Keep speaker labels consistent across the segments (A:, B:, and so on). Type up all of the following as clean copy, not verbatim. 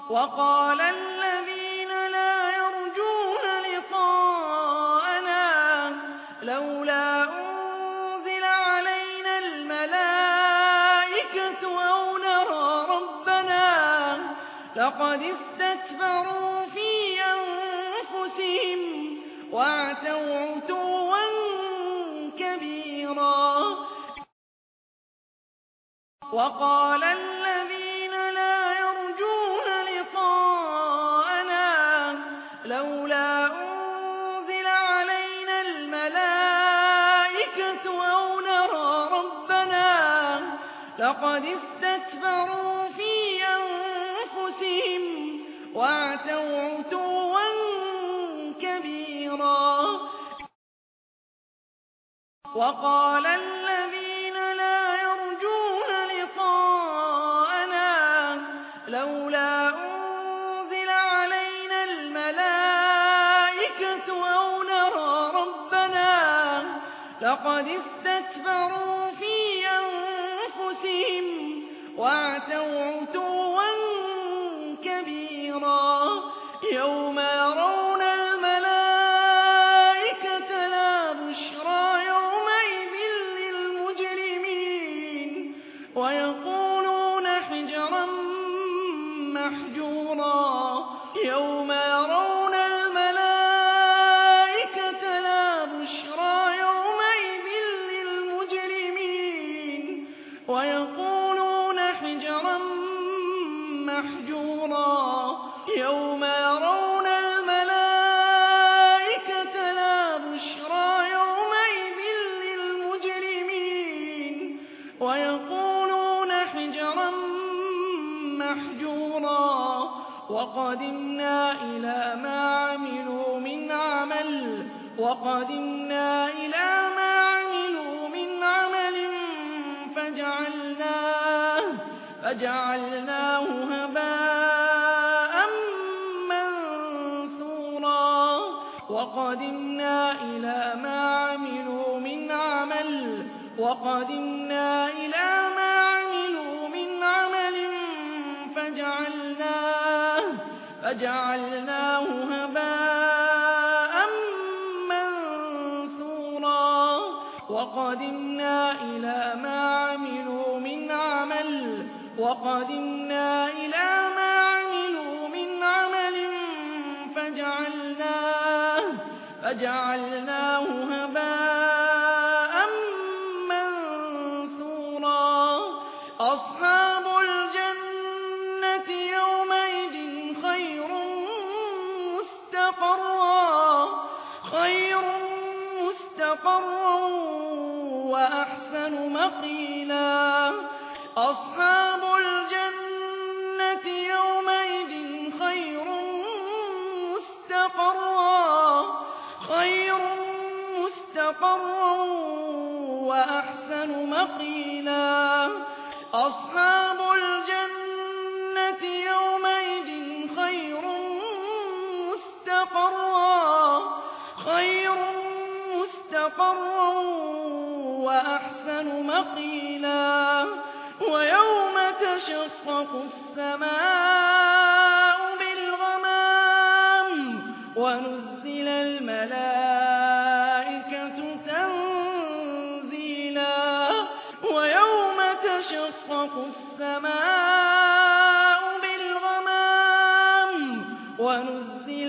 A: وقال الذين لا يرجون لقاءنا لولا أنزل علينا الملائكة أو نرى ربنا لقد استكبروا في أنفسهم وعتوا عتوا كبيرا وقال الذين لا يرجون لقاءنا لولا أنزل علينا الملائكة أو نرى ربنا لقد استكبروا في أنفسهم وعتوا عتوا كبيرا وقال الذين لا يرجون لقاءنا لولا أنزل علينا الملائكة أو نرى ربنا لقد استكبروا في أنفسهم وعتوا عتوا كبيرا يوم يرون الملائكة لا بشرى يومئذ للمجرمين ويقولون حجرا محجورا يوم يرون الملائكة لا بشرى يومئذ للمجرمين ويقولون حجرا محجورا يوم يرون الملائكة لا بشرى يومئذ للمجرمين ويقولون حجرا محجورا وقدمنا إلى ما عملوا من عمل فجعلناه هباء منثورا وقدمنا إلى ما عملوا من عمل فجعلناه هباء منثورا وقدمنا إلى ما عملوا من عمل فجعلناه هباء منثورا أصحاب الجنة يومئذ خير مستقرا وأحسن مقيلا أصحاب الجنة يومئذ خير مستقرا وأحسن مقيلا أصحاب الجنة يومئذ خير مستقرا وأحسن مقيلا ويوم تشقق السماء بالغمام ونزل الملائكة تنزيلا ويوم تشقق السماء بالغمام ونزل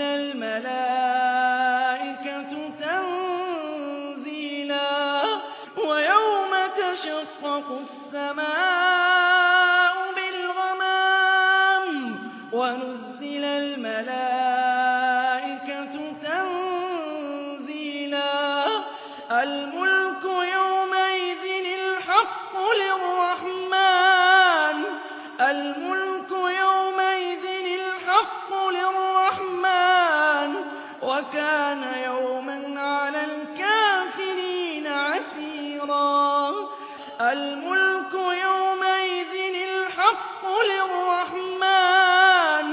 A: الملائكة تنزيلا ويوم تشقق السماء بالغمام ونزل الملائكة تنزيلا الملك يومئذ الحق للرحمن وكان يوما على الكافرين عسيرا الملك يومئذ الحق للرحمن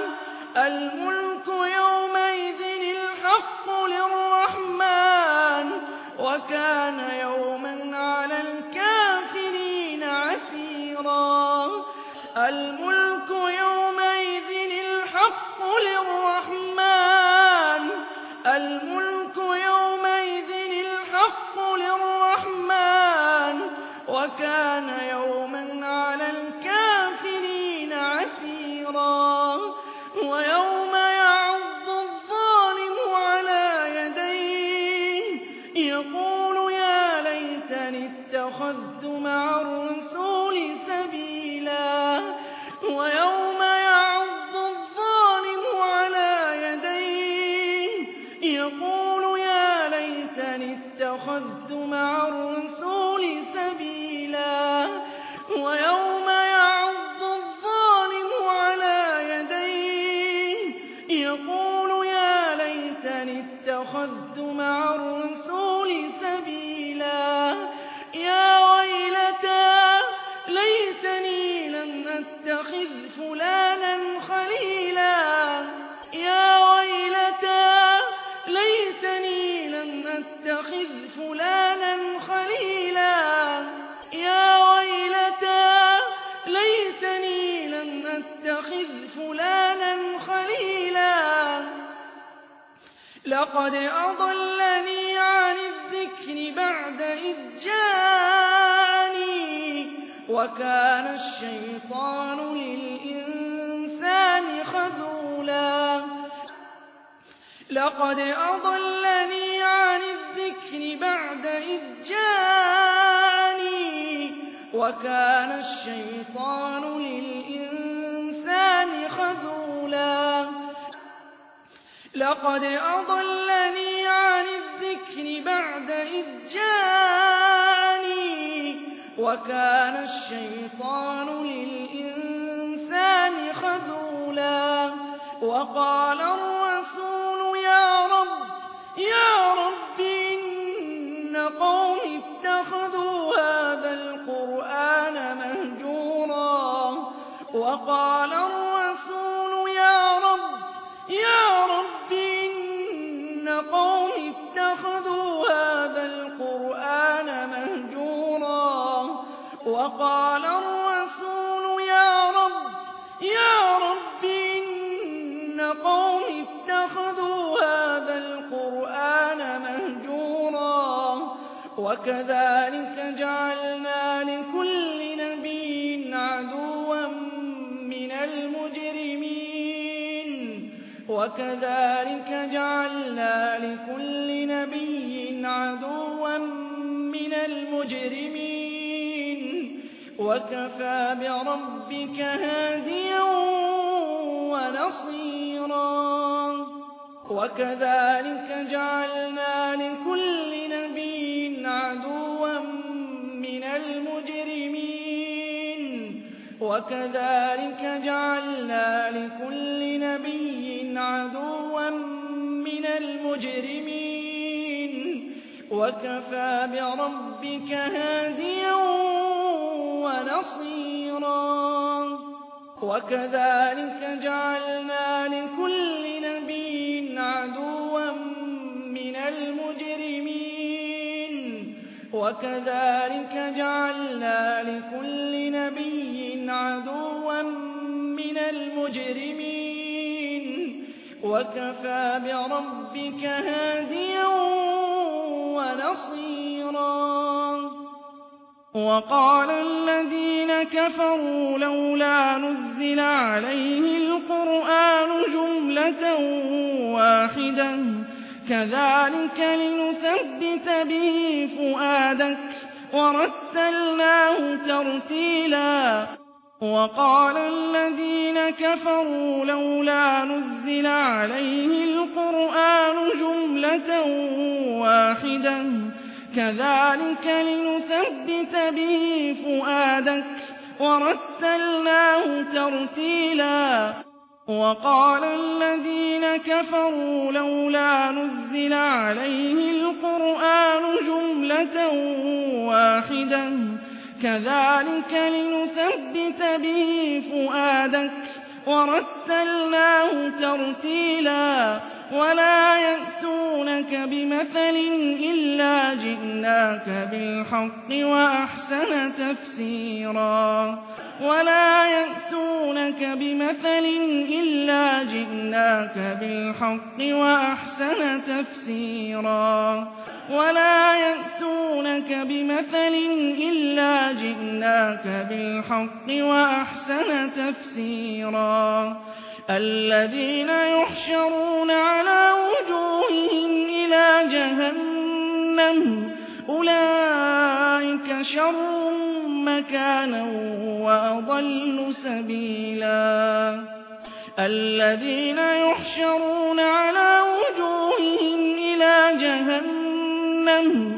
A: وكان يوما على الكافرين عسيرا الملك يومئذ الحق للرحمن الملك يومئذ الحق للرحمن وكان يوما على الكافرين عسيرا ويوم يعض الظالم على يديه يقول يا ليتني اتخذت مع الرسول سبيلا ويوم يعض الظالم على يديه يقول يا ليتني اتخذت مع الرسول سبيلا ويوم يعض الظالم على يديه يقول يا ليتني اتخذت مع الرسول سبيلا يا ويلتى ليتني لم أتخذ فلانا خليلا يا ويلتى ليتني لم أتخذ فلانا خليلا يا ويلتى ليتني لم أتخذ فلانا خليلا لقد أضلني عن الذكر بعد إذ جاءني وكان الشيطان للإنسان خذولا لقد أضلني عن الذكر بعد إذ جاءني وكان الشيطان للإنسان خذولا لقد أضلني عن الذكر بعد إذ جاءني وكان الشيطان للإنسان خذولا وقال الرسول يا رب إن قومي اتخذوا هذا القرآن مهجورا وقال الرسول يا رب إن قومي اتخذوا هذا القرآن مهجورا وقال الرسول يا رب إن قومي اتخذوا هذا القرآن مهجورا وكذلك جعلنا لكل نبي عدوا من المجرمين وكذلك جعلنا لكل نبي عدوا من المجرمين وكفى بربك هاديا ونصيرا وكذلك جعلنا لكل نبي عدوا من المجرمين وكذلك جعلنا لكل نبي عدوا من المجرمين وكفى بربك هاديا ونصيرا وكذلك جعلنا لكل نبي عدوا من المجرمين وكذلك جعلنا لكل نبي عدوا من المجرمين وكفى بربك هاديا ونصيرا وقال الذين كفروا لولا نزل عليه القرآن جملة واحدة كذلك لنثبت به فؤادك ورتلناه ترتيلا وقال الذين كفروا لولا نزل عليه القرآن جملة واحدة كذلك لنثبت به فؤادك ورتلناه ترتيلا وقال الذين كفروا لولا نزل عليه القرآن جملة واحدة كذلك لنثبت به فؤادك ورتلناه ترتيلا ولا يأتونك بمثل إلا جئناك بالحق وأحسن تفسيرا ولا يأتونك بمثل إلا جئناك بالحق وأحسن تفسيرا ولا يأتونك بمثل إلا جئناك بالحق وأحسن تفسيرا الذين يحشرون على وجوههم إلى جهنم أولئك شر مكانا وأضل سبيلا الذين يحشرون على وجوههم إلى جهنم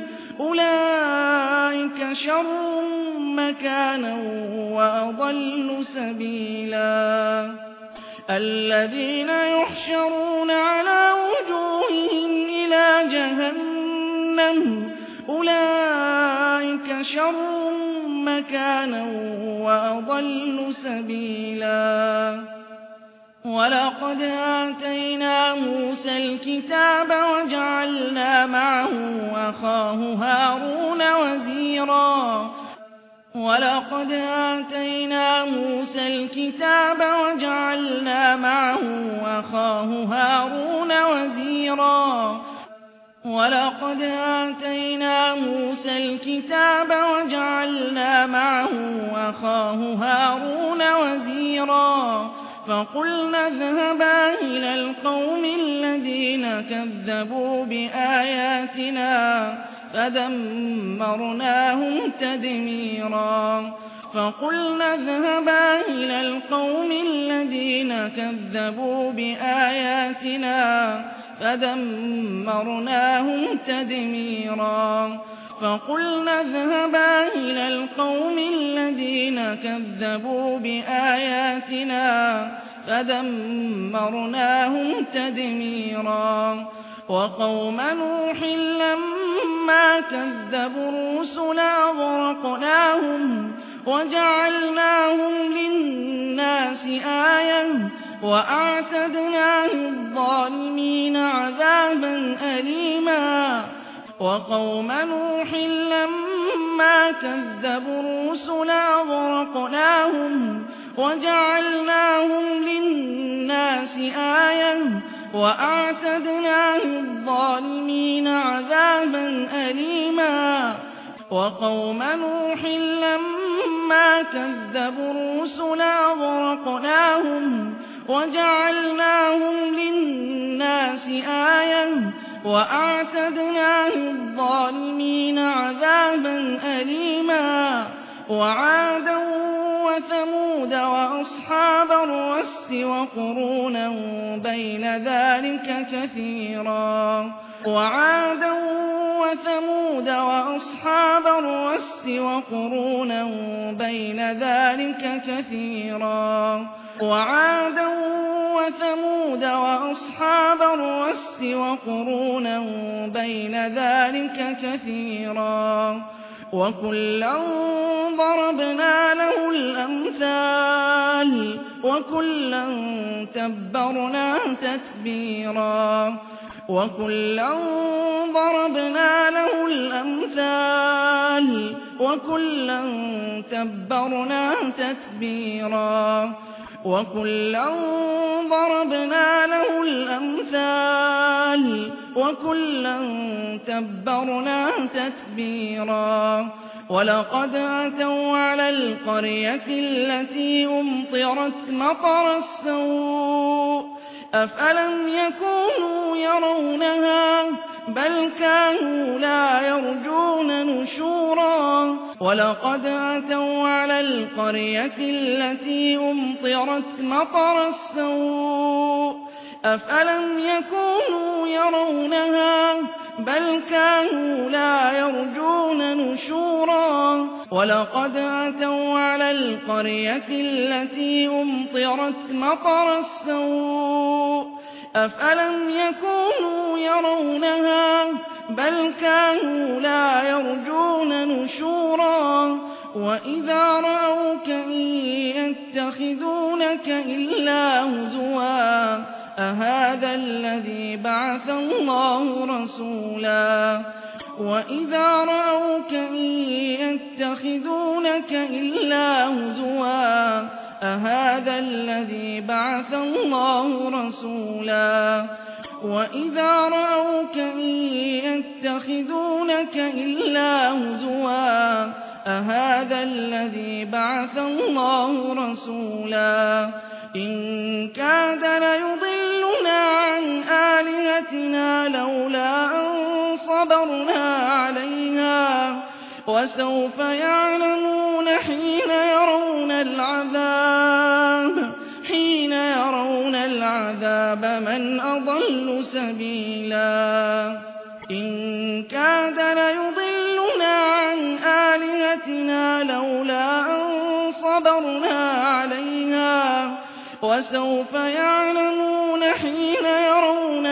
A: أولئك شر مكانا وأضل سبيلا الذين يحشرون على وجوههم إلى جهنم أولئك شر مكانا وأضل سبيلا ولقد آتينا موسى الكتاب وجعلنا معه أخاه هارون وزيرا ولقد آتينا موسى الكتاب وجعلنا معه أخاه هارون وزيرا ولقد آتينا موسى الكتاب وجعلنا معه أخاه هارون وزيرا فقلنا اذهبا إلى القوم الذين كذبوا بآياتنا فدمرناهم تدميرا فقلنا اذهبا إلى القوم الذين كذبوا بآياتنا فدمرناهم تدميرا فقلنا اذهبا إلى القوم الذين كذبوا بآياتنا فدمرناهم تدميرا وقوم نوح لما كذبوا الرسل أغرقناهم وجعلناهم للناس آية وأعتدنا للظالمين عذابا أليما وقوم نوح لما كذبوا الرسل أغرقناهم وجعلناهم للناس آية وأعتدنا للظالمين عذابا أليما وقوم نوح لما كذبوا الرسل أغرقناهم وجعلناهم للناس آية وأعتدنا للظالمين عذابا أليما وعادا وثمود وأصحاب الرس وقرونا بين ذلك كثيرا وعادا وثمود وأصحاب الرس وقرونا بين ذلك كثيرا وعادا وثمود وأصحاب الرس وقرونا بين ذلك كثيرا وكلا ضربنا له الأمثال وكلا تبرنا تتبيرا وكلا ضربنا له الأمثال وكلا تبرنا تتبيرا وكلا ضربنا له الأمثال وكلا تبرنا تتبيرا ولقد أتوا على القرية التي أمطرت مطر السوء أفلم يكونوا يرونها بل كانوا لا يرجون نشورا ولقد أتوا على القرية التي أمطرت مطر السوء أفلم يكونوا يرونها بل كانوا لا يرجون نشورا ولقد أتوا على القرية التي أمطرت مطر السوء أفلم يكونوا يرونها بل كانوا لا يرجون نشورا وإذا رأوك إن يتخذونك إلا هزوا أهذا الذي بعث الله رسولا وإذا رأوك إن يتخذونك إلا هزوا أهذا الذي بعث الله رسولا وإذا رأوك إن يتخذونك إلا هزوا أهذا الذي بعث الله رسولا إن كاد ليضلنا عن آلهتنا لولا أن صبرنا عليها وسوف يعلمون حين يرون العذاب من أضل سبيلا إن كاد ليضلنا عن آلهتنا لولا أن صبرنا عليها وسوف يعلمون حين يرون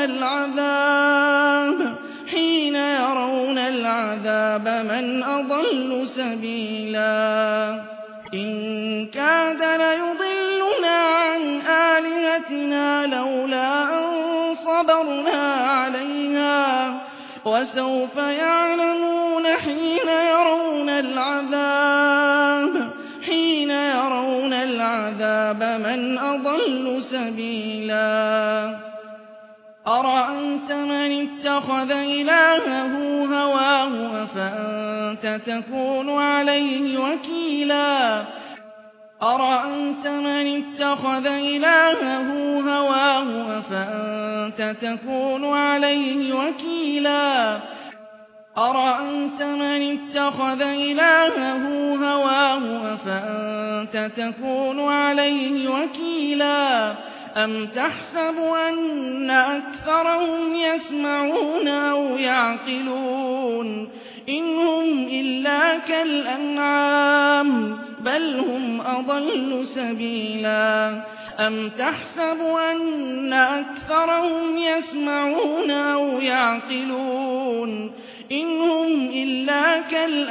A: العذاب من أضل سبيلا إن كاد ليضلنا عن آلهتنا لولا أن صبرنا عليها وسوف يعلمون حين يرون العذاب من أضل سبيلا أرأيت من اتخذ إلهه هواه أفأنت تكون عليه وكيلا أرأيت من اتخذ إلهه هواه أفأنت تكون عليه وكيلا أرأيت من اتخذ إلهه هواه أفأنت تكون عليه وكيلا أم تحسب أن أكثرهم يسمعون أو يعقلون إن هم إلا كالأنعام بل هم أضل سبيلا أم تحسب أن أكثرهم يسمعون أو يعقلون إن هم إلا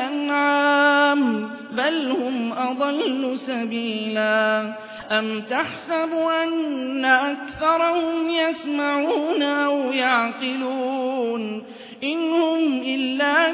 A: كالأنعام بل هم أضل سبيلا أم تحسب أن أكثرهم يسمعون أو يعقلون إن هم إلا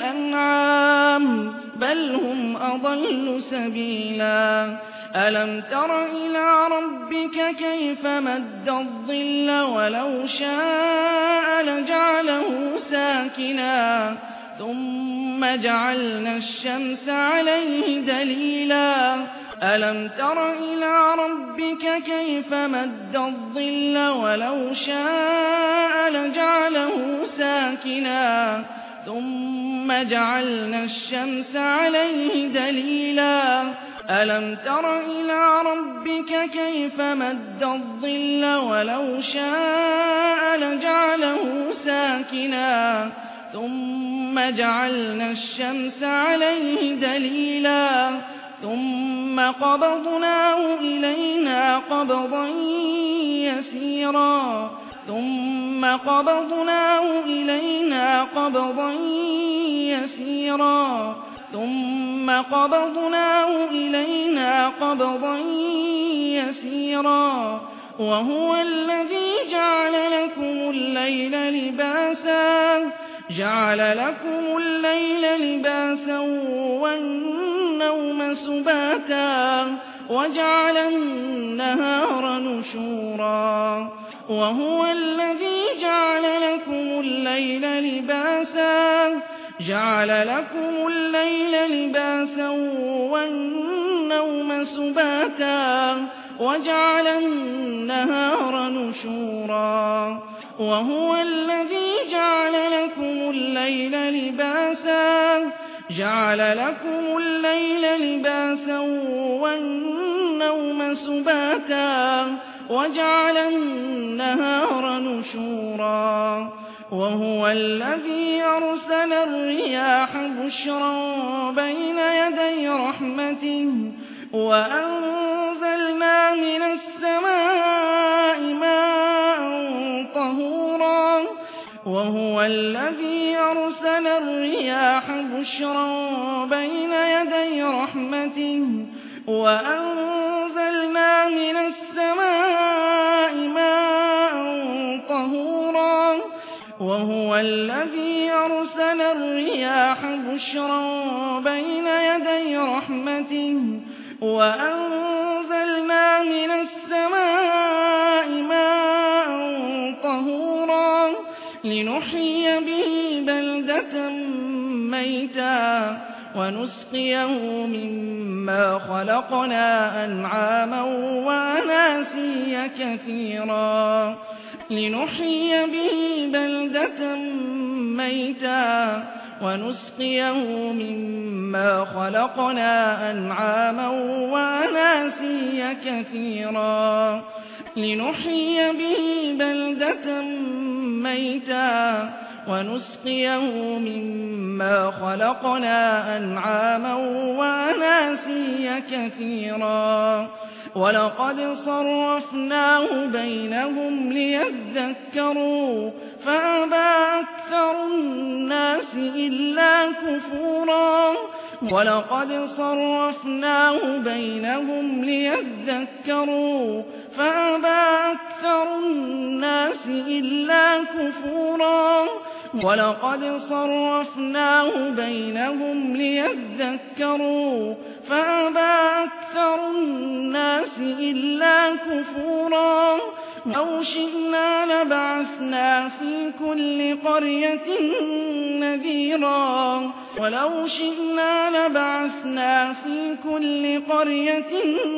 A: كالأنعام بل هم أضل سبيلا ألم تر إلى ربك كيف مد الظل ولو شاء لجعله ساكنا ثم جعلنا الشمس عليه دليلا ألم تر إلى ربك كيف مد الظل ولو شاء لجعله ساكنا ثم جعلنا الشمس عليه دليلا ألم تر إلى ربك كيف مد الظل ولو شاء لجعله ساكنا ثم جعلنا الشمس عليه دليلا ثم قبضناه إلينا قبضا يسيرا ثم قبضناه إلينا قبضا يسيرا ثم قبضناه إلينا قبضا يسيرا وهو الذي جعل لكم الليل لباسا والنوم سباتا وجعل النهار نشورا وهو الذي جعل لكم الليل لباسا والنوم سباتا وجعل النهار نشورا وهو الذي جعل لكم الليل لباسا والنوم سباتا وجعل النهار نشورا وهو الذي أرسل الرياح بشرا بين يدي رحمته وأنزلنا من السماء ماء طهورا وهو الذي أرسل الرياح بشرا بين يدي رحمته وأنزلنا من السماء ماء طهورا وهو الذي أرسل لنا الرياح بشرا بين يدي رحمته وأنزلنا من السماء ماء طهورا لنحيي به بلدة ميتا ونسقيه مما خلقنا أنعاما وأناسيا كثيرا لنحيي به بلدة ميتا ونسقيه مما خلقنا أنعاما وأناسيا كثيرا لنحيي به بلدة ميتا ونسقيه مما خلقنا أنعاما وأناسيا كثيرا ولقد صرفناه بينهم ليذكروا فأبى أكثر الناس إلا كفورا ولقد صرفناه بينهم ليذكروا فأبى أكثر الناس إلا كفورا ولقد صرفناه بينهم ليذكروا فأبى أكثر الناس إلا كفورا لو شئنا لبعثنا في كل قرية نذيرا ولو شئنا لبعثنا في كل قرية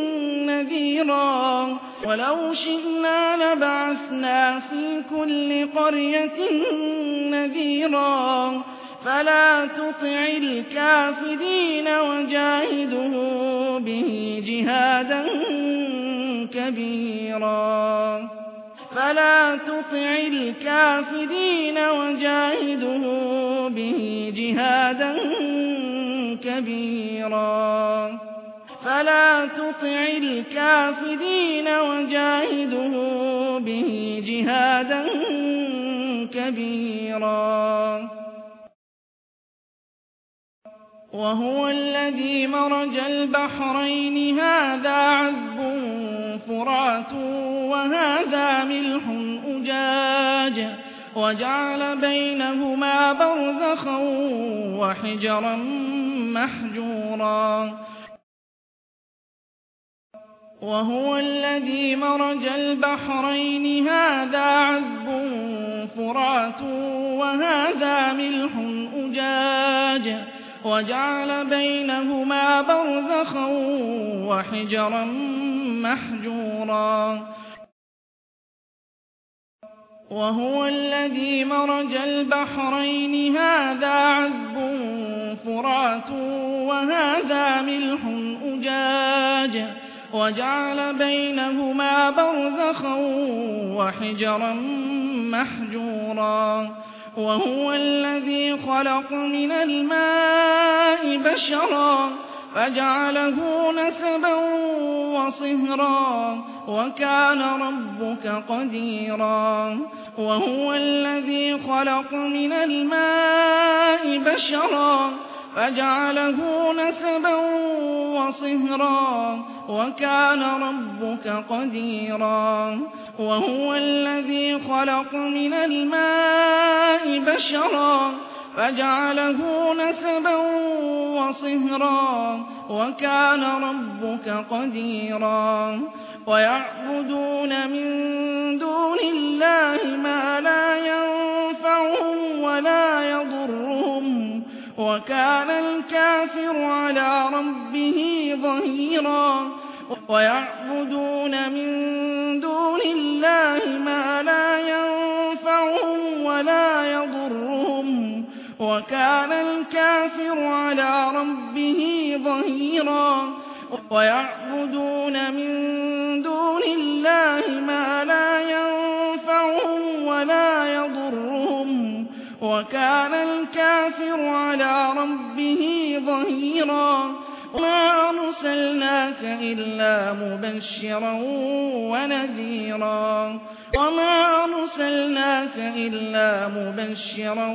A: نذيرا ولو شئنا لبعثنا في كل قرية نذيرا فلا تطع الكافرين وجاهده به جهادا كبيرا فلا تطع الكافرين وجاهده به جهادا كبيرا فلا تطع الكافرين وجاهده به جهادا كبيرا وهو الذي مرج البحرين هذا عذب فرات وهذا ملح أجاج وجعل بينهما برزخا وحجرا محجورا وهو الذي مرج البحرين هذا عذب فرات وهذا ملح أجاج وجعل بينهما برزخا وحجرا محجورا وهو الذي مرج البحرين هذا عذب فرات وهذا ملح أجاج وجعل بينهما برزخا وحجرا محجورا وهو الذي خلق من الماء بشرا فجعله نسبا وصهرا وكان ربك قديرا وهو الذي خلق من الماء بشرا فجعله نسبا وصهرا وكان ربك قديرا وهو الذي خلق من الماء بشرا فجعله نسبا وصهرا وكان ربك قديرا ويعبدون من دون الله ما لا ينفعهم ولا يضرهم وكان الكافر على ربه ظهيرا ويعبدون من دون الله ما لا ينفعهم ولا يضرهم وكان الكافر على ربه ظهيرا ويعبدون من دون الله ما لا ينفعهم ولا يضرهم وكان الكافر على ربه ظهيرا وما أرسلناك إلا مبشرا ونذيرا وما أرسلناك إلا مبشرا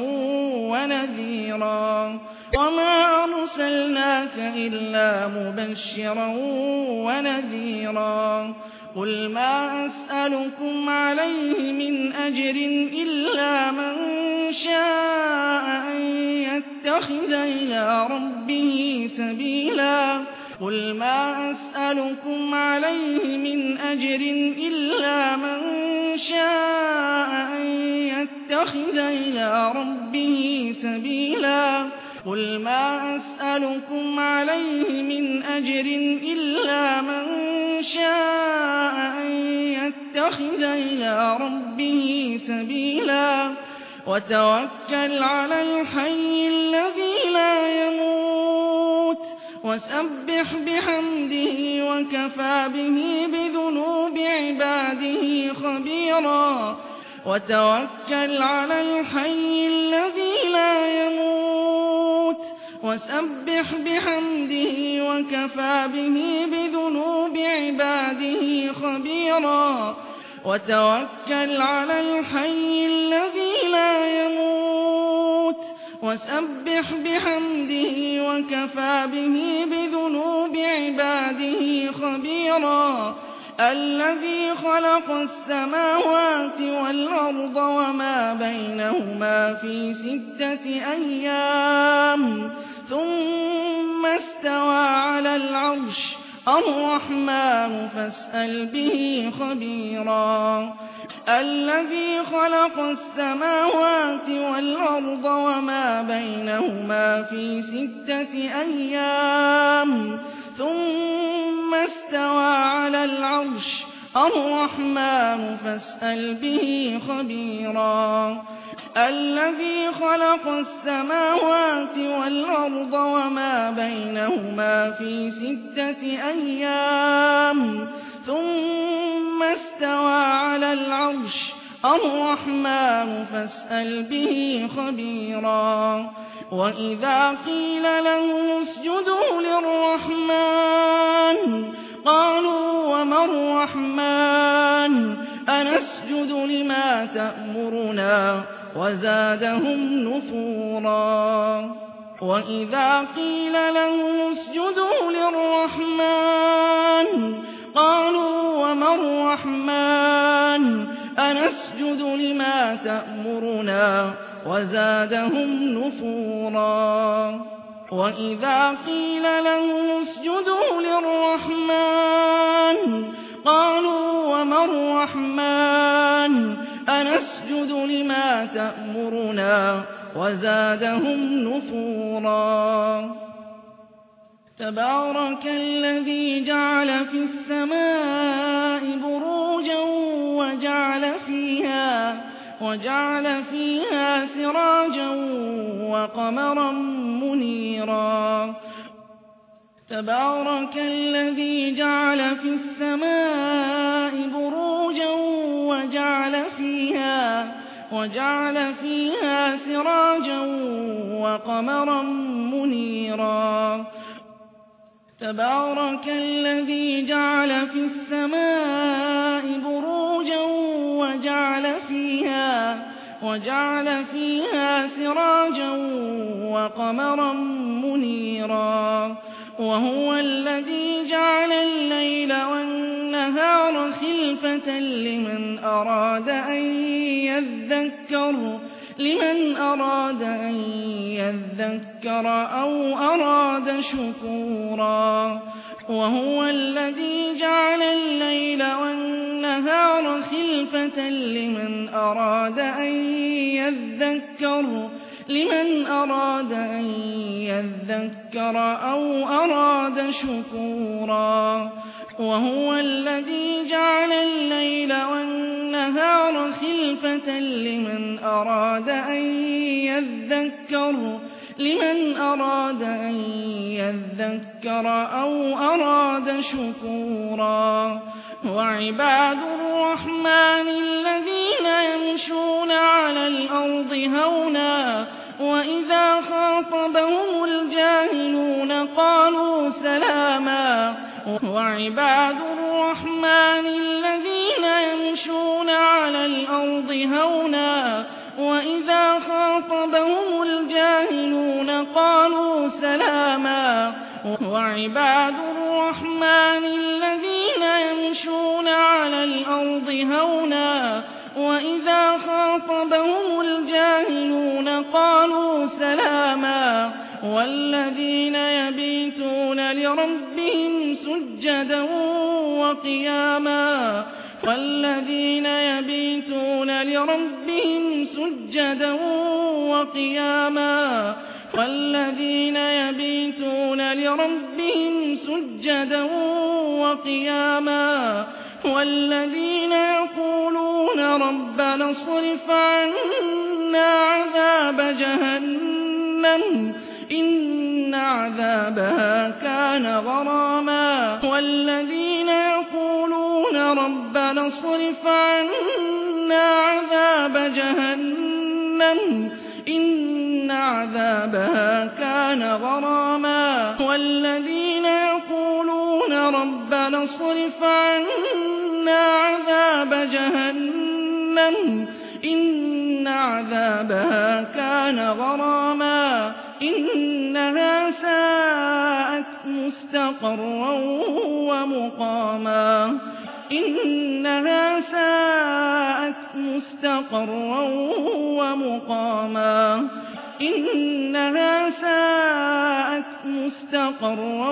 A: ونذيرا وما أرسلناك إلا مبشرا ونذيرا قل ما أسألكم عليه من أجر إلا من شاء أن يتخذ إلى ربه سبيلا قل ما أسألكم عليه من أجر إلا من شاء أن يتخذ إلى ربه سبيلا قل ما أسألكم عليه من أجر إلا من شاء أن يتخذ إلى ربه سبيلا وتوكل على الحي الذي لا يموت وسبح بحمده وكفى به بذنوب عباده خبيرا وتوكل على الحي الذي لا يموت وسبح بحمده وكفى به بذنوب عباده خبيرا وتوكل على الحي الذي لا يموت وسبح بحمده وكفى به بذنوب عباده خبيرا الذي خلق السماوات والأرض وما بينهما في 6 أيام ثم استوى على العرش الرحمن فاسأل به خبيرا الذي خلق السماوات والأرض وما بينهما في 6 أيام ثم استوى على العرش الرحمن فاسأل به خبيرا الذي خلق السماوات والأرض وما بينهما في 6 أيام ثم استوى على العرش الرحمن فاسأل به خبيرا وإذا قيل لهم اسجدوا للرحمن قالوا وما الرحمن أنسجد لما تأمرنا وزادهم نفورا وإذا قيل لهم اسجدوا للرحمن قالوا وما الرحمن أنسجد لما تأمرنا وزادهم نفورا وإذا قيل لهم اسجدوا للرحمن قالوا وما الرحمن أنسجد لما تأمرنا وزادهم نفورا تبارك الذي جعل في السماء بروجا وجعل فيها سراجا وقمرا منيرا تبارك الذي جعل في السماء بروجا وجعل فيها سراجا وقمرا منيرا تبارك الذي جعل في السماء بروجا وجعل فيها سراجا وقمرا منيرا وهو الذي جعل الليل والنهار خلفة لمن أراد أن يذكر أو أراد شكورا وهو الذي جعل الليل والنهار خلفة لمن أراد أن يذكر أو أراد شكورا وهو الذي جعل الليل والنهار خلفة لمن أراد أن يذكر أو أراد شكورا وعباد الرحمن الذين يمشون على الأرض هونا وإذا خاطبهم الجاهلون قالوا سلاما وعباد الرحمن الذين يمشون على الأرض هونا وإذا خاطبهم الجاهلون قالوا سلاما وعباد الرحمن الذين يمشون يمشون على الأرض هونا وإذا خاطبهم الجاهلون قالوا سلاما والذين يبيتون لربهم سجدا وقياما والذين يبيتون لربهم سجدا وقياما والذين يبيتون لربهم سجدا وقياما والذين يقولون ربنا اصرف عنا عذاب جهنم إن عذابها كان غراما والذين يقولون ربنا اصرف عنا عذاب جهنم إن عذابها كان غراما والذين يقولون ربنا اصرف عنا عذاب جهنم إن عذابها كان غراما إنها ساءت مستقرا ومقاما إنها ساءت مستقرا ومقاما إنها ساءت مستقرا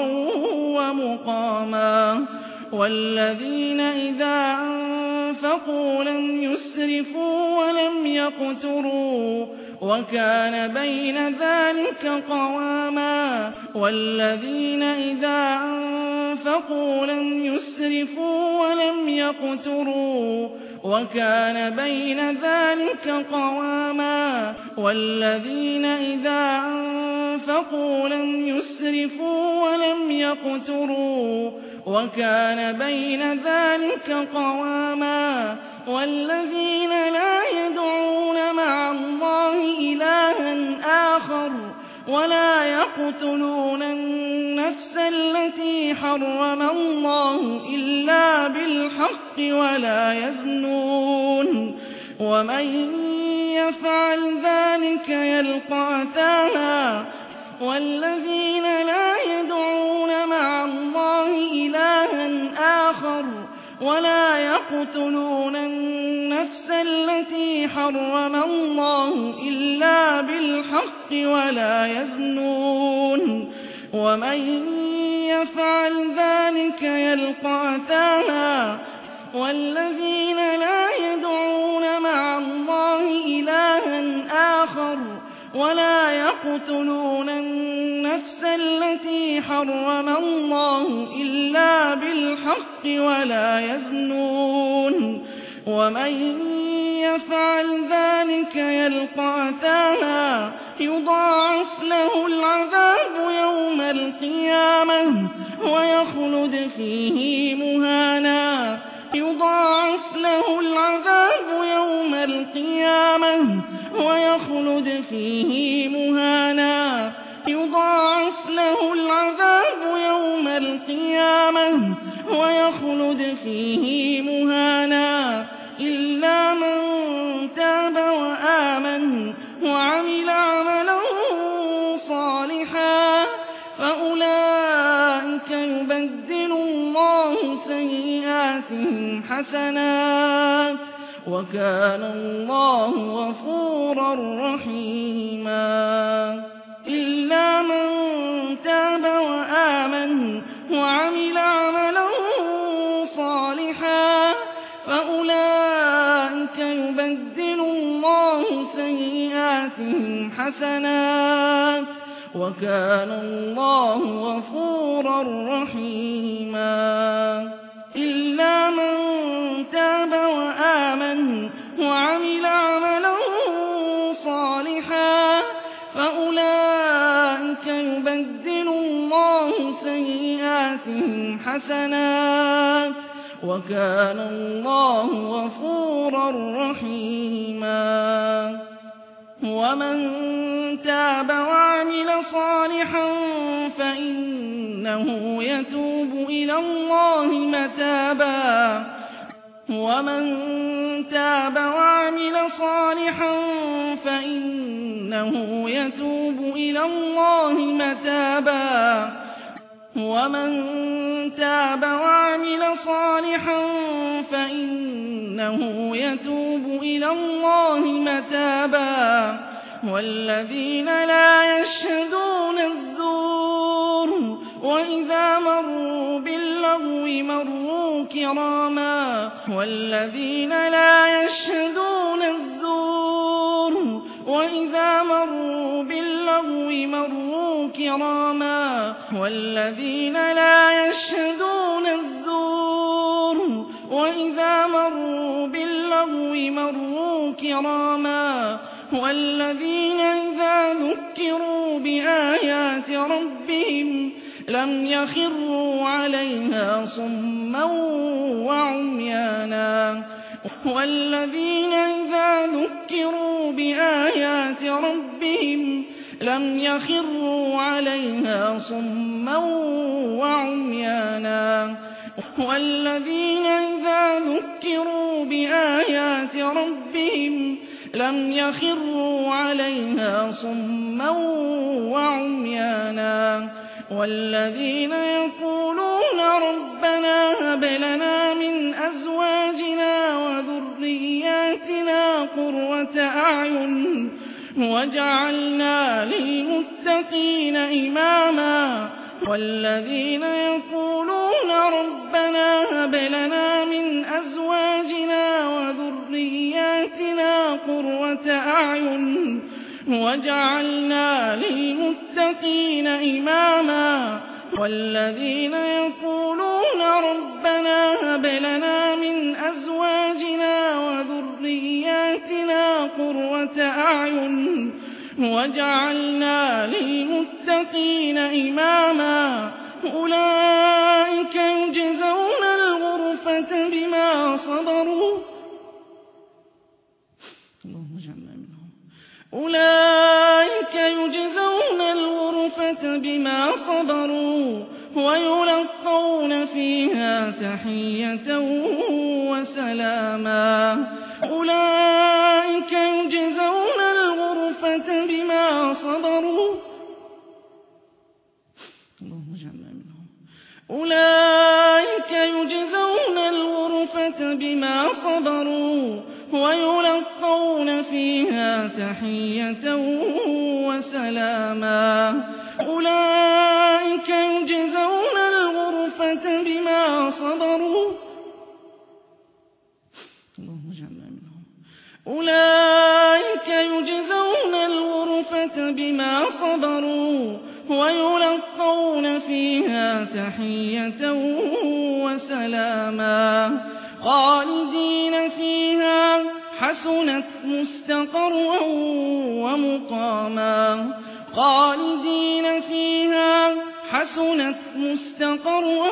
A: ومقاما والذين إذا أنفقوا لم يسرفوا ولم يقتروا وكان بين ذلك قواما والذين إذا أنفقوا لم يسرفوا ولم يقتروا وكان بين ذلك قواما والذين إذا أنفقوا لم يسرفوا ولم يقتروا وكان بين ذلك قواما والذين لا يدعون مع الله إلها آخر ولا يقتلون النفس التي حرم الله إلا بالحق ولا يزنون ومن يفعل ذلك يلقى أثاما والذين لا يدعون مع الله إلها آخر ولا يقتلون النفس التي حرم الله إلا بالحق ولا يزنون ومن يفعل ذلك يلقى أثاما والذين لا يدعون مع الله إلها آخر ولا يقتلون النفس التي حرم الله إلا بالحق ولا يزنون ومن يفعل ذلك يلقى أثاما يضاعف له العذاب يوم القيامة ويخلد فيه مهانا يضاعف له العذاب يوم القيامة ويخلد فيه مهانا يضاعف له العذاب يوم القيامة ويخلد فيه مهانا إلا من تاب وآمن وعمل عملا صالحا فأولئك يبدل الله سيئاتهم حسنات وكان الله غفورا رحيما إلا من تاب وآمن وعمل عملا صالحا فأولئك يبدل الله سيئاتهم حسنات وكان الله غفورا رحيما إلا من تاب وآمن وعمل عملا صالحا فأولئك يبدل الله سيئاتهم حسنات وكان الله غفورا رحيما ومن تاب وعمل صالحا فإنه يتوب إلى الله متابا ومن تاب وعمل صالحا فإنه يتوب إلى الله متابا ومن تاب وعمل صالحا فإنه يتوب إلى الله متابا والذين لا يشهدون الزور وإذا مروا باللغو مروا كراما والذين لا يشهدون الزور وإذا مروا باللغو مروا كراما والذين لا يشهدون الزور وإذا مروا باللغو مروا كراما والذين إذا ذكروا بآيات ربهم لم يخروا عليها صما وعميانا والذين إذا ذكروا بآيات ربهم لم يخروا عليها صما وعميانا والذين إذا ذكروا بآيات ربهم لم يخروا عليها صما وعميانا والذين يقولون ربنا هب لنا من أزواجنا وذرياتنا قرة أعين وجعلنا للمتقين إماما والذين يقولون ربنا هب لنا من أزواجنا وذرياتنا قرة أعين وجعلنا للمتقين إماما والذين يقولون ربنا هب لنا من أزواجنا وذرياتنا قرة أعين وجعلنا للمتقين إماما أولئك يجزون الغرفة بما صبروا أولئك يجزون الغرفة بما صبروا ويلقون فيها تحية وسلاما أولئك يجزون الغرفة بما صبروا أولئك يجزون الغرفة بما صبروا ويلقون فيها تحية وسلاما أولئك يجزون الغرفة بما صبروا أولئك يجزون الغرفة بما صبروا ويلقون فيها تحية وسلاما خالدين فيها حسنت مستقرا ومقاما خالدين فيها حسنت مستقرا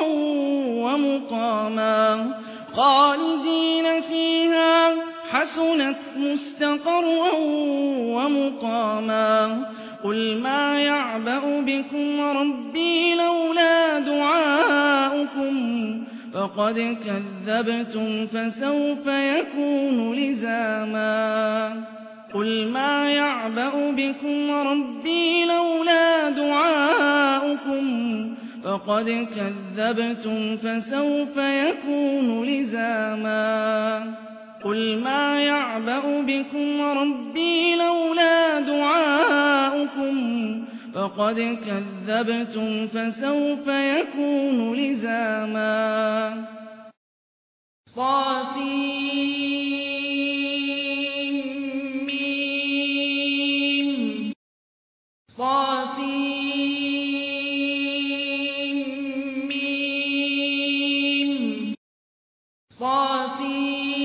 A: ومقاما خالدين فيها حسنت مستقرا ومقاما قل ما يعبأ بكم ربي لولا دعاؤكم فقد كذبتم فسوف يكون لزاما قل ما يعبأ بكم ربي لولا دعاؤكم فقد كذبتم فسوف يكون لزاما قل ما يعبأ بكم ربي لولا دعاؤكم فقد كذبتم فسوف يكون لزاما طاسيم طاسيم طاسيم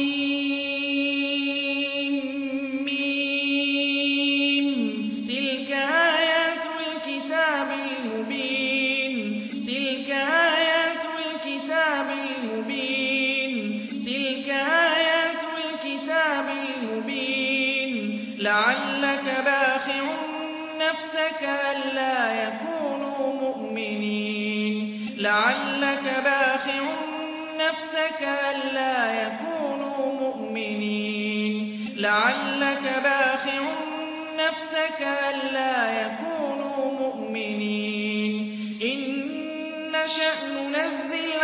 A: تلك آيات الكتاب المبين تلك آيات الكتاب المبين تلك آيات الكتاب المبين لعلك باخع نفسك ألا يكونوا مؤمنين لعلك باخع نفسك ألا يكونوا مؤمنين لعلك باخع نفسك ألا يكونوا مؤمنين إن نشأ ننزل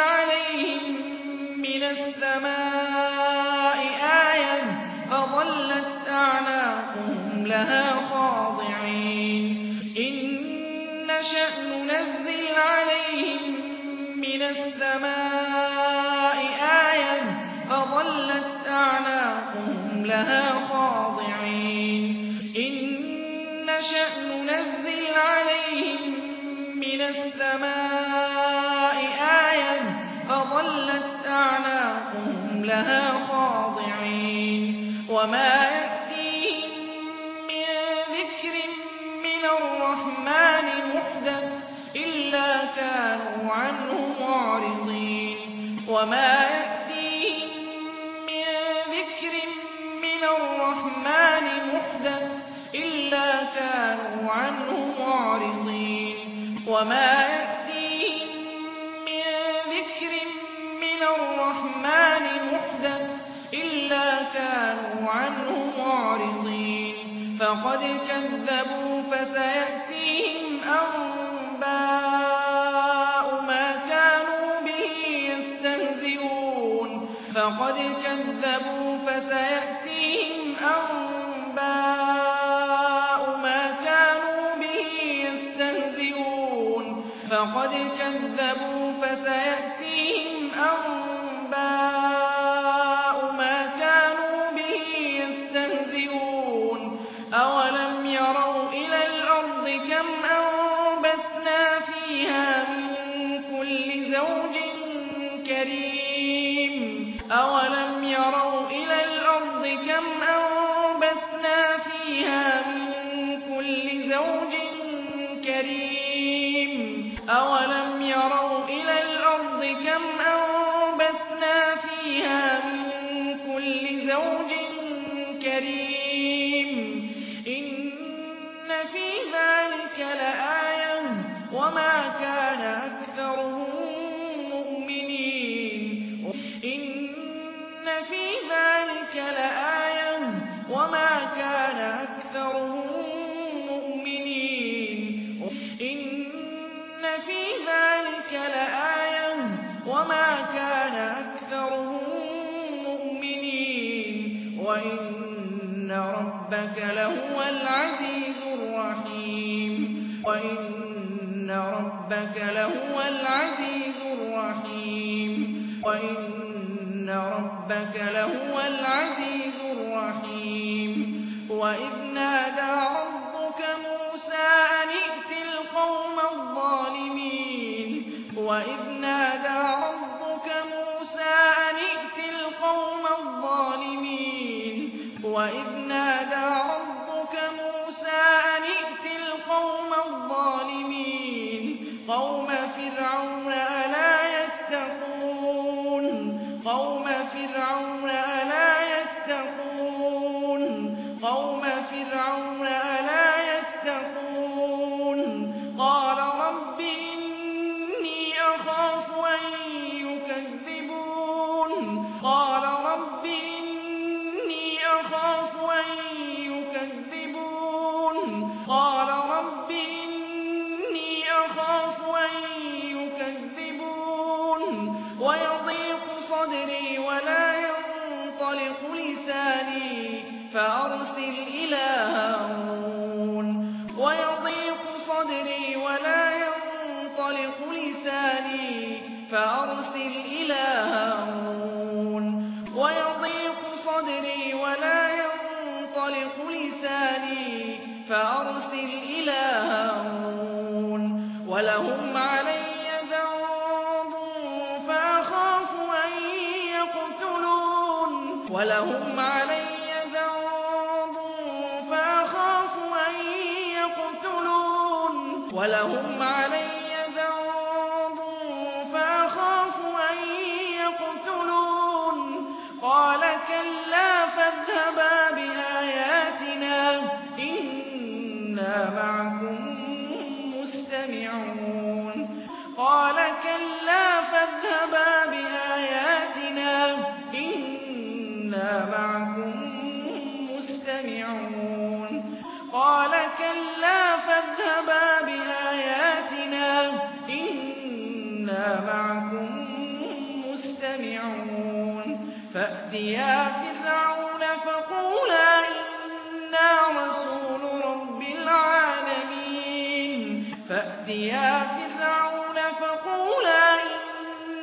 A: السَّمَاءِ آيَةً فَظَلَّتْ أَعْنَاقُهُمْ لَهَا خَاضِعِينَ إِن نَّشَأْ نُنَزِّلْ عَلَيْهِم مِّنَ السَّمَاءِ آيَةً فَظَلَّتْ أَعْنَاقُهُمْ لَهَا خَاضِعِينَ وَمَا يَأْتِيهِم مِّن ذِكْرٍ مِّنَ الرَّحْمَٰنِ مُحْدَثٍ إِلَّا كَانُوا عَنْهُ مُعْرِضِينَ وَمَا يَأْتِيهِم مِّن ذِكْرٍ مِّنَ الرَّحْمَٰنِ مُحْدَثٍ إِلَّا كَانُوا عَنْهُ مُعْرِضِينَ وَمَا يَأْتِيهِم مِّن ذِكْرٍ مِّنَ الرَّحْمَٰنِ مُحْدَثٍ إِلَّا كَانُوا عَنْهُ مُعْرِضِينَ فَقَدْ كَذَّبُوا فَسَيَأْتِيهِمْ أَنبَاءُ مَا كَانُوا بِهِ يَسْتَهْزِئُونَ فَقَدْ كَذَّبُوا فَسَيَأْتِيهِمْ أَنبَاءُ مَا كَانُوا بِهِ يَسْتَهْزِئُونَ فَقَدْ كَذَّبُوا فَسَيَأْتِيهِمْ أَنبَاءُ مَا كَانُوا بِهِ يَسْتَهْزِئُونَ أَوَلَمْ يَرَوْا إِلَى الْأَرْضِ كَمْ أَنبَتْنَا فِيهَا مِن كُلِّ زَوْجٍ كَرِيمٍ أَوَلَمْ يَرَوْا إِلَى الْأَرْضِ كَمْ أَنبَتْنَا فِيهَا مِن كُلِّ زَوْجٍ كَرِيمٍ أَوَلَمْ يَرَوْا إِلَى الْأَرْضِ كَمْ أَنبَتْنَا فِيهَا مِن كُلِّ زَوْجٍ كَرِيمٍ إِنَّ فِي ذَٰلِكَ لَآيَةً وَمَا كَانَ أَكْثَرُهُم مُّؤْمِنِينَ إِنَّ فِي ذَٰلِكَ لَآيَةً وَمَا كَانَ أَكْثَرُهُم مُّؤْمِنِينَ إِنَّ فِي ذَٰلِكَ لَآيَةً وَمَا كَانَ أَكْثَرُهُم مُّؤْمِنِينَ وَإِنَّ رَبَّكَ لَهُوَ الْعَزِيزُ الرَّحِيمُ وَإِنَّ رَبَّكَ لَهُوَ الْعَزِيزُ الرَّحِيمُ وَإِنَّ رَبَّكَ لَهُوَ الْعَزِيزُ الرَّحِيمُ وَإِذْ نَادَىٰ رَبُّكَ مُوسَىٰ أَنِ ائْتِ الْقَوْمَ الظَّالِمِينَ وَإِذْ نَادَىٰ رَبُّكَ مُوسَىٰ أَنِ ائْتِ الْقَوْمَ الظَّالِمِينَ وَإِذْ نَادَىٰ رَبُّكَ مُوسَىٰ أَنِ ائْتِ الْقَوْمَ الظَّالِمِينَ قَوْمَ فِرْعَوْنَ أَلَا يَتَّقُونَ قَوْمَ فِرْعَوْنَ أَلَا يَتَّقُونَ قَوْمَ فِرْعَوْنَ أَلَا يَتَّقُونَ قَالَ رَبِّ إِنِّي أَخَافُ أَن يُكَذِّبُونِ قَالَ رَبِّ إِنِّي أَخَافُ أَن يُكَذِّبُونِ قَالَ رَبِّ إِنِّي أَخَافُ أَن يُكَذِّبُونِ وَيَضِيقُ صَدْرِي وَلَا يَنطَلِقُ لِسَانِي فَأَرْسِلْ إِلَىٰ هَارُونَ وَيَضِيقُ صَدْرِي وَلَا يَنطَلِقُ لِسَانِي فَأَرْسِلْ إِلَىٰ هَارُونَ وَيَضِيقُ صَدْرِي وَلَا يَنطَلِقُ لِسَانِي فَأَرْسِلْ إِلَىٰ هَارُونَ وَلَهُمْ عَلَيَّ ذَنبٌ فَأَخَافُ أَن يَقْتُلُونِ وَلَهُمْ عَلَيَّ ذَنبٌ فَأَخَافُ أَن يَقْتُلُونِ وَلَهُمْ عَلَيَّ ذَنبٌ فَأَخَافُ أَن يَقْتُلُونِ قَالَ كَلَّا فَاذْهَبَا بِآيَاتِنَا إِنَّا مَعَكُم مُّسْتَمِعُونَ قَالَ كَلَّا فَاذْهَبَا بِآيَاتِنَا إِنَّا مَعَكُم مُّسْتَمِعُونَ قَالَ كَلَّا فَاذْهَبَا بِآيَاتِنَا إِنَّا مَعَكُم مُّسْتَمِعُونَ فَأْتِيَا فِرْعَوْنَ فَقُولَا إِنَّا رَسُولُ رَبِّ الْعَالَمِينَ فَأْتِيَا فِرْعَوْنَ فَقُولَا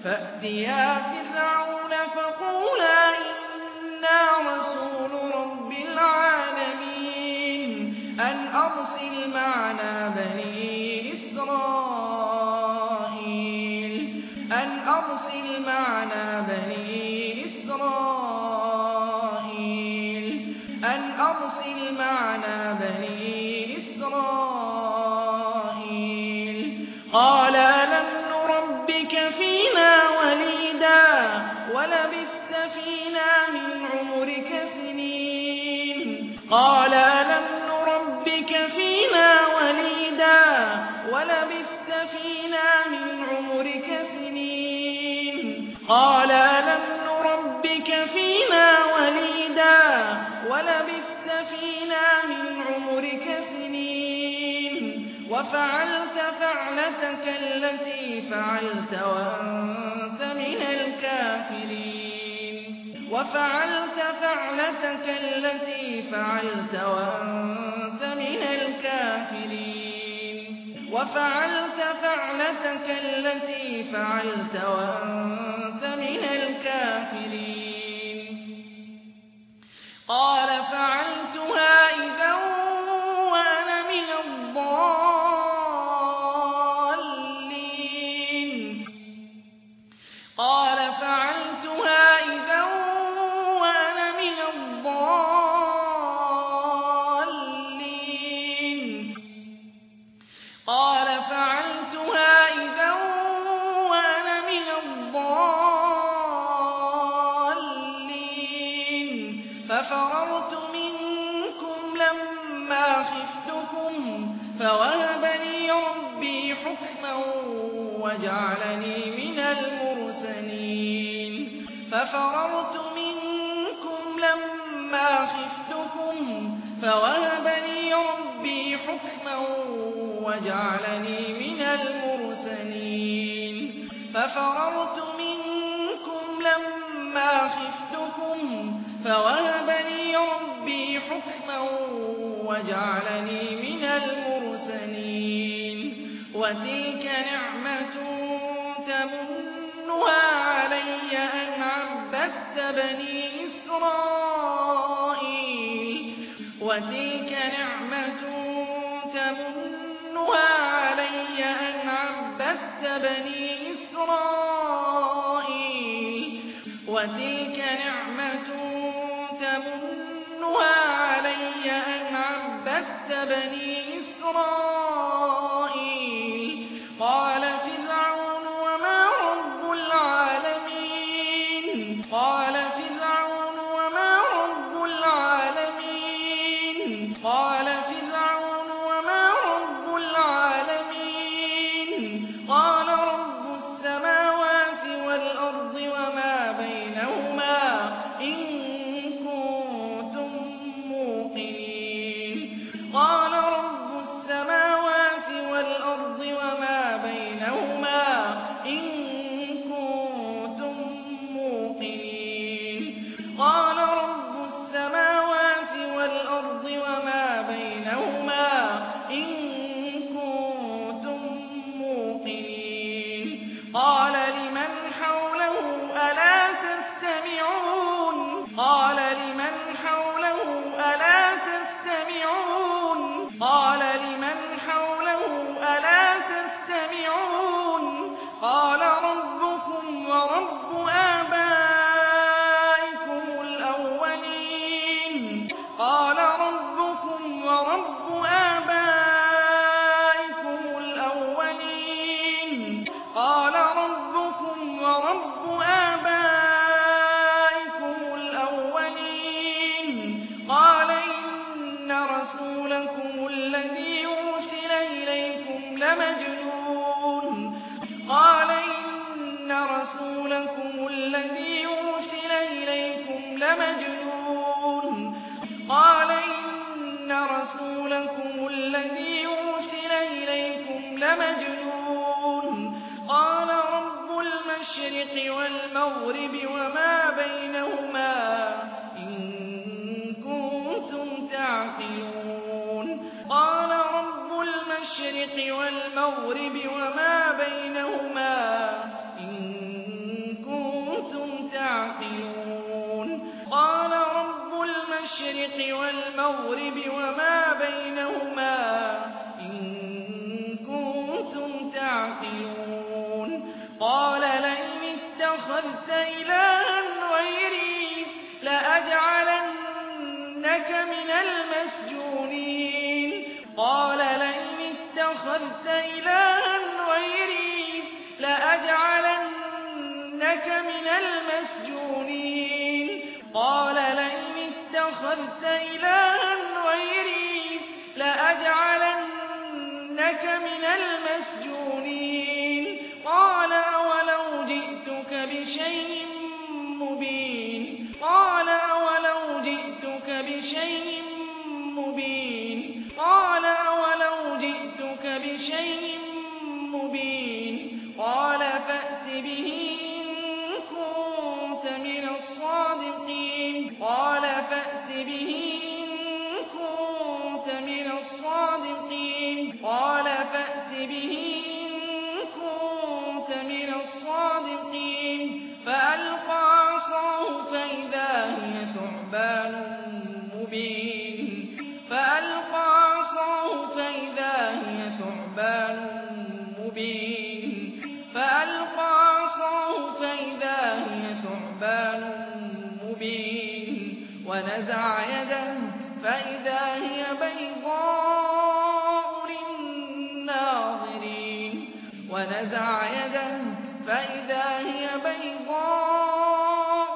A: فأتيا فرعون فقولا إنا رسول رب العالمين أن أرسل معنا بني إسرائيل قال ألم نربك فينا وليدا ولبثت فينا من عمرك سنين قال ألم نربك فينا وليدا ولبثت فينا من عمرك سنين قال ألم نربك فينا وليدا ولبثت فينا من عمرك سنين وفعلت فعلتك التي فعلت وأنت من الكافرين وفعلت فعلتك التي فعلت وأنت من الكافرين وفعلت فعلتك التي فعلت وأنت من الكافرين قال فعلتها إذا وأنا من الضالين قال فعلتها إذا وأنا من الضالين قال فعلتها إذا وأنا من الضالين ففررت منكم لما خفتكم فوهب لي ربي حكما وجعلني من المرسلين ففررت منكم لما خفتكم فوهب لي ربي حكما وجعلني من المرسلين ففررت منكم لما خفتكم فوهب لي ربي حكما وجعلني من المرسلين وتلك نعمة تمنها علي أن عبدت بني إسرائيل وتلك نعمة تمنها علي أن عبدت بني إسرائيل وتلك نعمة تمنها علي أن عبدت بني إسرائيل قال فرعون وما رب العالمين قال فرعون وما رب العالمين قال فرعون وما رب العالمين قال رب السماوات والأرض وما بينهما إن كنتم موقنين قال رب السماوات والأرض وما بينهما إن كنتم موقنين قال رب السماوات والأرض وما بينهما إن كنتم موقنين قال لمن حوله ألا تستمعون قال لمن حوله ألا تستمعون قال لمن حوله ألا تستمعون قال ربكم ورب آبائكم الأولين قال ربكم ورب آبائكم الأولين قال ربكم ورب آبائكم الأولين قال إن رسولكم الذي أرسل إليكم لمجنون قال إن رسولكم الذي أرسل إليكم لمجنون قال إن رسولكم الذي أرسل إليكم لمجنون قال رب المشرق والمغرب وما بينهما إن كنتم تعقلون قال رب المشرق والمغرب وما بينهما إن المشرق والمغرب وما بينهما إن كنتم تعقلون قال لئن اتخذت إلها غيري لأجعلنك من المسجونين قال لئن اتخذت إلها غيري لأجعلنك من المسجونين قال لئن اتخذت إلها غيري لأجعلنك من المسجونين قال أولو جئتك بشيء مبين قال أولو جئتك بشيء مبين قال أولو جئتك بشيء مبين قال فأت به إن كنت من الصادقين قال فأت به إن كنت من الصادقين قال فأت به إن كنت من الصادقين فألقى عصاه فإذا هي ثعبان مبين فألقى عصاه فإذا هي ثعبان مبين فألقى عصاه فإذا هي ثعبان مبين ونزع يده فإذا هي بيضاء للناظرين ونزع يده فإذا هي بيضاء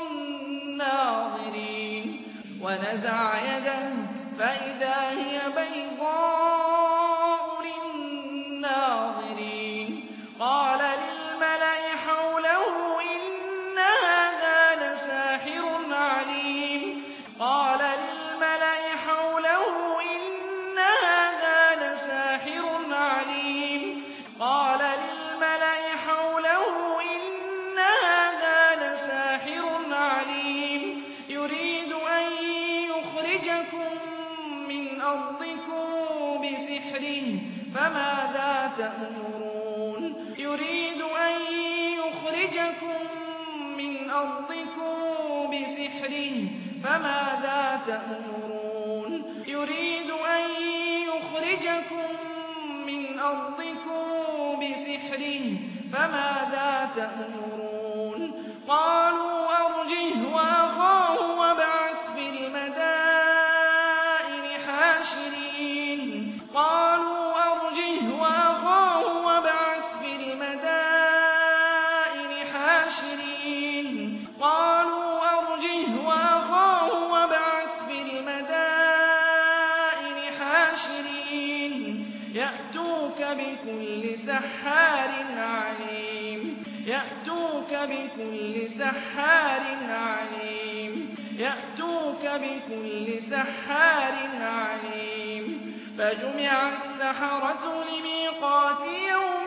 A: للناظرين ونزع يده فإذا هي بيضاء للناظرين قال للملأ حوله إن هذا لساحر عليم قال للملأ حوله إن هذا لساحر عليم قال للملأ حوله إن هذا لساحر عليم يريد أن يخرجكم من أرضكم بسحره فماذا تأمرون يريد أن يخرجكم من أرضكم بسحره فماذا تأمرون يريد أن يخرجكم من أرضكم بسحره فماذا تأمرون قالوا أرجه وأخاه وابعث في المدائن حاشرين قالوا أرجه وأخاه وابعث في المدائن حاشرين قالوا أرجه وأخاه وابعث في المدائن حاشرين يأتوك بكل سحار عليم يأتوك بكل سحار عليم يأتوك بكل سحار عليم فجمع السحرة لميقات يوم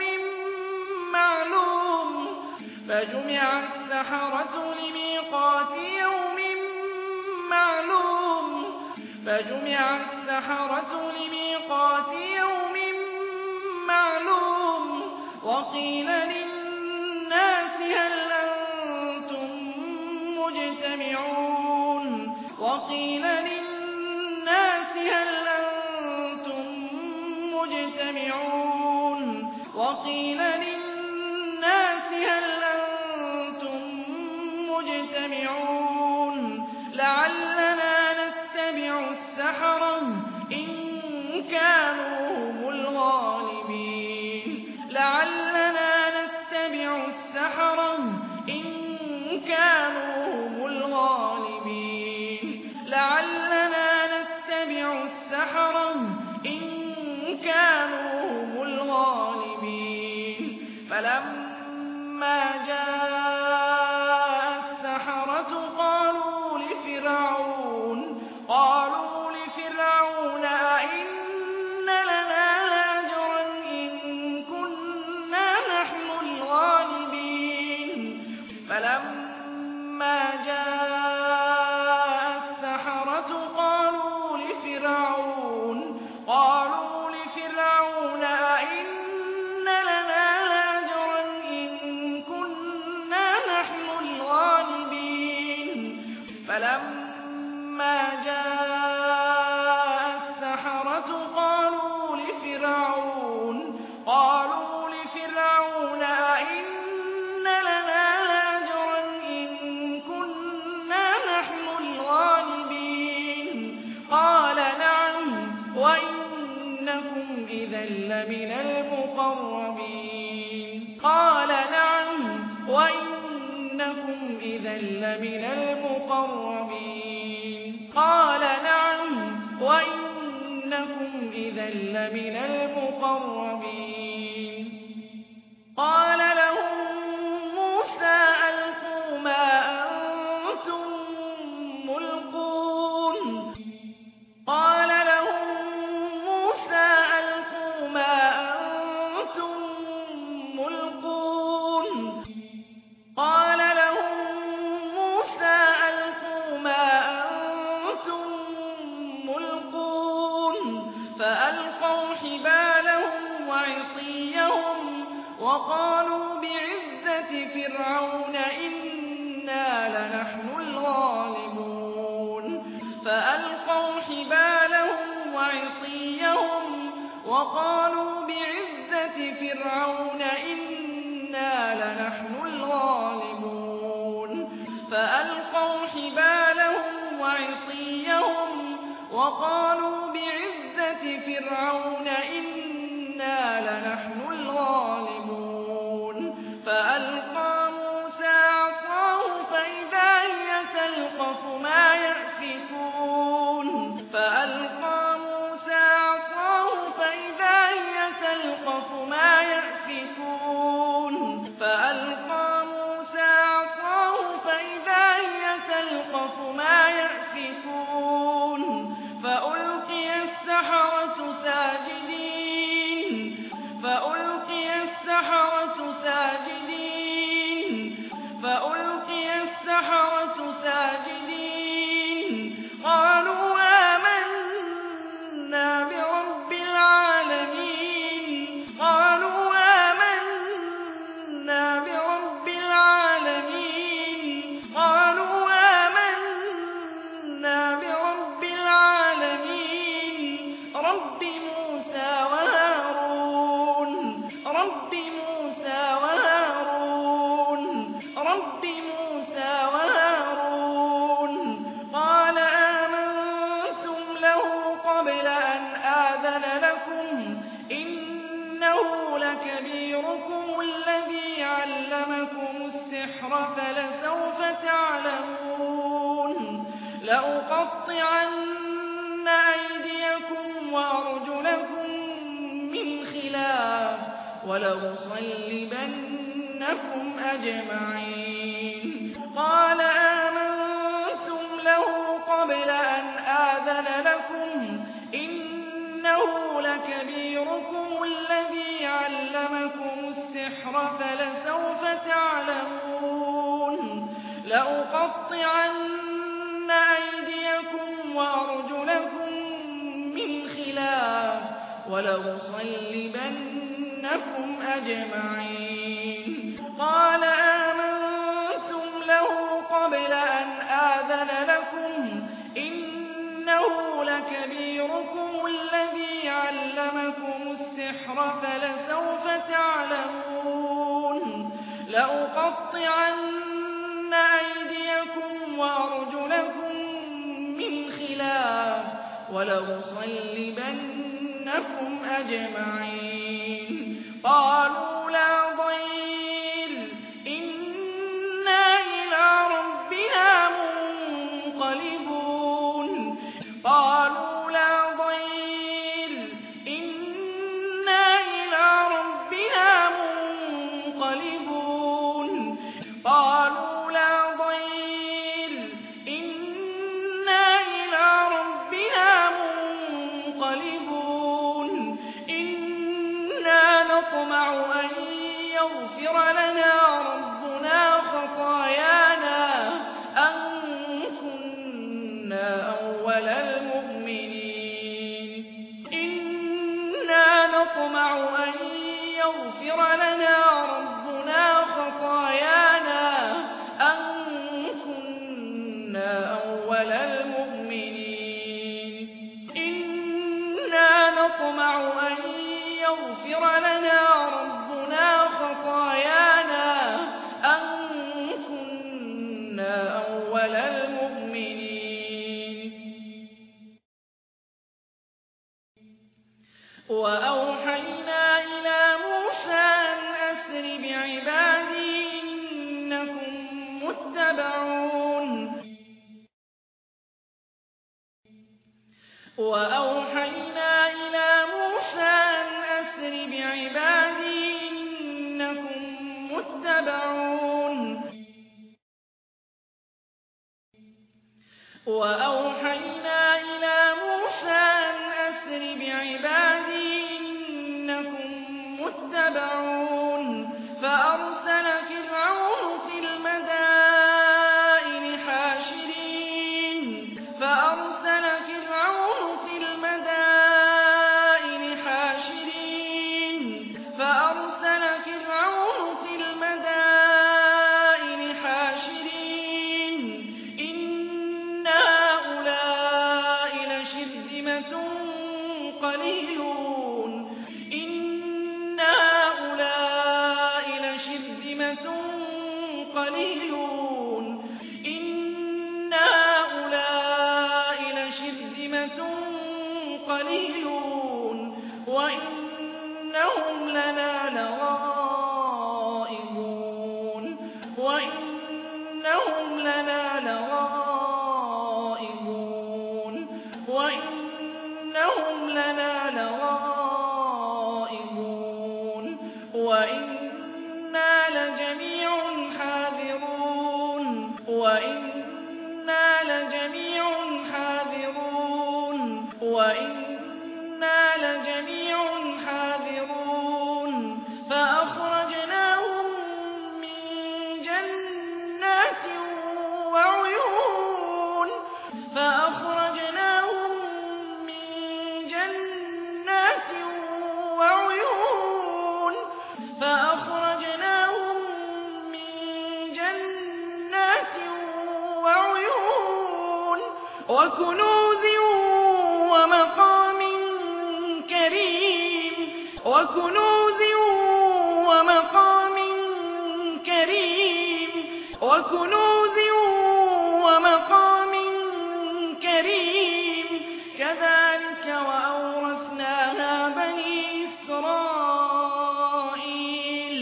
A: معلوم فجمع السحرة لميقات يوم معلوم فجمع السحرة لميقات يوم معلوم وقيل للناس هل أنتم مجتمعون وقيل للناس هل أنتم مجتمعون وقيل للناس هل أنتم مجتمعون لعلنا نتبع السحرة إن كانوا هم الغالبين لعلنا نتبع السحرة إن كانوا هم الغالبين لعلنا نتبع السحرة إن كانوا هم الغالبين فلما جاء السحرة قالوا لفرعون أئن لنا لأجرا إن كنا نحن الغالبين فلما جاء السحرة قالوا لفرعون أئن لنا لأجرا إن كنا نحن الغالبين فلما جاء إِذًا لَّمِنَ الْمُقَرَّبِينَ قَالَ نَعَمْ وَإِنَّكُمْ إِذًا لَّمِنَ الْمُقَرَّبِينَ قَالَ نَعَمْ وَإِنَّكُمْ إِذًا لَّمِنَ الْمُقَرَّبِينَ قَالَ لَهُم مُّوسَىٰ أَلْقُوا مَا أَنتُم مُّلْقُونَ قَالَ لَهُم مُّوسَىٰ أَلْقُوا مَا أَنتُم مُّلْقُونَ قَالَ لَهُم مُّوسَىٰ أَلْقُوا مَا أَنتُم مُّلْقُونَ فَأَلْقَوْا حِبَالَهُمْ وَعِصِيَّهُمْ وَقَالُوا بِعِزَّةِ فِرْعَوْنَ إِنَّا لَنَحْنُ الْغَالِبُونَ فَأَلْقَوْا حِبَالَهُمْ وَعِصِيَّهُمْ وَقَالُوا بِعِزَّةِ فِرْعَوْنَ إِنَّا لَنَحْنُ الْغَالِبُونَ فَأَلْقَوْا حِبَالَهُمْ وَعِصِيَّهُمْ وَقَالُوا بِعِزَّةِ فِرْعَوْنَ إِنَّا لَنَحْنُ الْغَالِبُونَ فَأَلْقَىٰ مُوسَىٰ عَصَاهُ فَإِذَا هِيَ تَلْقَفُ مَا يَأْفِكُونَ فَأَلْقَىٰ مُوسَىٰ عَصَاهُ فَإِذَا هِيَ تَلْقَفُ مَا يَأْفِكُونَ فَأَلْقَىٰ مُوسَىٰ عَصَاهُ فَإِذَا هِيَ تَلْقَفُ مَا يَأْفِكُونَ فَأُلْقِيَ السَّحَرَةُ سَاجِدِينَ فَأُلْقِيَ السَّحَرَةُ سَاجِدِينَ قَالُوا آمَنَّا بِرَبِّ الْعَالَمِينَ قَالُوا آمَنَّا بِرَبِّ الْعَالَمِينَ قَالُوا آمَنَّا بِرَبِّ الْعَالَمِينَ رَبِّ مُوسَىٰ وَهَارُونَ رَبِّ مُوسَىٰ وَهَارُونَ رَبِّ مُوسَىٰ وَهَارُونَ قَالَ آمَنتُمْ لَهُ قَبْلَ أَنْ آذَنَ لَكُمْ إِنَّهُ لَكَبِيرُكُمُ الَّذِي عَلَّمَكُمُ السِّحْرَ فَلَسَوْفَ تَعْلَمُونَ لَأُقَطِّعَنَّ أَيْدِيَكُمْ وَأَرْجُلَكُم مِّنْ خِلَافٍ وَلَأُصَلِّبَنَّكُمْ أَجْمَعِينَ قَالَ آمَنتُمْ لَهُ قَبْلَ أَنْ آذَنَ لَكُمْ إِنَّهُ لَكَبِيرُكُمُ الَّذِي عَلَّمَكُمُ السِّحْرَ فَلَسَوْفَ تَعْلَمُونَ لَأُقَطِّعَنَّ أَيْدِيَكُمْ وَأَرْجُلَكُم مِّنْ خِلَافٍ وَلَأُصَلِّبَنَّكُمْ أَجْمَعِينَ قَالَ آمَنتُمْ لَهُ قَبْلَ أَنْ آذَنَ لَكُمْ إِنَّهُ لَكَبِيرُكُمُ الَّذِي عَلَّمَكُمُ السِّحْرَ فَلَسَوْفَ تَعْلَمُونَ لَأُقَطِّعَنَّ أَيْدِيَكُمْ وَأَرْجُلَكُم مِّنْ خِلَافٍ وَلَأُصَلِّبَنَّكُمْ أَجْمَعِينَ قَالُوا لَا ضَيْرَ إِنَّا إِلَىٰ رَبِّنَا مُنقَلِبُونَ قَالُوا لَا ضَيْرَ إِنَّا إِلَىٰ رَبِّنَا مُنقَلِبُونَ قَالُوا لَا ضَيْرَ إِنَّا إِلَىٰ رَبِّنَا مُنقَلِبُونَ إِنَّا نَطْمَعُ أَن وأوحينا إلى موسى أن أسر بعبادي إنكم متبعون وأوحينا إلى موسى أن أسر بعبادي إنكم متبعون فأرسل فرعون في المدائن حاشرين إن هؤلاء لشرذمة قليلون وإنهم لنا لغائظون وإنا لجميع حاذرون فأخرجناهم من جنات وعيون وكنوز ومقام كريم كذلك وأورثناها بني إسرائيل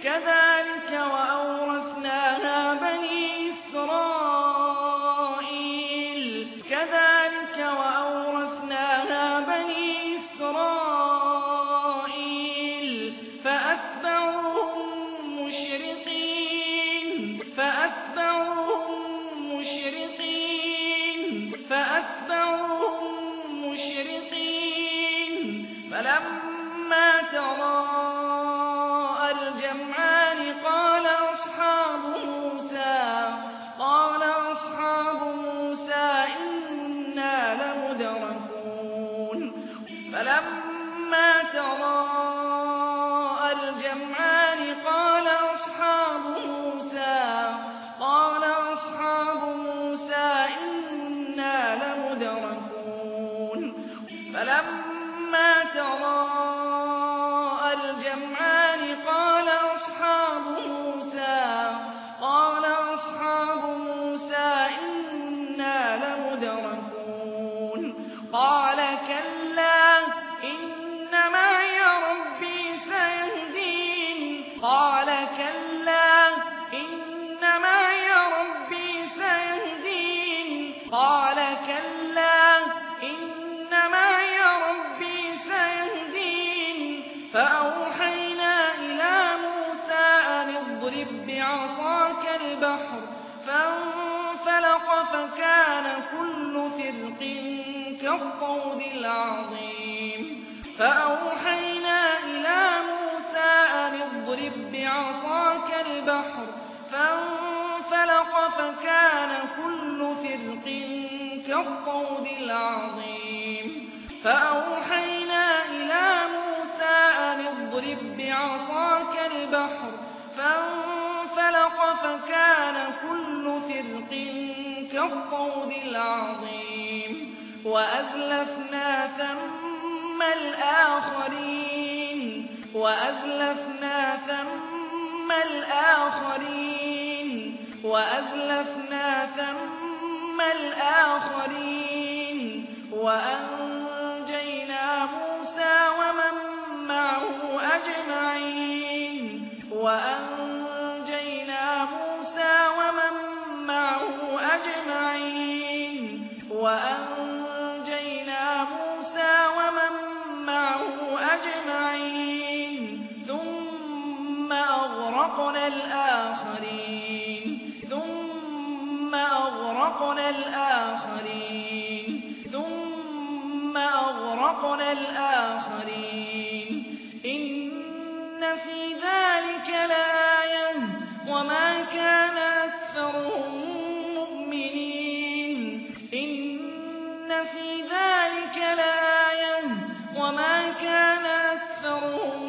A: فأتبعوهم مشرقين فلما تراءى الجمعان قال أصحاب موسى إنا لمدركون فلما تراءى الجمعان قال أصحاب موسى إنا لمدركون قال كلا إن معي ربي سيهدين فأوحينا إلى موسى أن اضرب بعصاك البحر فانفلق فكان كل فرق كالطود العظيم فأوحينا إلى موسى أن اضرب بعصاك البحر فانفلق فكان كل فرق كالطود العظيم فأوحينا إلى موسى أن اضرب بعصاك البحر فانفلق فكان كل فرق كالطود العظيم وأزلفنا ثم الآخرين وأنجينا موسى ومن معه أجمعين أغرقنا الآخرين ثم أغرقنا الآخرين إن في ذلك لآية وما كان أكثرهم مؤمنين إن في ذلك لآية وما كان أكثرهم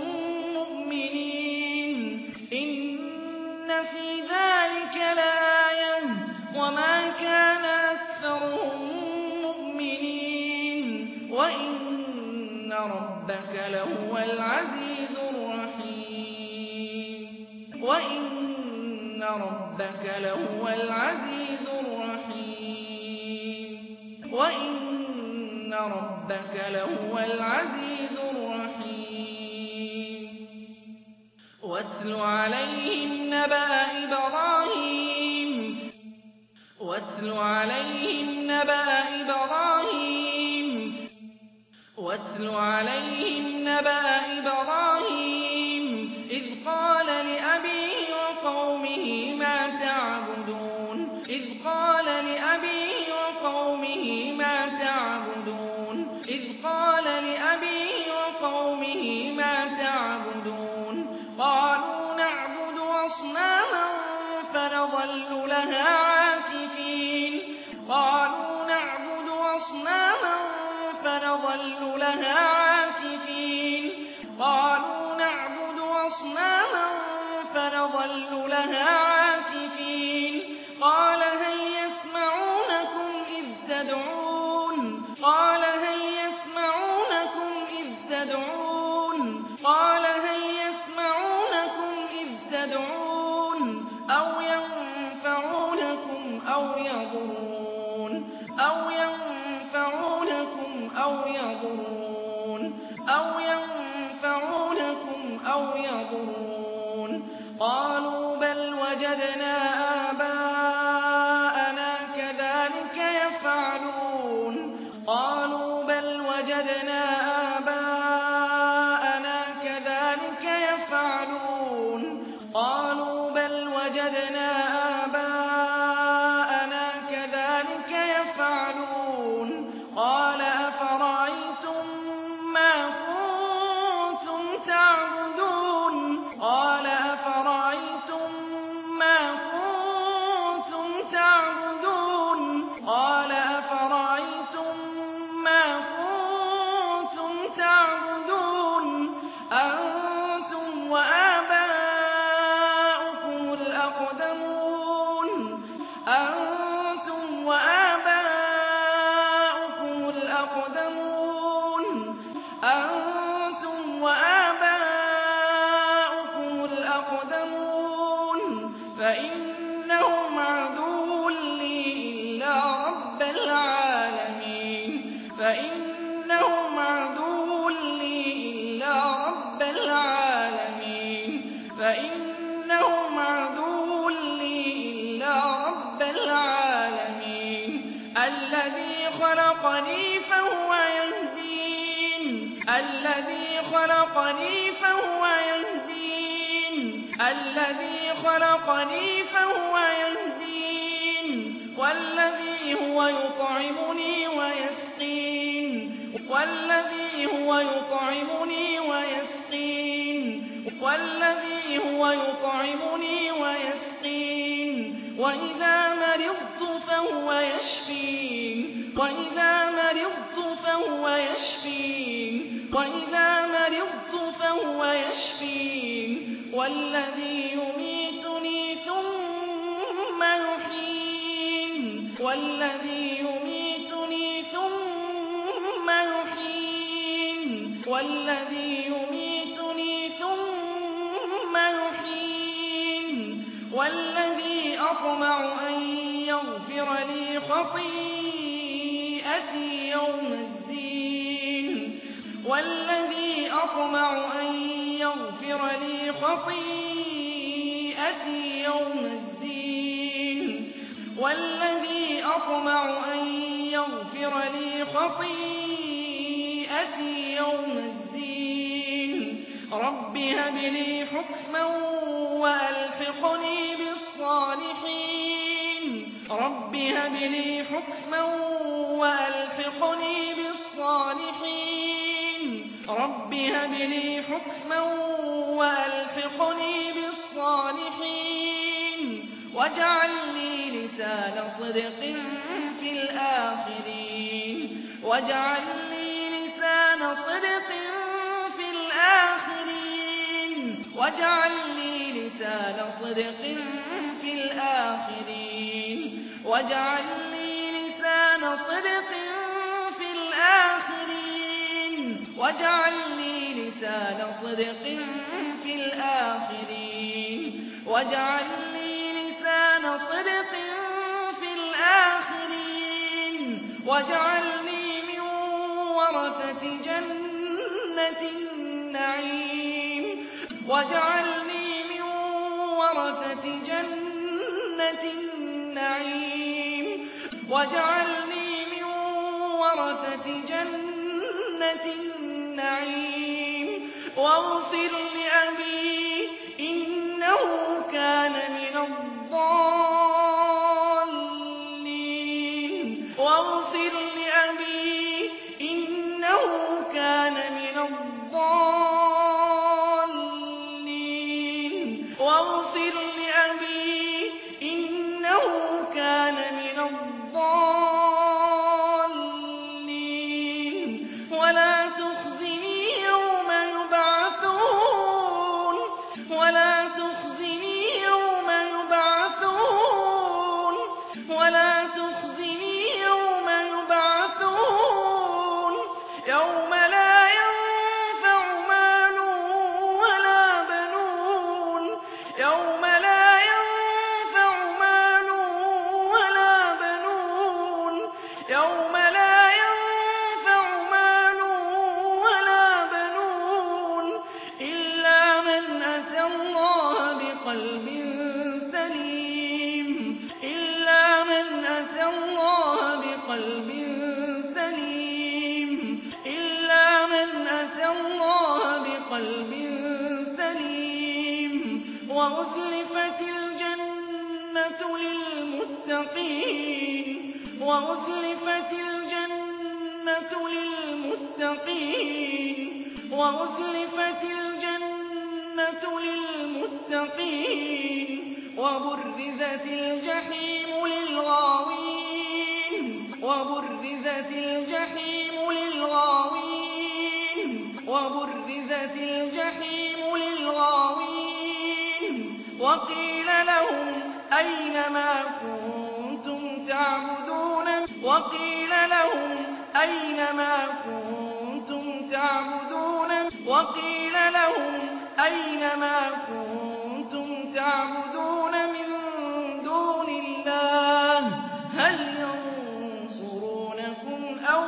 A: مؤمنين إن في ذلك لآية وما كان أكثرهم مؤمنين وإن ربك لهو العزيز الرحيم وإن ربك لهو العزيز الرحيم وإن ربك لهو العزيز الرحيم واتل عليهم نبأ إبراهيم واتل عليهم نبأ إبراهيم واتل عليهم نبأ إبراهيم إذ قال لأبيه وقومه ما تعبدون إذ قال لأبيه وقومه ما تعبدون إذ قال لأبيه وقومه ما تعبدون قالوا نعبد أصناما فنظل لها عاكفين قالوا نعبد أصناما فنظل لها عاكفين قالوا نعبد أصناما فنظل لها عاكفين قال هل يسمعونكم إذ تدعون قال هل يسمعونكم إذ تدعون قال هل يسمعونكم إذ تدعون أو ينفعونكم أو يضرون أو ينفعونكم أو يضرون أو ينفعونكم أو يضرون قالوا بل وجدنا آباءنا كذلك يفعلون قالوا بل وجدنا آباءنا كذلك يفعلون قالوا بل وجدنا آباءنا كذلك يفعلون قال أفرأيتم ما كنتم تعبدون قال أفرأيتم ما كنتم تعبدون قال أفرأيتم ما كنتم تعبدون أنتم وآباؤكم الأقدمون أنتم وآباؤكم الأقدمون أنتم وآباؤكم الأقدمون فإنهم عدو لي إلا رب العالمين فإنهم عدو لي إلا رب العالمين فإنهم عدو لي إلا رب العالمين الذي خلقني فهو يهدين الذي خلقني فهو يهدين الذي خلقني فهو يهدين والذي هو يطعمني ويسقين والذي هو يطعمني ويسقين والذي هو يطعمني ويسقين وإذا مرضت فهو يشفين وإذا مرضت فهو يشفين وإذا مرضت فهو يشفين والذي يميتني ثم يحيين والذي يميتني ثم يحيين والذي يميتني ثم يحيين والذي أطمع أن يغفر لي خطيئتي يوم الدين والذي أطمع أن يغفر لي خطيئتي يوم الدين والذي أطمع أن يغفر لي خطيئتي يوم الدين رب هب لي حكما وألحقني بالصالحين رب هب لي حكما وألحقني بالصالحين رب هب لي حكما وألحقني بالصالحين واجعل لي لسان صدق في الآخرين واجعل لي لسان صدق في الآخرين واجعل لي لسان صدق في الآخرين واجعل لي لسان صدق في الآخرين واجعل لي لسان صدق في الآخرين واجعل لي لسان صدق في الآخرين واجعلني من ورثة جنة النعيم واجعلني من ورثة جنة النعيم واجعلني من ورثة جنة النعيم واغفر لأبي إنه كان من الضالين واغفر لأبي إنه كان من الضالين واغفر لأبي إنه كان من الضالين ولا تخزني يوم يبعثون ولا تخزني يوم يبعثون ولا تخزني يوم يبعثون يوم لا ينفع مال ولا بنون يوم لا ينفع مال ولا بنون يوم لا ينفع مال ولا بنون إلا من أتى الله بقلب سليم إلا من أتى الله بقلب سليم إلا من أتى الله بقلب سليم وأزلفت الجنة للمتقين وأزلفت الجنة للمتقين وأزلفت الجنة للمتقين وبرزت الجحيم للغاوين وبرزت الجحيم للغاوين وبرزت الجحيم للغاوين وقيل لهم أين ما كنتم تعبدون وقيل لهم أين ما كنتم تعبدون وقيل لهم أين ما كنتم تعبدون من دون الله هل ينصرونكم أو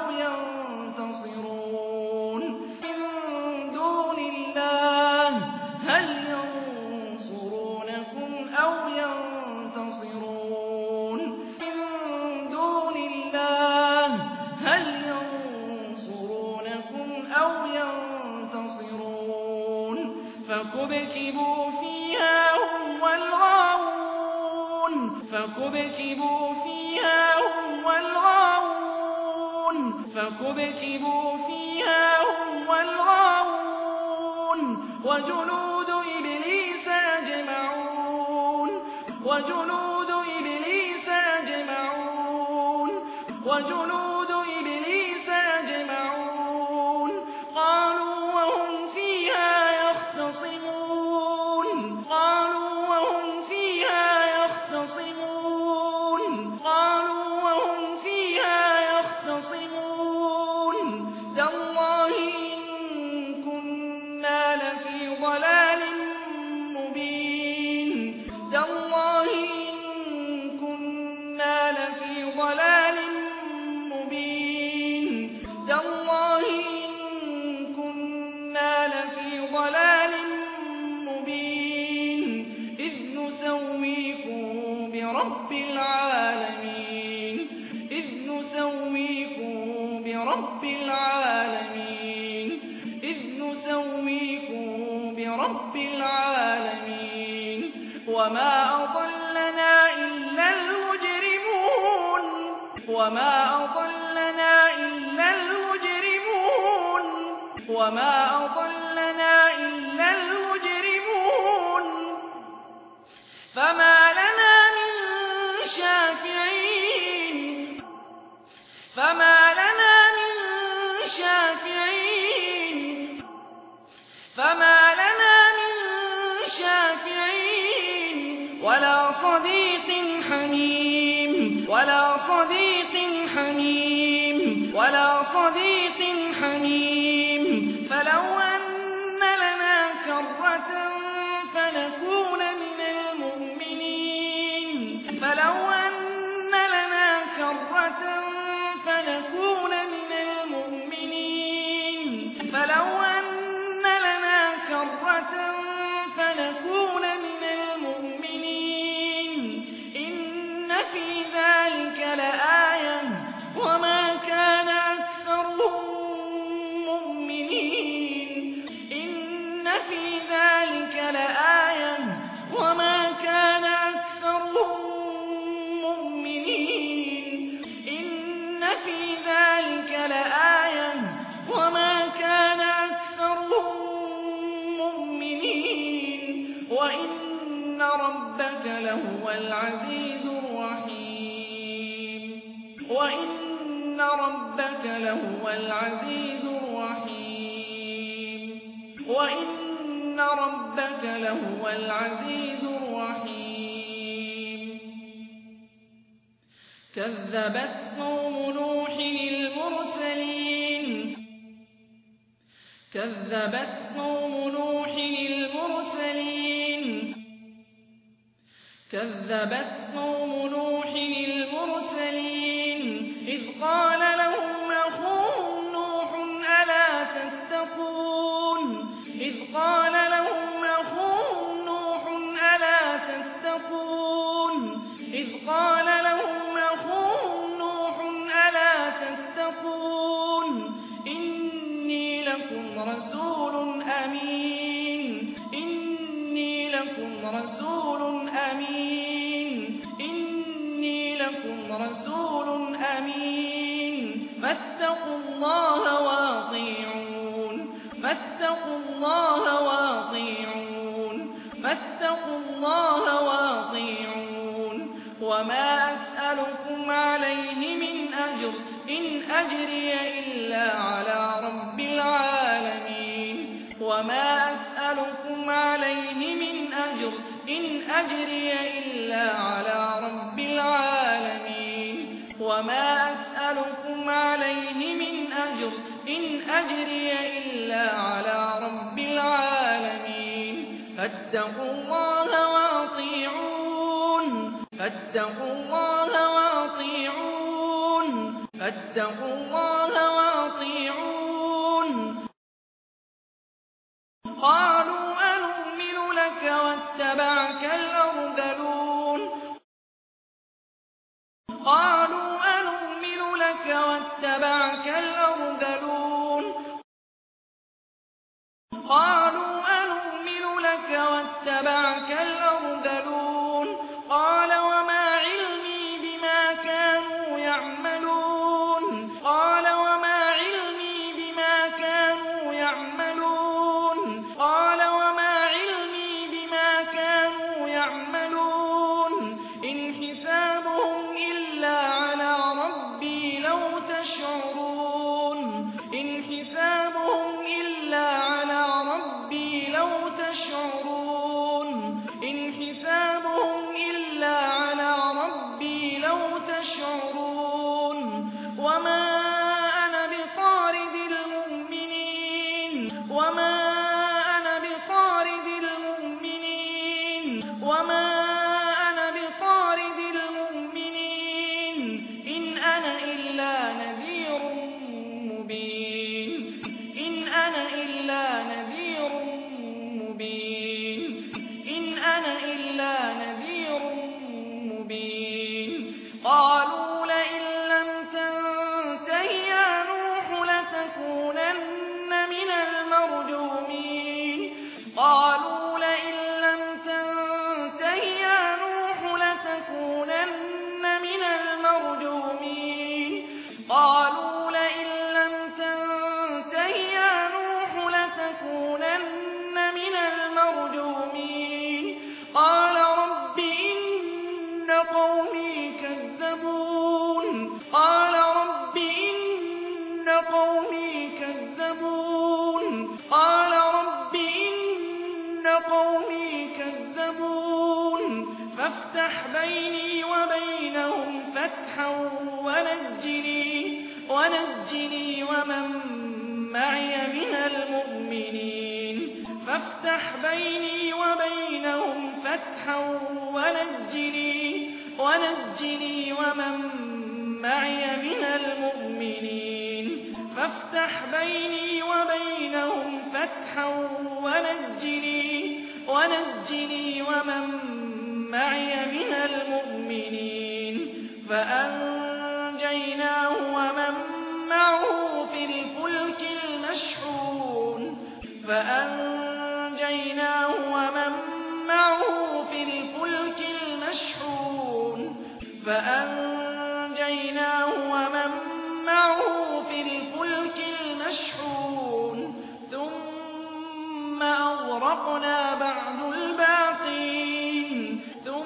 A: ينتصرون من دون الله هل ينصرونكم أو ينتصرون من دون الله هل ينصرونكم أو ينتصرون فكبكبوا فيها هم والغاوون فكبكبوا فيها هم والغاوون فكبكبوا فيها هم والغاوون وجنود إبليس أجمعون وجنود إبليس أجمعون وجنود إبليس أجمعون قالوا وهم فيها يختصمون قالوا وهم فيها يختصمون قالوا وهم فيها يختصمون تالله إن كنا لفي ضلال مبين تالله إن كنا لفي ضلال مبين تالله إن كنا لفي ضلال مبين إذ نسويكم برب العالمين إذ نسويكم برب العالمين إذ نسويكم برب العالمين وما أضلنا إلا المجرمون وما أضلنا إلا المجرمون فما لنا من شافعين ولا صديق حميم فلو أن لنا كرة فنكون من المؤمنين إن في ذلك لآية وما كان أكثرهم مؤمنين وإن ربك لهو العزيز الرحيم كذبت قوم نوح المرسلين إذ قال لهم أخوهم نوح ألا تتقون إني لكم رسول أمين فاتقوا الله وأطيعون وما أسألكم عليه من أجر إن أجري إلا على رب العالمين فاتقوا الله وأطيعون قالوا أنؤمن لك واتبعك الأرذلون قال وما علمي بما كانوا يعملون إن حسابهم إلا على ربي لو تشعرون وما أنا بطارد المؤمنين إن أنا إلا نذير مبين قالوا لئن لم تنته يا نوح لتكونن من المرجومين كذبون قال رب إن قومي كذبون قال رب إن قومي كذبون فافتح بيني وبينهم فتحا ونجني ومن معي من المؤمنين فافتح بيني وبينهم فتحا ونجني ومن معي من المؤمنين فافتح بيني وبينهم فتحا ونجني ومن معي من المؤمنين فأنجيناه ومن معه في الفلك المشحون ثم أغرقنا بعد الباقين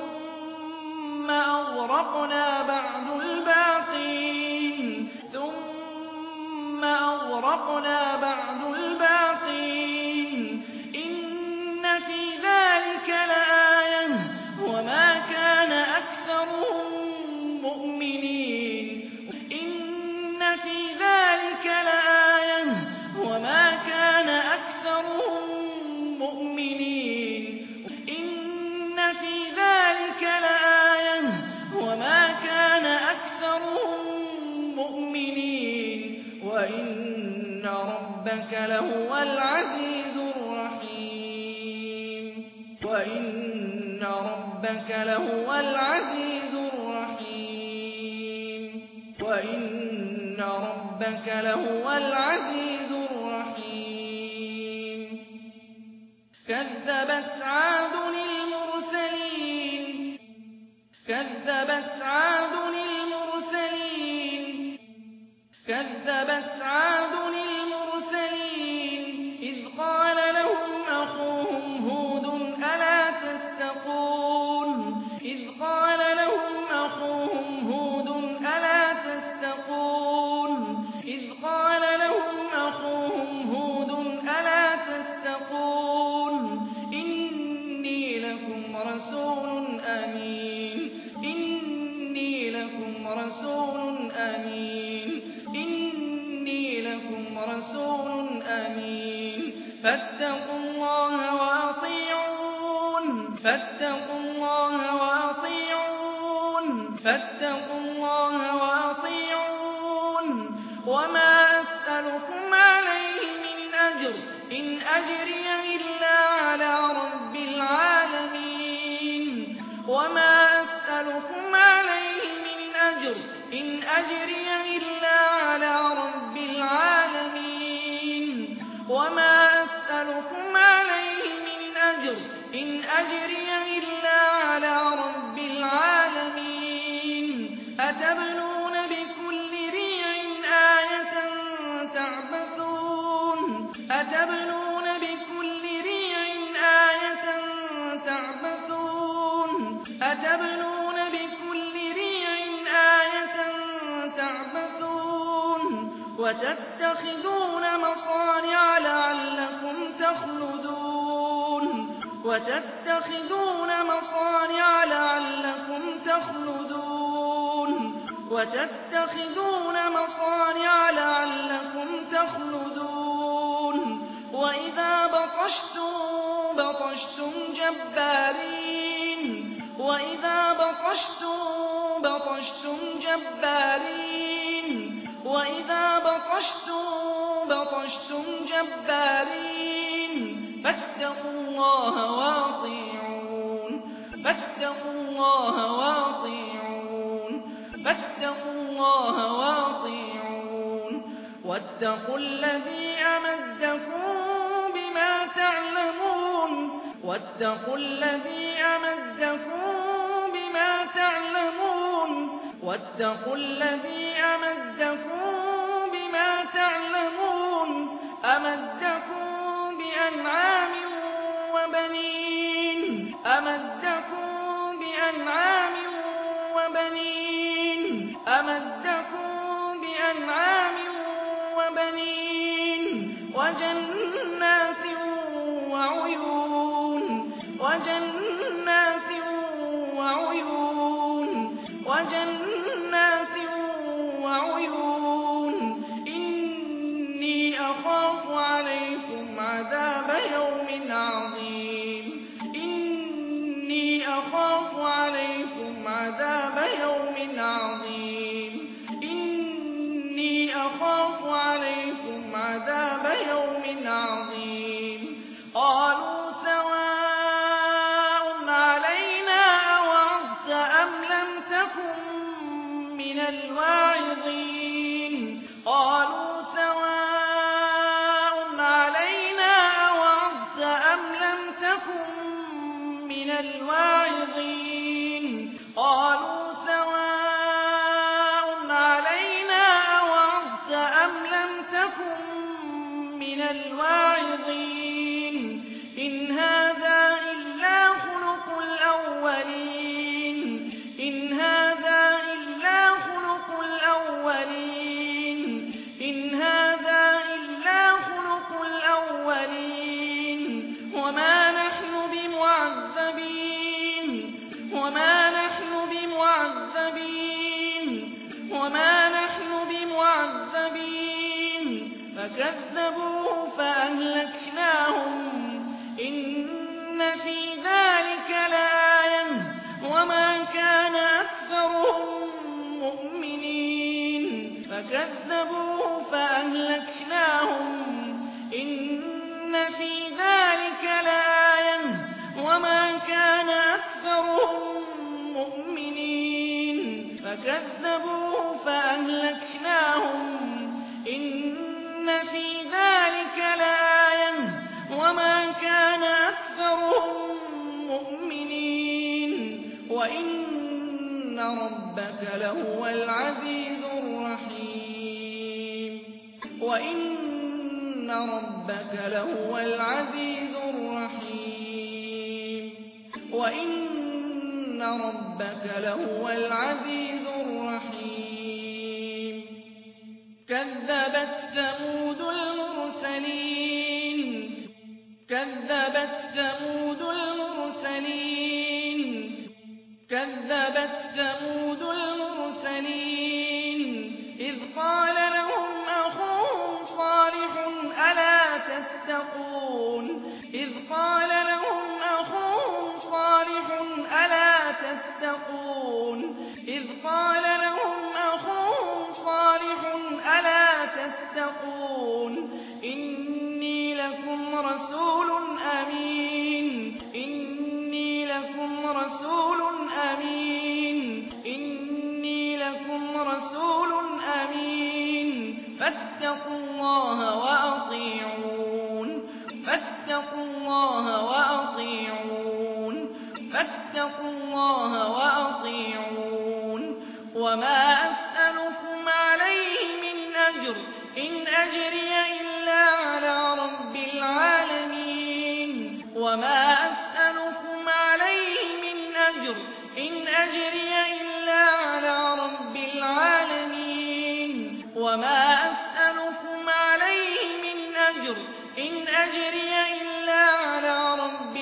A: إن في ذلك لآية وما كان أكثرهم مؤمنين وإن ربك لهو العزيز الرحيم كذبت عاد المرسلين إذ قال لهم أخوهم هود ألا تتقون إني لكم رسول أمين فاتقوا الله وأطيعون وما أسألكم عليه من أجر إن أجري إلا على رب العالمين أتبنون بكل ريع آية تعبثون وتتخذون مصانع لعلكم تخلدون وإذا بطشتم بطشتم جبارين فاتقوا الله وأطيعون واتقوا الذي أمدكم بما تعلمون أمدكم بأنعام وبنين أمدكم بأنعام وبنين وجنات وعيون وجنات وعيون وجنات وعيون إني أخاف عليكم عذاب يوم عظيم إني أخاف عليكم عذاب يوم عظيم إني أخاف عليكم عذاب يوم عظيم قالوا سواء علينا أوعظت أم لم تكن من الواعظين قالوا سواء علينا أوعظت أم لم تكن من الواعظين قالوا سواء علينا أوعظت أم لم تكن من الواعظين إن هذا إلا خلق الأولين إن هذا إلا خلق الأولين إن هذا إلا خلق الأولين وما نحن بمعذبين وما نحن بمعذبين وما نحن بمعذبين فكذبوه فأهلكناهم إن في ذلك لآية وما كان أكثرهم مؤمنين فكذبوه فأهلكناهم إن في ذلك لآية وما كان أكثرهم مؤمنين فكذبوه فأهلكناهم إن في ذلك لآية وما كان أكثرهم مؤمنين وإن ربك لهو العزيز الرحيم وإن ربك لهو العزيز الرحيم وإن ربك لهو العزيز الرحيم كذبت ثمود المرسلين كذبت ثمود المرسلين كذبت ثمود المرسلين إذ قال لهم أخوهم صالح ألا تتقون إذ قال لهم أخوهم صالح ألا تتقون إذ قال لهم أخوهم صالح ألا تتقون إني لكم رسول أمين إني لكم رسول أمين إني لكم رسول أمين فاتقوا الله وأطيعون فاتقوا الله وأطيعون فاتقوا الله وأطيعون وما أسألكم عليه من أجر إن أجري إلا على رب العالمين وما أسألكم عليه من أجر إن أجري إلا على رب العالمين وما أسألكم عليه من أجر إن أجري إلا على رب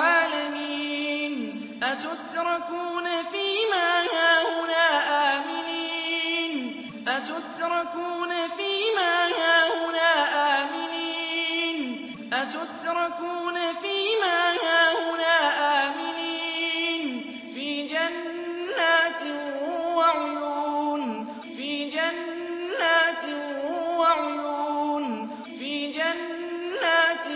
A: العالمين أتتركون فيما هاهنا آمنين أتتركون فيما هاهنا آمنين أتتركون فيما هاهنا آمنين في جنات وعيون في جنات وعيون في جنات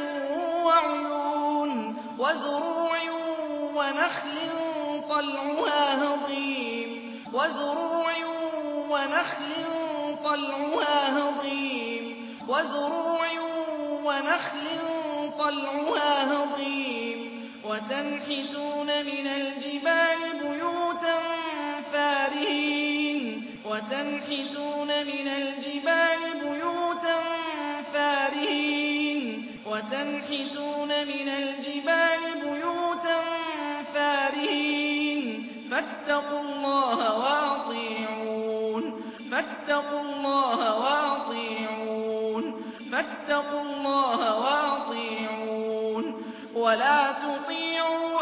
A: وعيون وزروع ونخل طلعها هضيم وزروع ونخل طلعها هضيم وزروع ونخل طلعها هضيم وتنحتون من الجبال بيوتا فارهين وتنحتون من الجبال بيوتا فارهين وتنحتون من الجبال بيوتا فارهين فاتقوا الله وأطيعون فاتقوا الله وأطيعون ولا تطيعوا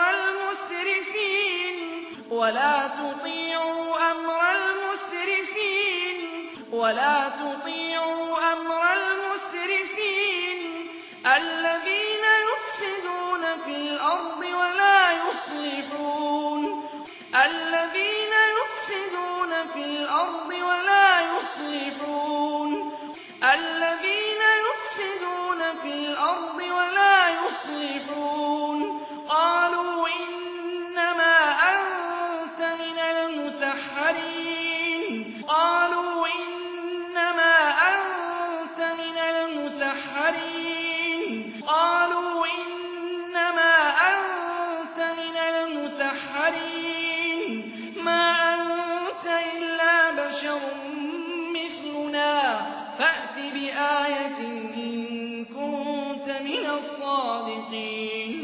A: أمر المسرفين الذين يفسدون في الأرض ولا يصلحون قالوا إنما أنت من المسحرين ما أنت إلا بشر مثلنا فأت بآية إن كنت من الصادقين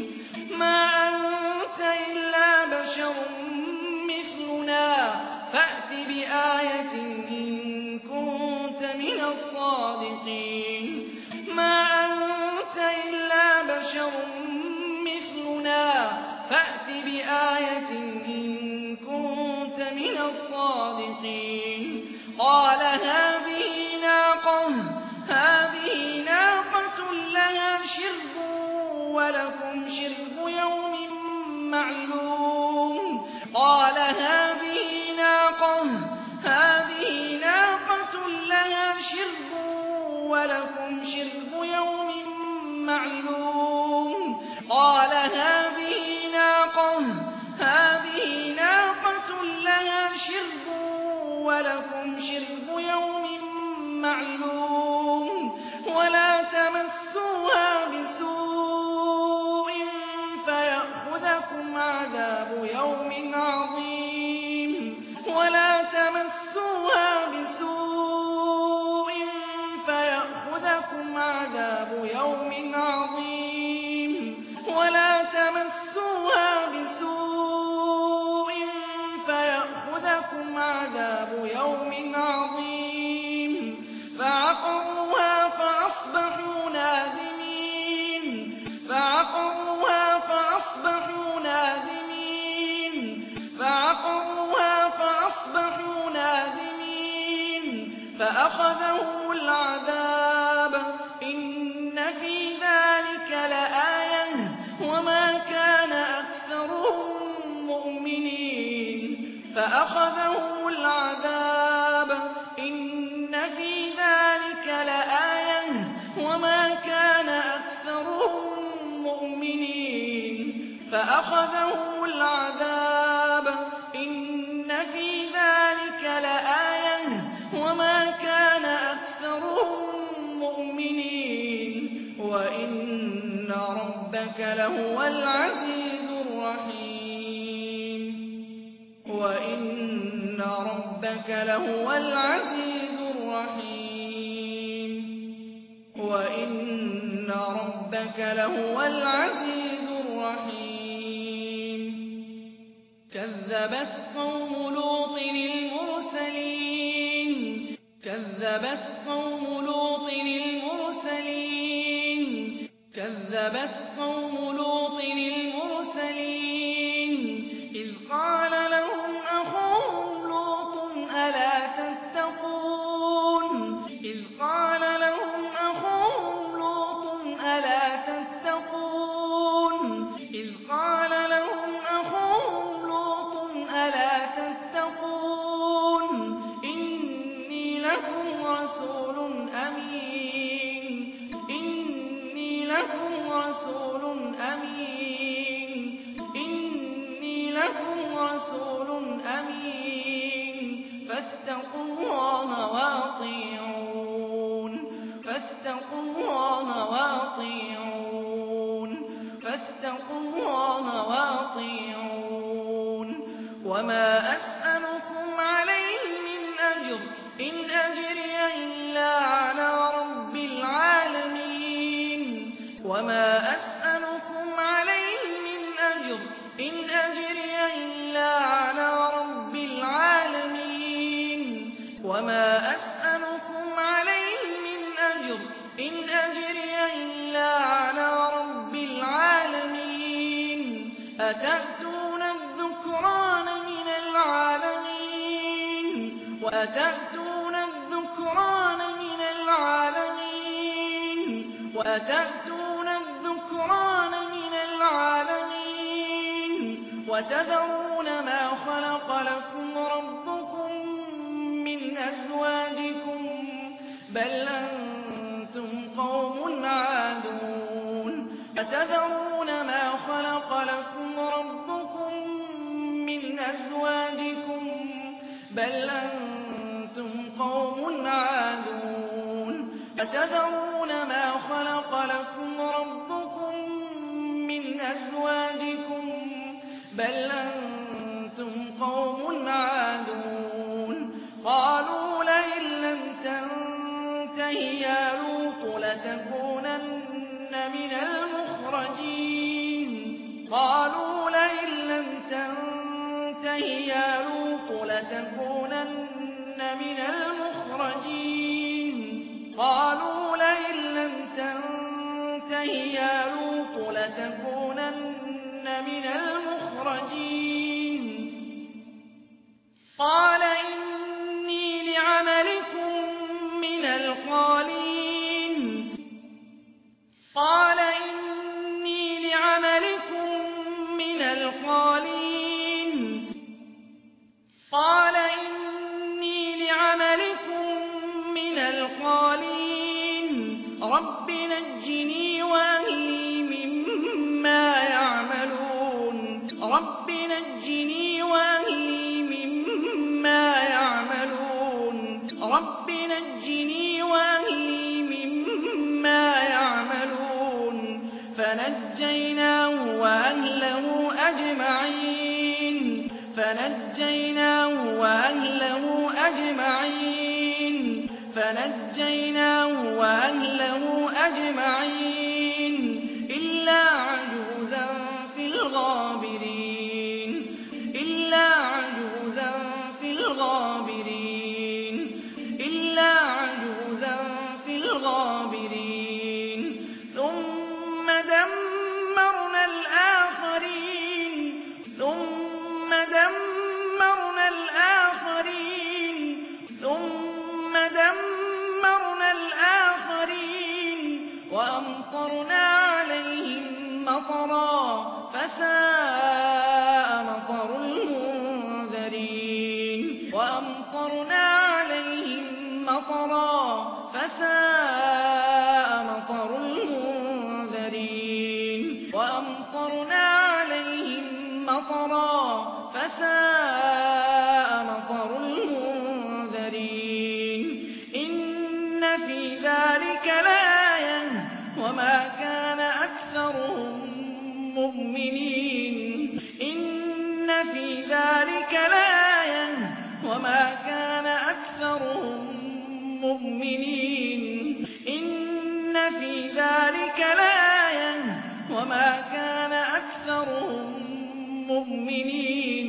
A: قال هذه ناقة لها شرب ولكم شرب يوم معلوم ولا تمسوها بسوء فيأخذكم عذاب يوم عظيم فعقروها فأصبحوا نادمين فأخذهم العذاب إن في ذلك لآية وما كان أكثرهم مؤمنين فأخذهم العذاب إن في ذلك لآية وما كان أكثرهم مؤمنين وإن ربك لهو العزيز الرحيم كذبت قوم لوط المرسلين إذ قال لهم أخوهم لوط ألا تتقون إني لكم رسول أمين فاتقوا الله وأطيعون وما أسألكم عليه من أجر إن أجري إلا على رب العالمين وما أسألكم عليه من أجر إن أجري إلا على رب العالمين أتأتون الذكران من العالمين وأتأتون الذكران من العالمين وأتأتون الذكران من العالمين وتذرون ما خلق لكم ربكم من أزواجكم بل أنتم قوم عادون وتذرون ما خلق لكم ربكم من أزواجكم بل أنتم قوم عادون وتذرون ما خلق لكم ربكم من أزواجكم بل أنتم قوم عادون قالوا لئن لم تنته يا لوط لتكونن من المخرجين قالوا لئن لم تنته يا لوط لتكونن من المخرجين قالوا لئن لم تنته يا لوط لتكونن من المخرجين قال إني لعملكم من القالين قال إني لعملكم من القالين قال إني لعملكم من القالين رب نجني وأهلي مما يعملون رب نجني وأهلي مما يعملون رب نجني وأهلي مما يعملون فنجيناه وأهله أجمعين فنجيناه وأهله أجمعين فنجيناه وأهله أجمعين إلا عجوزا في الغابرين إلا عجوزا في الغابرين إلا عجوزا في الغابرين ثم دمرنا الآخرين ثم دمرنا الآخرين ثم دمرنا الآخرين وأمطرنا عليهم مطرا فساء مطر المنذرين وأمطرنا عليهم مطرا فساء مطر المنذرين وأمطرنا عليهم مطرا فساء مطر المنذرين إن في ذلك لآية وما كان أكثرهم مؤمنين إن في ذلك لآية وما كان أكثرهم مؤمنين إن في ذلك لآية وما كان أكثرهم مؤمنين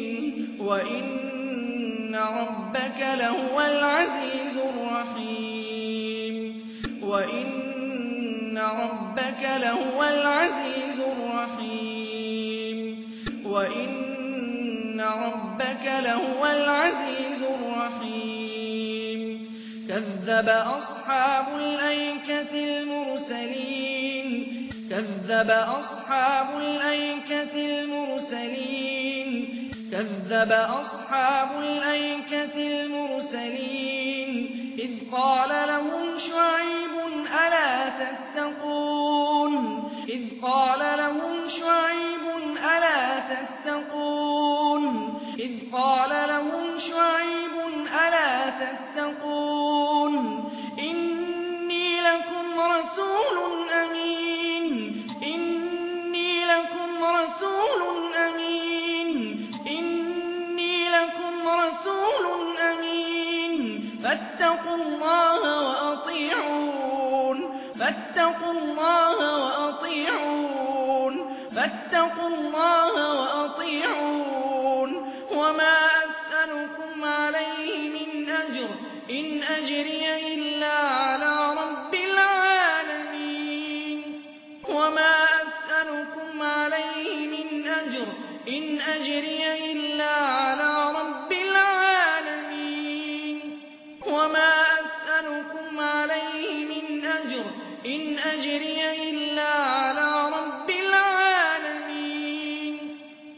A: وإن ربك لهو العزيز الرحيم وإن ربك لهو العزيز الرحيم وإن ربك لهو العزيز الرحيم كذب أصحاب الأيكة المرسلين كذب أصحاب الأيكة المرسلين كذب أصحاب الأيكة المرسلين إذ قال لهم شعيب ألا تتقون إذ قال لهم شعيب ألا تتقون إذ قال لهم شعيب ألا تتقون إني لكم رسول أمين إني لكم رسول أمين إني لكم رسول أمين فاتقوا الله وأطيعون فاتقوا الله وأطيعون فاتقوا الله وأطيعون وما أسألكم عليه من أجر أجر إن أجري إلا على رب العالمين وما أسألكم عليه من أجر إن أجري إلا على رب العالمين وما أسألكم عليه من أجر إن أجري إلا على رب العالمين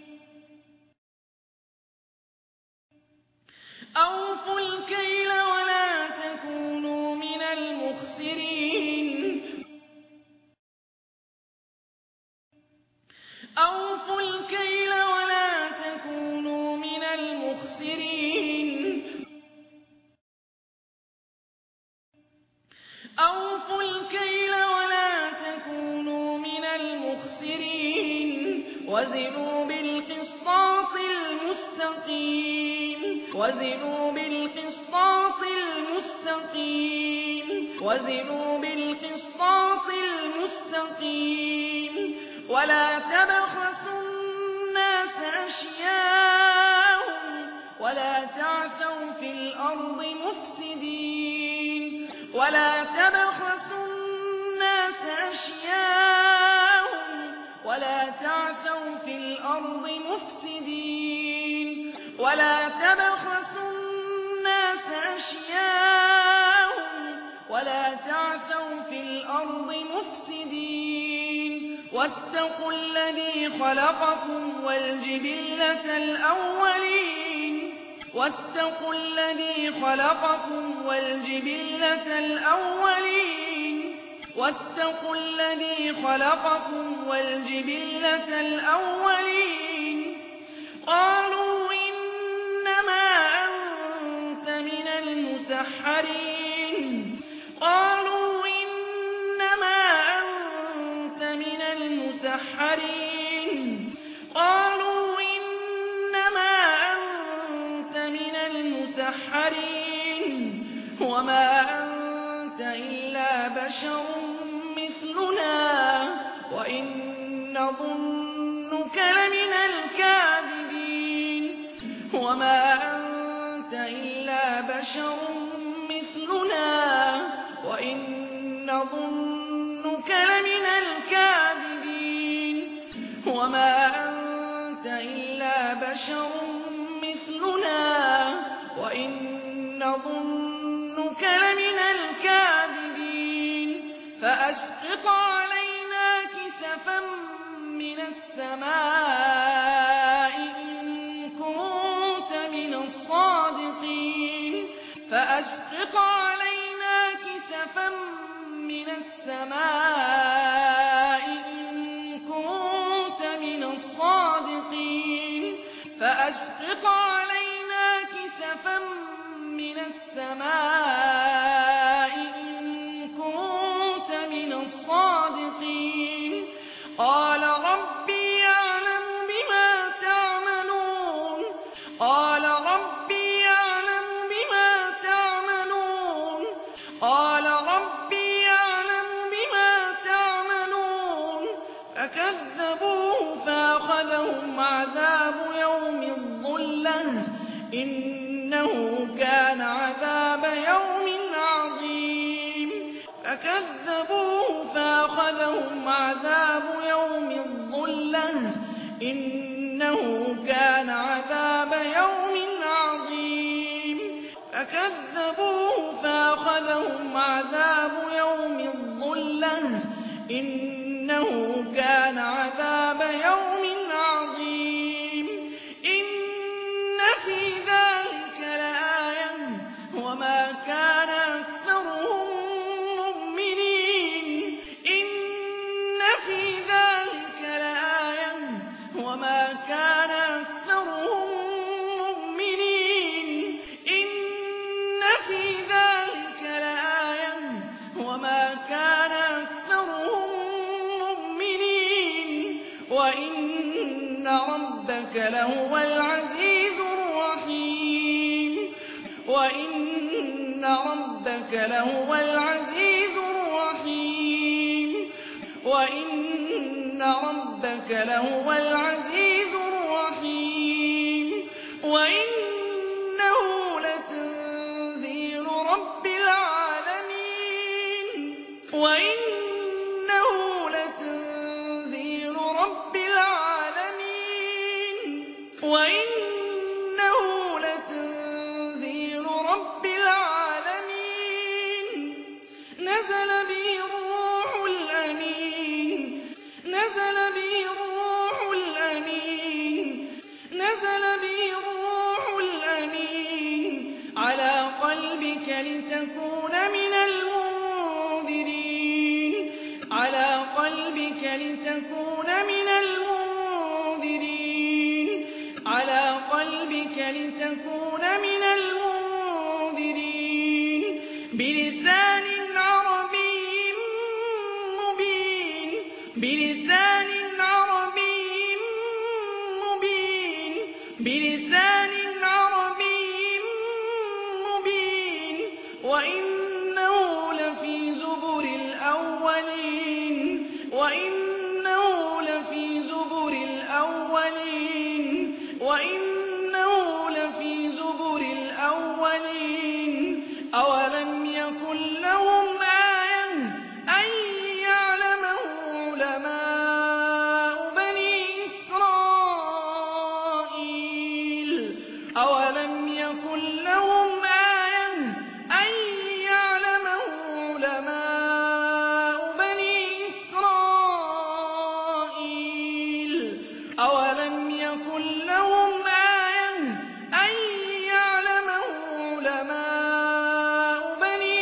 A: أوفوا الكيل ولا تكونوا من المخسرين أوفوا الكيل ولا تكونوا من المخسرين أوفوا الكيل ولا تكونوا من المخسرين وزنوا بالقسطاس المستقيم وزنوا بالقسطاس المستقيم وزنوا بالقسطاس المستقيم ولا تبخسوا الناس أشياءهم ولا تعثوا في الأرض مفسدين ولا تبخسوا الناس أشياءهم ولا تعثوا في الأرض مفسدين ولا تبخسوا الناس أشياءهم ولا تعثوا في الأرض مفسدين واتقوا الذي خلقكم والجبلة الأولين واتقوا الذي خلقكم والجبلة الأولين واتقوا الذي خلقكم والجبلة الأولين قالوا إنما أنت من المسحرين قالوا إنما أنت من المسحرين قالوا إنما أنت من المسحرين وما أنت إلا بشر مثلنا وإن نظنك لمن الكاذبين وما أنت إلا بشر مثلنا وإن نظنك لمن الكاذبين وما أنت إلا بشر مثلنا وإن نظنك لمن الكاذبين فأسقط علينا كسفا من السماء إن كنت من الصادقين فأسقط علينا كسفا من السماء إن كنت من الصادقين فأسقط علينا كسفا من السماء إن كنت من الصادقين قال ربي يعلم بما تعملون قال ربي يعلم بما تعملون قال ربي يعلم بما تعملون فكذبوه فأخذهم عذاب يوم الظلة إنه كان عذاب يوم عظيم فكذبوه فأخذهم عذاب يوم الظلة إنه كان عذاب يوم عظيم فكذبوه فأخذهم عذاب يوم الظلة إنه كان عذاب يوم عظيم إن في ذلك لآية وما كان أكثرهم مؤمنين إن في ذلك لآية وما كان أكثرهم مؤمنين إن في ذلك لآية وما كان أكثرهم مؤمنين وإن ربك لهو العزيز الرحيم وإن ربك لهو العزيز الرحيم وإن ربك لهو العزيز الرحيم وإنه لتنزيل لتكون من المنذرين على قلبك لتكون من المنذرين على قلبك لتكون من المنذرين بلسان عربي مبين بلسان عربي مبين بلسان عربي مبين وإنه لفي زبر الأولين وإنه لفي زبر الأولين وإنه لفي زبر الأولين أولم يكن لهم آية أن يعلمه علماء بني إسرائيل أولم يكن لهم آية أن يعلمه علماء بني إسرائيل أولم يكن لهم آية أن يعلمه علماء بني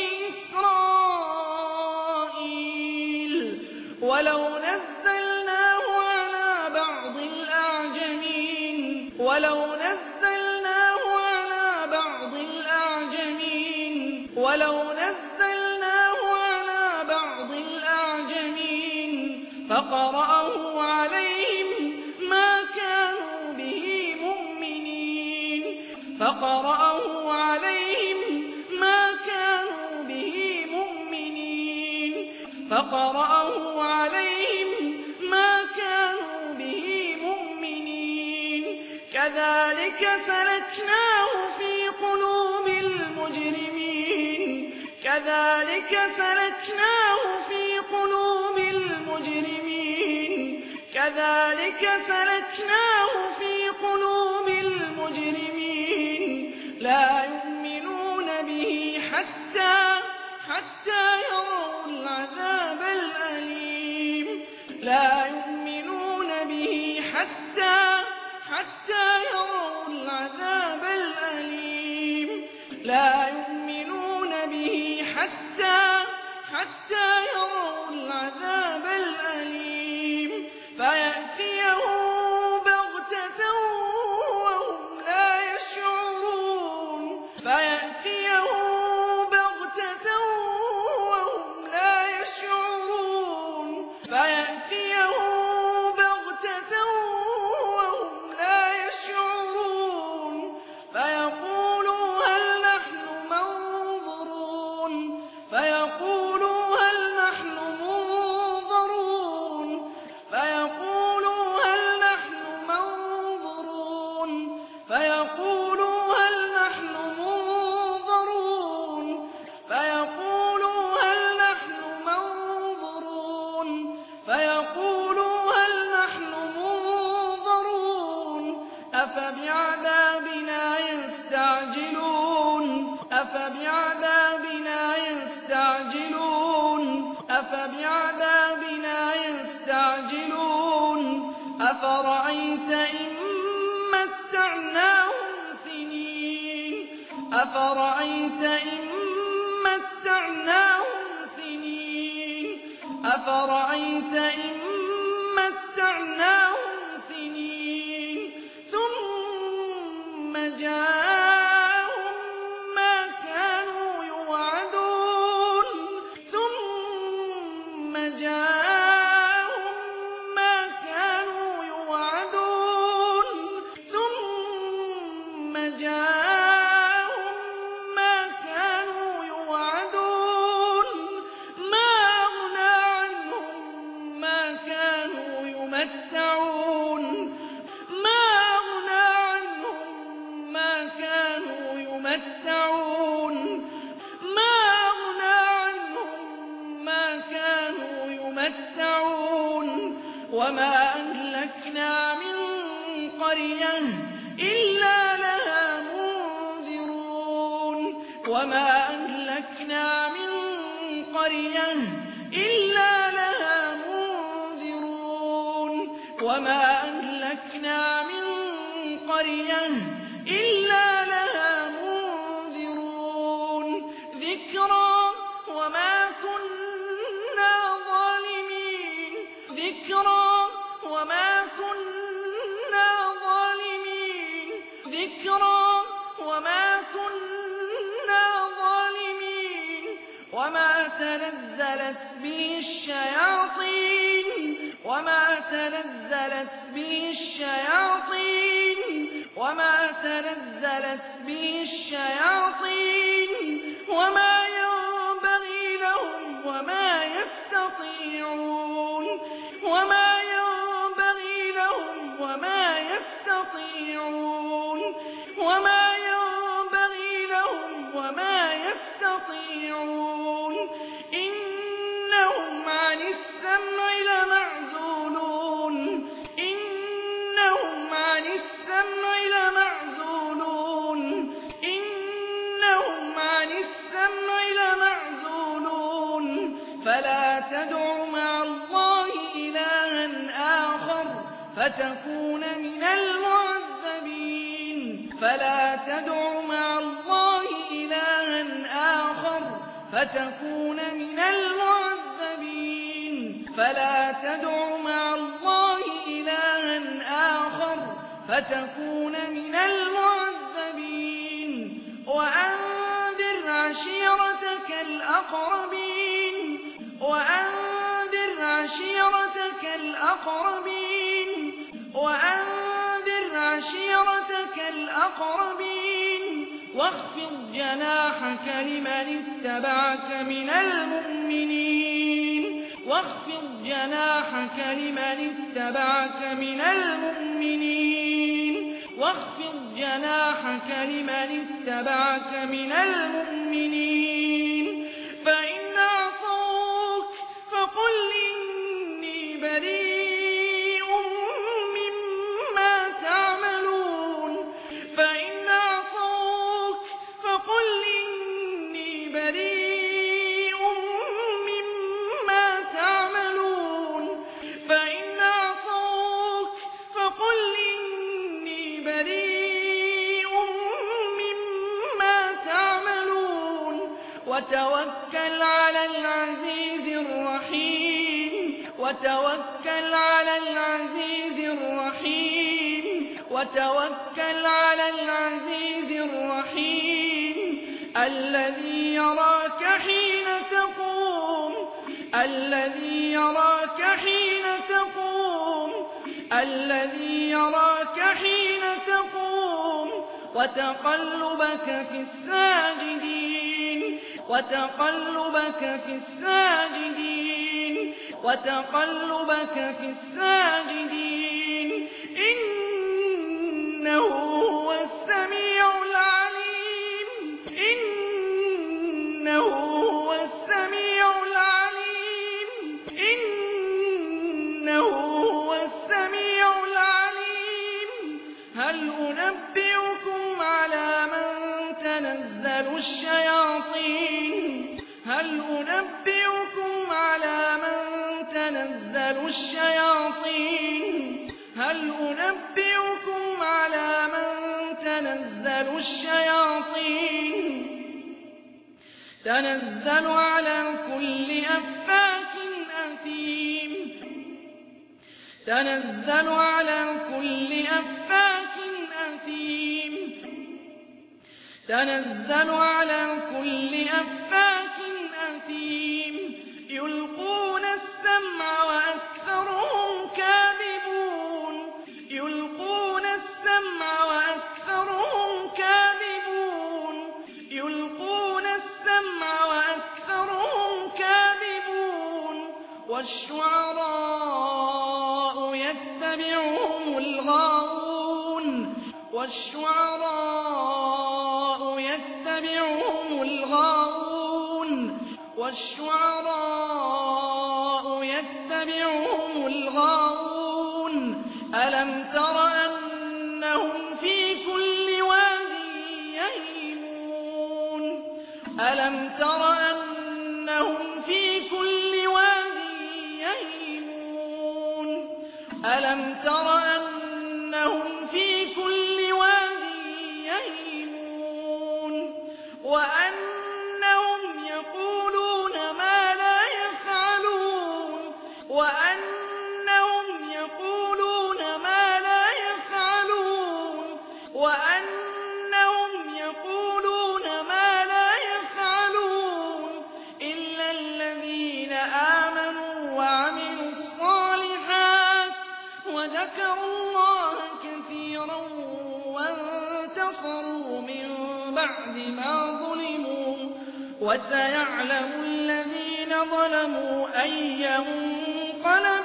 A: إسرائيل ولو نزلناه على بعض الأعجمين ولو نزلناه على بعض الأعجمين ولو نزلناه على بعض الأعجمين فقرأه عليهم ما كانوا به مؤمنين فقرأه عليهم ما كانوا به مؤمنين فقرأه عليهم ما كانوا به مؤمنين كذلك سلكناه في قلوب المجرمين كذلك سلكناه في قلوب المجرمين كذلك سلكناه في قلوب المجرمين لا يؤمنون به حتى يروا العذاب الأليم لا يؤمنون به حتى يروا العذاب الأليم لا يؤمنون به حتى يروا العذاب الأليم فيأتيهم بغتة وهم لا يشعرون فيأتيهم بغتة وهم لا يشعرون فيأتيهم بغتة وهم لا يشعرون فيقولوا هل نحن منظرون فيقولوا هل نحن منظرون فيقولوا هل نحن منظرون فيقولوا هل نحن منظرون فيقولوا هل نحن منظرون فيقولوا هل نحن منظرون أفبعذابنا يستعجلون أفبعذابنا يستعجلون أفبعذابنا يستعجلون أفرأيت إن متعناهم سنين أفرأيت إن متعناهم سنين أفرأيت إن متعناهم سنين ثم جاءهم ما كانوا يوعدون ثم جاءهم ما كانوا يوعدون ثم جاءهم ما كانوا يوعدون ما أغنى عنهم ما كانوا يمتعون ما أغنى عنهم ما كانوا يمتعون ما أغنى عنهم ما كانوا يمتعون وما أهلكنا من قرية إلا لها منذرون وما أهلكنا من قرية إلا لها منذرون وما أهلكنا من قرية إلا لها منذرون تنزلت به الشياطين وما ينبغي لهم وما يستطيعون إنهم عن السمع لمعزولون فلا تدع مع الله إلها آخر فتكون من المعذبين وأنذر عشيرتك الأقربين واخفض جناحك لمن اتبعك من المؤمنين فإن أعطوك فقل إني بريء مما تعملون وتوكل على العزيز الرحيم الذي يراك حين تقوم وتقلبك في الساجدين إنه هو السميع العليم هل أنبئكم على من تنزل الشياطين تنزل على كل أفاك أثيم يلقون السمع وأكثرهم كاذبون والشعراء يتبعهم الغاوون ألم تر أنهم في كل واد يهيمون وأنهم يقولون ما لا يفعلون وأنهم يقولون ما لا يفعلون إلا ما ظلموا وسيعلم الذين ظلموا أي منقلب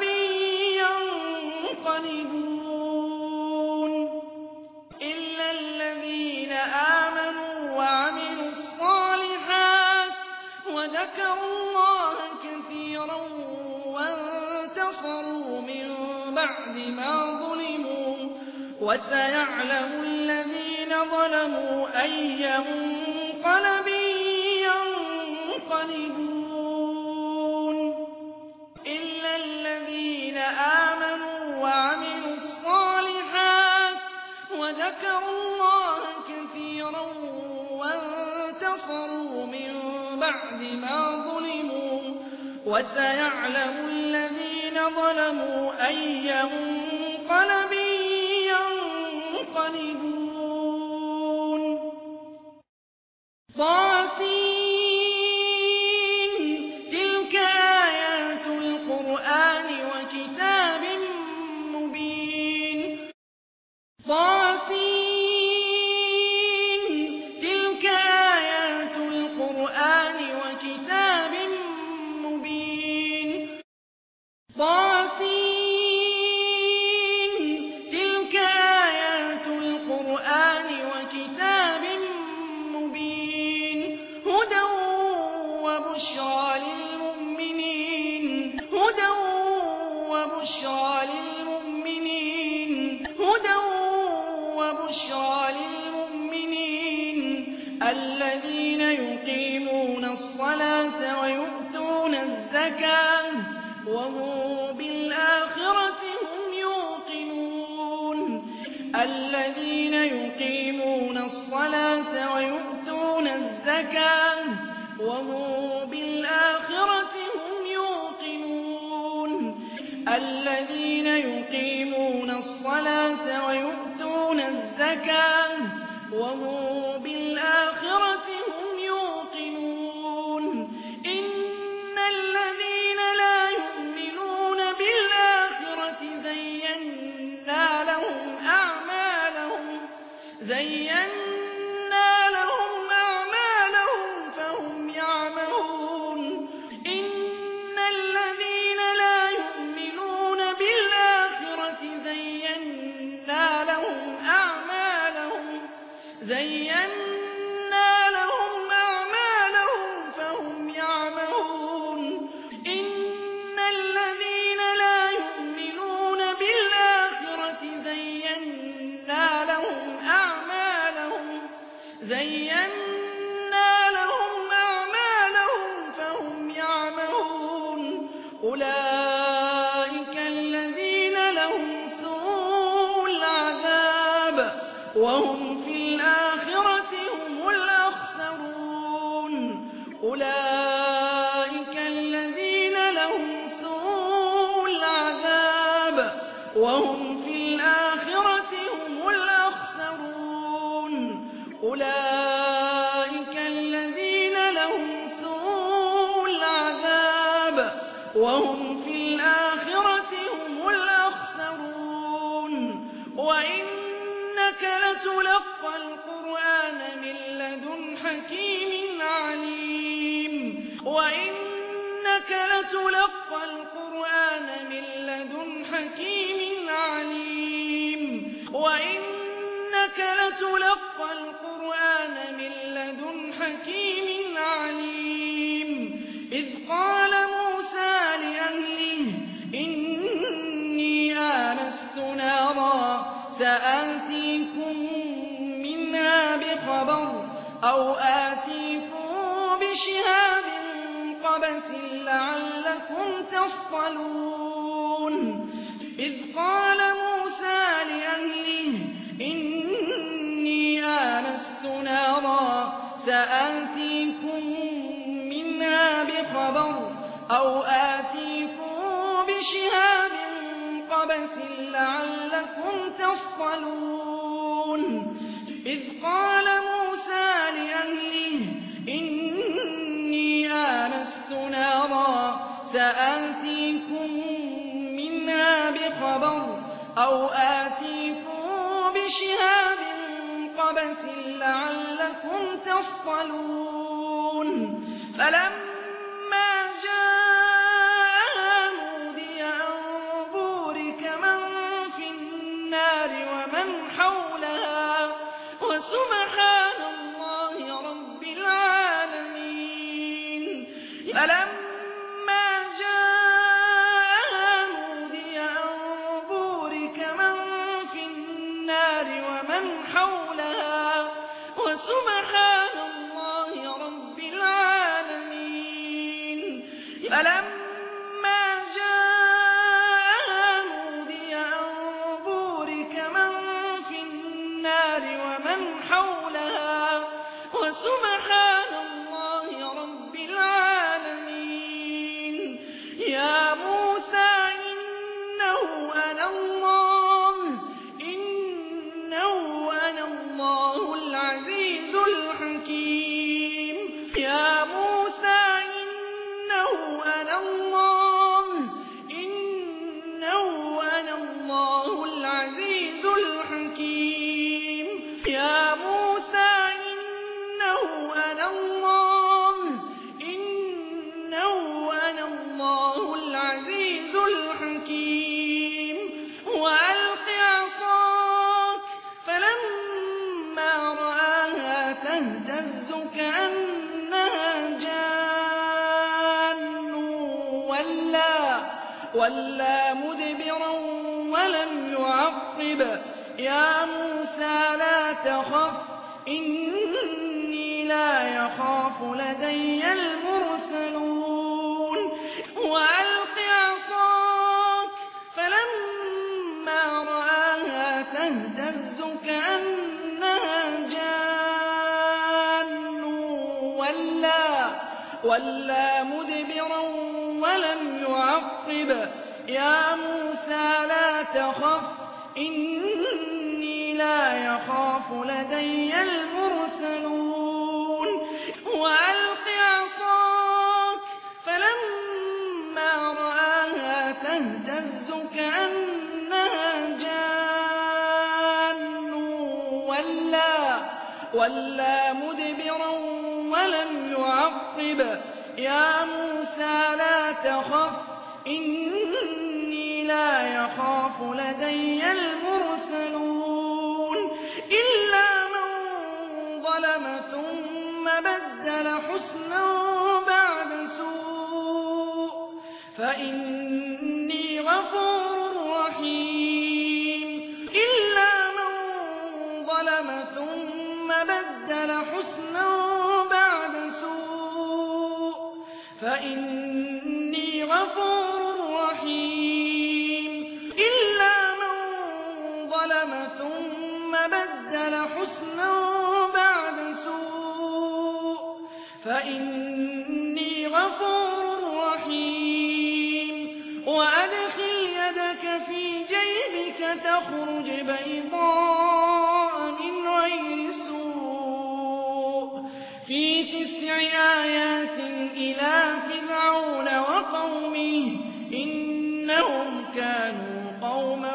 A: ينقلبون إلا الذين آمنوا وعملوا الصالحات وذكروا الله كثيرا وانتصروا من بعد ما ظلموا وسيعلم الذين ظلموا أي منقلب ينقلبون إلا الذين آمنوا وعملوا الصالحات وذكروا الله كثيرا وانتصروا من بعد ما ظلموا وسيعلم الذين ظلموا أي منقلب ينقلبون تلك آيات القرآن وكتاب مبين تلك آيات القرآن وكتاب مبين تلك آيات القرآن وكتاب مبين هدى وبشرى للمؤمنين الذين يقيمون الصلاة ويؤتون الزكاة وهم بالآخرة هم يوقنون الذين يقيمون الصلاة ويؤتون الزكاة وهم بالآخرة هم يوقنون الذين يقيمون الصلاة ويؤتون الزكاة وهم بالآخرة هم يوقنون إن الذين لا يؤمنون بالآخرة زينا لهم أعمالهم فهم يعمهون إن الذين لا يؤمنون بالآخرة زينا لهم أعمالهم فهم يعمهون إن الذين لا يؤمنون بالآخرة زينا لهم أعمالهم فهم يعمهون أولئك الذين لهم سوء العذاب وهم في الآخرة هم الأخسرون أولئك الذين لهم سوء العذاب وهم في الآخرة هم الأخسرون أولئك الذين لهم سوء العذاب وهم في الآخرة هم الأخسرون وإنك لتلقى القرآن من لدن حكيم عليم وإنك لتلقى القرآن من لدن حكيم عليم وإنك لتلقى القرآن من لدن حكيم عليم إذ قال موسى لأهله إني آنست نارا سآتيكم منها بخبر أو آتيكم بشهاب قبس لعلكم تصطلون إذ قال موسى لأهله إني آنست نارا سآتيكم منها بخبر أو آتيكم بشهاب قبس لعلكم تصطلون إذ قال موسى لأهله إني آنست نارا سآتيكم منها بخبر أو آتيكم بشهاب قبس آيَاتٍ لَّعَلَّكُمْ تَصْطَلُونَ فَلَمَّا جَاءَهَا نُودِيَ أَن بُورِكَ مَن فِي النَّارِ وَمَنْ حَوْلَهَا وَسُبْحَانَ اللَّهِ رَبِّ الْعَالَمِينَ فَلَمَّا جَاءَهَا نُودِيَ أَن بُورِكَ مَن فِي النَّارِ وَمَنْ حَوْلَهَا وَسُبْحَانَ اللَّهِ رَبِّ الْعَالَمِينَ فَلَمَّا جَاءَهَا نُودِيَ أَن بُورِكَ مَن فِي النَّارِ وَمَنْ حَوْلَهَا وَسُبْحَانَ اللَّهِ رَبِّ الْعَالَمِينَ يَا مُوسَىٰ إِنَّهُ أَنَا اللَّهُ الْعَزِيزُ الْحَكِيمُ يَا مُوسَىٰ إِنَّهُ أَنَا اللَّهُ الْعَزِيزُ الْحَكِيمُ يَا مُوسَىٰ إِنَّهُ أَنَا اللَّهُ الْعَزِيزُ الْحَكِيمُ وَأَلْقِ عَصَاكَ فَلَمَّا رَآهَا تَهْتَزُّ كَأَنَّهَا جَانٌّ وَلَّىٰ مُدْبِرًا وَلَمْ يُعَقِّبْ يَا مُوسَىٰ لَا تَخَفْ إِنِّي لَا يَخَافُ لَدَيَّ الْمُرْسَلُونَ وَأَلْقِ عَصَاكَ فَلَمَّا رَآهَا تَهْتَزُّ كَأَنَّهَا جَانٌّ وَلَّىٰ مُدْبِرًا وَلَمْ يُعَقِّبْ يَا مُوسَىٰ لَا تَخَفْ إِنِّي لَا يَخَافُ لَدَيَّ الْمُرْسَلُونَ وَأَلْقِ عَصَاكَ فَلَمَّا رَآهَا تَهْتَزُّ كَأَنَّهَا جَانٌّ وَلَّىٰ مُدْبِرًا وَلَمْ يُعَقِّبْ يَا مُوسَىٰ لَا تَخَفْ إِنِّي لَا يَخَافُ لَدَيَّ الْمُرْسَلُونَ إِلَّا مَن ظَلَمَ ثُمَّ بَدَّلَ حُسْنًا بَعْدَ سُوءٍ فَإِنِّي غَفُورٌ رَّحِيمٌ إِلَّا مَن ظَلَمَ ثُمَّ بَدَّلَ حُسْنًا بَعْدَ سُوءٍ فَإِنِّي غَفُورٌ رَّحِيمٌ إِلَّا مَن ظَلَمَ ثُمَّ بَدَّلَ حُسْنًا بَعْدَ سُوءٍ فَإِنِّي غَفُورٌ رَّحِيمٌ وَأَدْخِلْ يَدَكَ فِي جَيْبِكَ تَخْرُجْ بَيْضَاءَ مِنْ غَيْرِ سُوءٍ فِي 9 آيَاتٍ إِلَىٰ فِرْعَوْنَ وَقَوْمِهِ إِنَّهُمْ كَانُوا قَوْمًا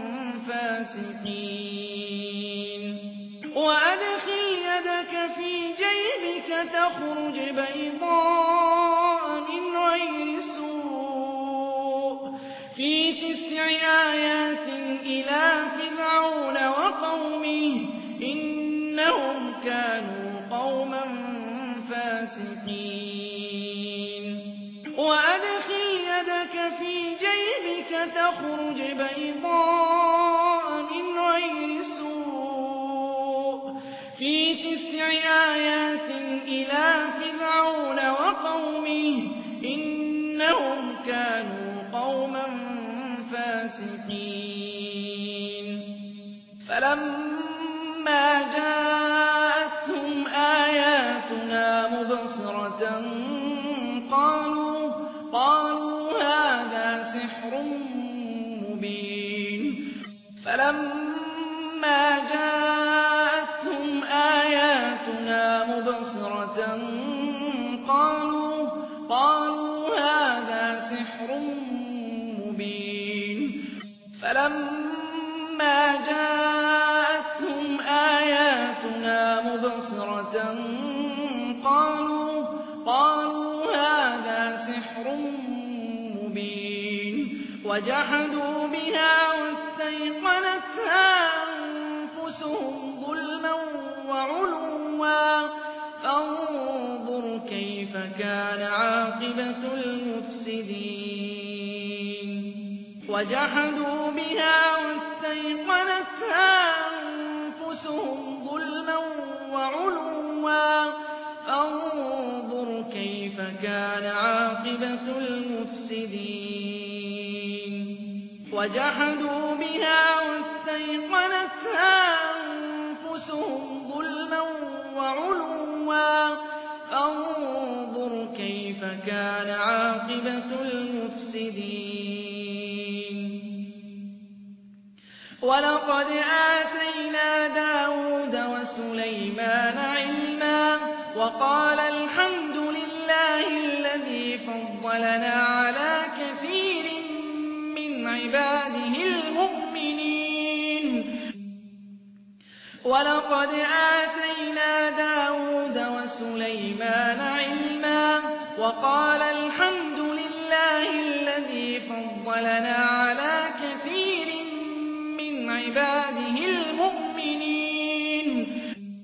A: فَاسِقِينَ وَأَدْخِلْ يَدَكَ فِي جَيْبِكَ تَخْرُجْ بَيْضَاءَ مِنْ غَيْرِ سُوءٍ فِي 9 آيَاتٍ إِلَىٰ فِرْعَوْنَ وَقَوْمِهِ إِنَّهُمْ كَانُوا قَوْمًا فَاسِقِينَ وَأَدْخِلْ يَدَكَ فِي جَيْبِكَ تَخْرُجْ بَيْضَاءَ مِنْ غَيْرِ سُوءٍ فِي 9 آيَاتٍ إِلَىٰ فِرْعَوْنَ وَقَوْمِهِ إِنَّهُمْ كَانُوا قَوْمًا فَاسِقِينَ فَلَمَّا جَاءَتْهُمْ آيَاتُنَا مُبْصِرَةً قَالُوا هَٰذَا سِحْرٌ مُّبِينٌ فَلَمَّا جَاءَتْهُمْ آيَاتُنَا مُبْصِرَةً قَالُوا هَٰذَا سِحْرٌ مُّبِينٌ فَلَمَّا جَاءَتْهُمْ آيَاتُنَا مرة قالوا هذا سحر مبين وجحدوا بها واستيقنتها أنفسهم ظلما وعلوا فانظر كيف كان عاقبة المفسدين وجحدوا بها واستيقنتها أنفسهم ظلما وعلوا فانظر كيف كان عاقبة المفسدين وجحدوا بها واستيقنتها أنفسهم ظلما وعلوا فانظر كيف كان عاقبة المفسدين ولقد آتينا داود وسليمان علما وقال الحمد لله الذي فضلنا على كثير من عباده المؤمنين ولقد آتينا داود وسليمان علما وقال الحمد لله الذي فضلنا على كثير من عباده المؤمنين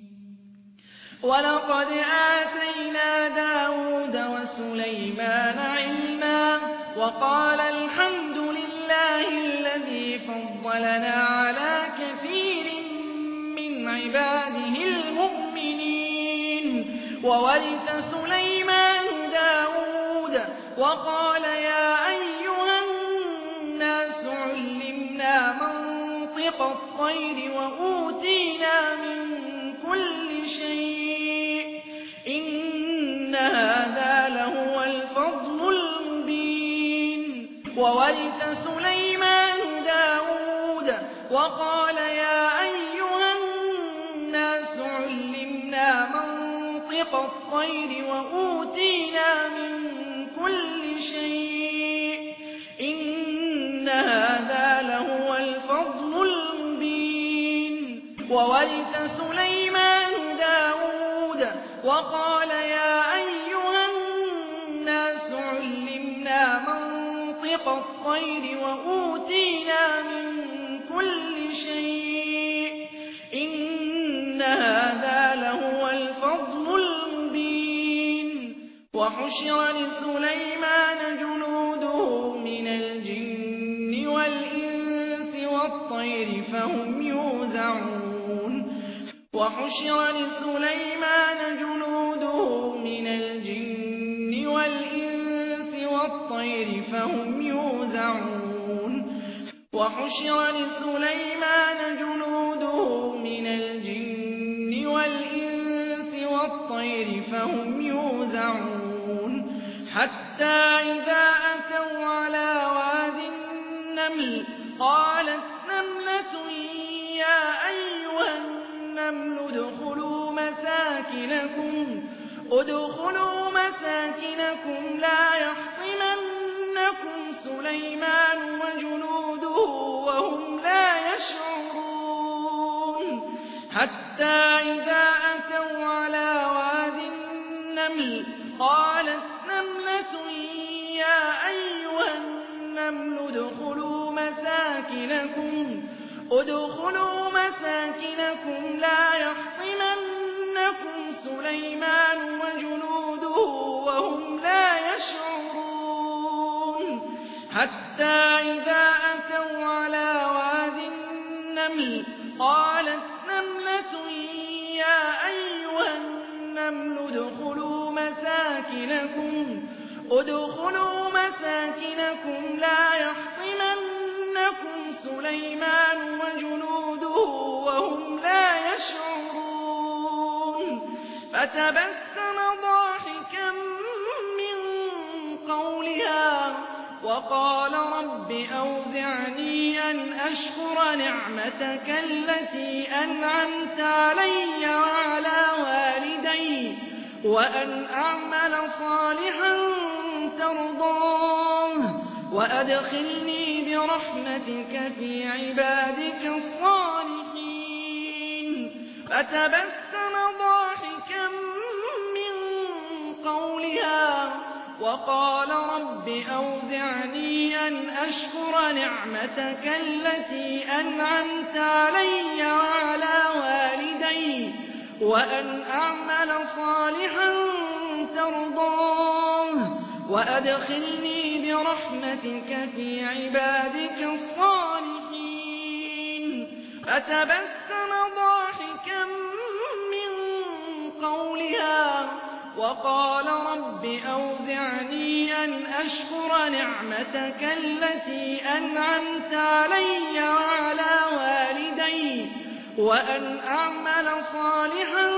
A: ولقد آتينا داود وسليمان علما وقال الحمد لله الذي فضلنا على كثير من عباده المؤمنين وورث سليمان داود وقال يا أيها الناس علمنا منطق الطير وأوتينا من كل شيء إن هذا لهو الفضل المبين وورث سليمان داود وقال يا أيها الناس علمنا منطق الطير وأوتينا من كل شيء إن هذا لهو الفضل المبين وورث سليمان داود وقال يا أيها الناس علمنا منطق الطير وأوتينا من كل شيء إن هذا لهو الفضل المبين وحشر لسليمان جنوده من الجن والإنس والطير فهم يوزعون وحشر لسليمان جنوده من الجن والإنس والطير فهم يوزعون وحشر لسليمان جنوده من الجن والإنس والطير فهم يوزعون حتى إذا أتوا على واد النمل قالت نملة يا أيها النمل ادخلوا مساكنكم لا يحطمنكم سليمان وجنوده وهم لا يشعرون حتى إذا أتوا على واد النمل قالت نملة يا أيها النمل ادخلوا مساكنكم لا يحطمنكم سليمان وجنوده وهم لا يشعرون حتى إذا أتوا على واد النمل قالت نملة يا أيها النمل ادخلوا مساكنكم لا يحطمنكم سليمان وجنوده وهم لا يشعرون فتبسم ضاحكا من قولها وقال رب أوزعني أن أشكر نعمتك التي أنعمت علي وعلى والدي وأن أعمل صالحا ترضاه وأدخلني برحمتك في عبادك الصالحين فتبسم ضاحكا وقال رب أوزعني أن أشكر نعمتك التي أنعمت علي وعلى والدي وأن أعمل صالحا ترضاه وأدخلني برحمتك في عبادك الصالحين. فتبسم ضاحكا من قولها وقال رب أوزعني أن أشكر نعمتك التي أنعمت علي وعلى والدي وأن أعمل صالحا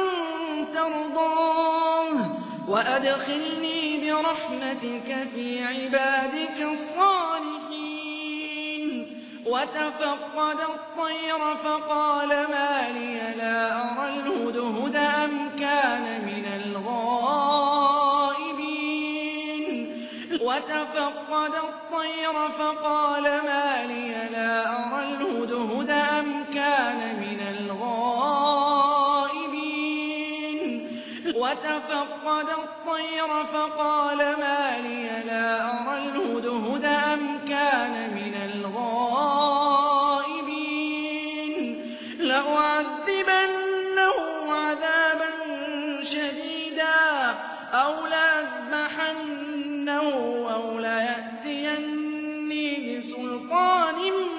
A: ترضاه وأدخلني برحمتك في عبادك الصالحين. وتفقد الطير فقال ما لي لا أرى الهدهد أم كان من الغائبين. وتفقد الطير فقال ما لي لا أرى الهدهد أم كان من الغائبين. وتفقد الطير فقال ما لي لا أرى الهدهد أم كان من الغائبين. لأعذبنه عذابا شديدا أو لأذبحنه أو ليأتيني بسلطان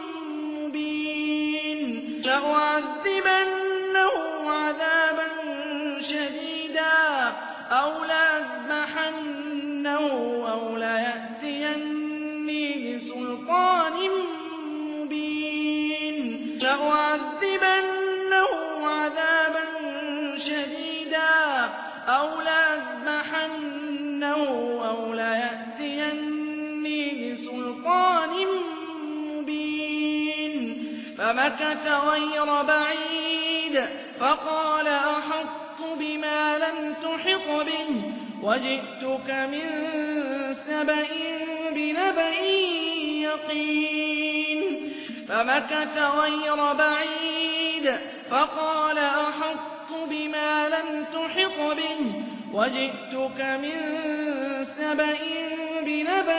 A: مبين. لأعذبنه عذابا شديدا أو لأذبحنه أو ليأتيني بسلطان مبين. لأعذبنه عذابا شديدا أو لأذبحنه أو ليأتيني بسلطان مبين. فمكث غير بعيد فقال أحطت بما لم تحط به وجئتك من سبأ بنبأ يقين. فمكث غير بعيد فقال أحطت بما لم تحط به وجئتك من سبأ بنبأ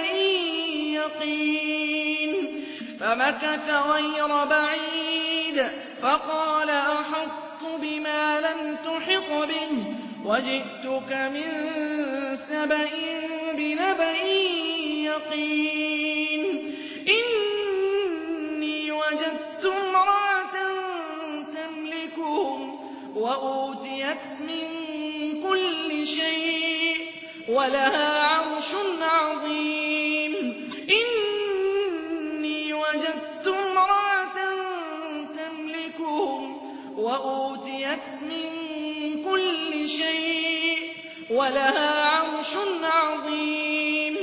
A: يقين. فمكث غير بعيد فقال أحطت بما لم تحط به وجئتك من سبأ بنبأ يقين. إني وجدت امرأة تملكهم وأوتيت من كل شيء ولها عرش عظيم. إني وجدت امرأة تملكهم وأوتيت من كل شيء ولها عرش عظيم.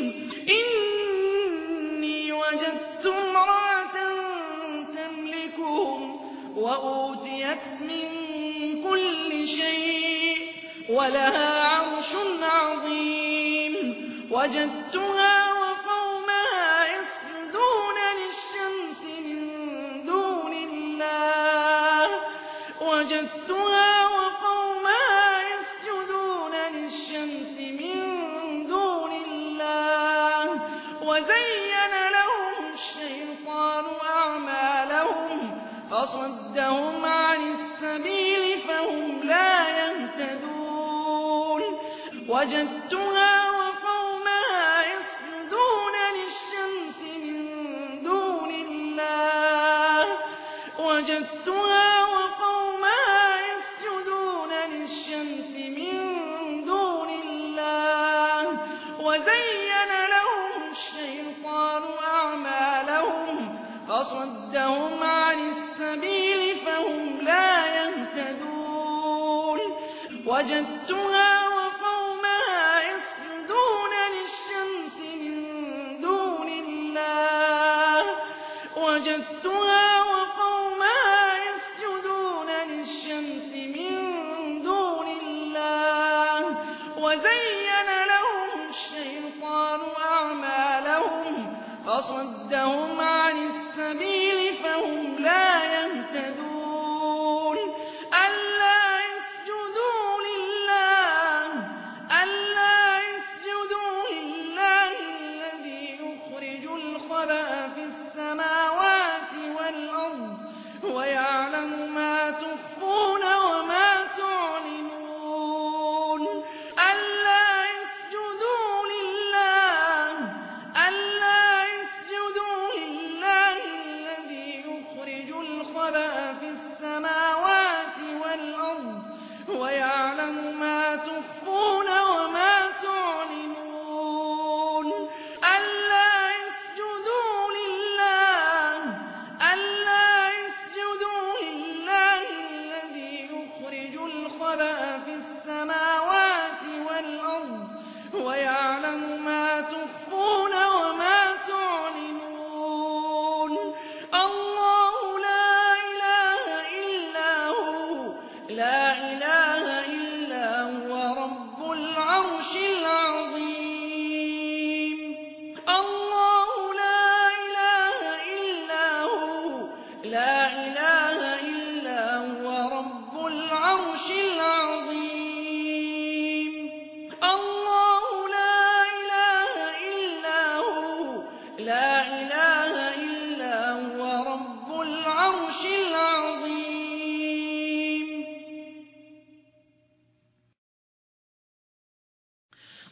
A: إني وجدت امرأة تملكهم وأوتيت من كل شيء ولها عرش عظيم. وجدتها وقومها يسجدون للشمس من دون الله. وجدتها وقومها يسجدون للشمس من دون الله. وزين لهم الشيطان أعمالهم فصدهم عن السبيل فهم لا يهتدون. وجدتها وقومها يسجدون للشمس من دون الله. وجدتها وقومها يسجدون للشمس من دون الله. وزين لهم الشيطان أعمالهم فصدهم عن السبيل فهم لا يهتدون. وجدتها وقومها يسجدون للشمس من دون الله. وجدتها وقومها يسجدون للشمس من دون الله. وزين لهم الشيطان أعمالهم فصدهم عن السبيل فهم لا يهتدون. ألا يسجدوا لله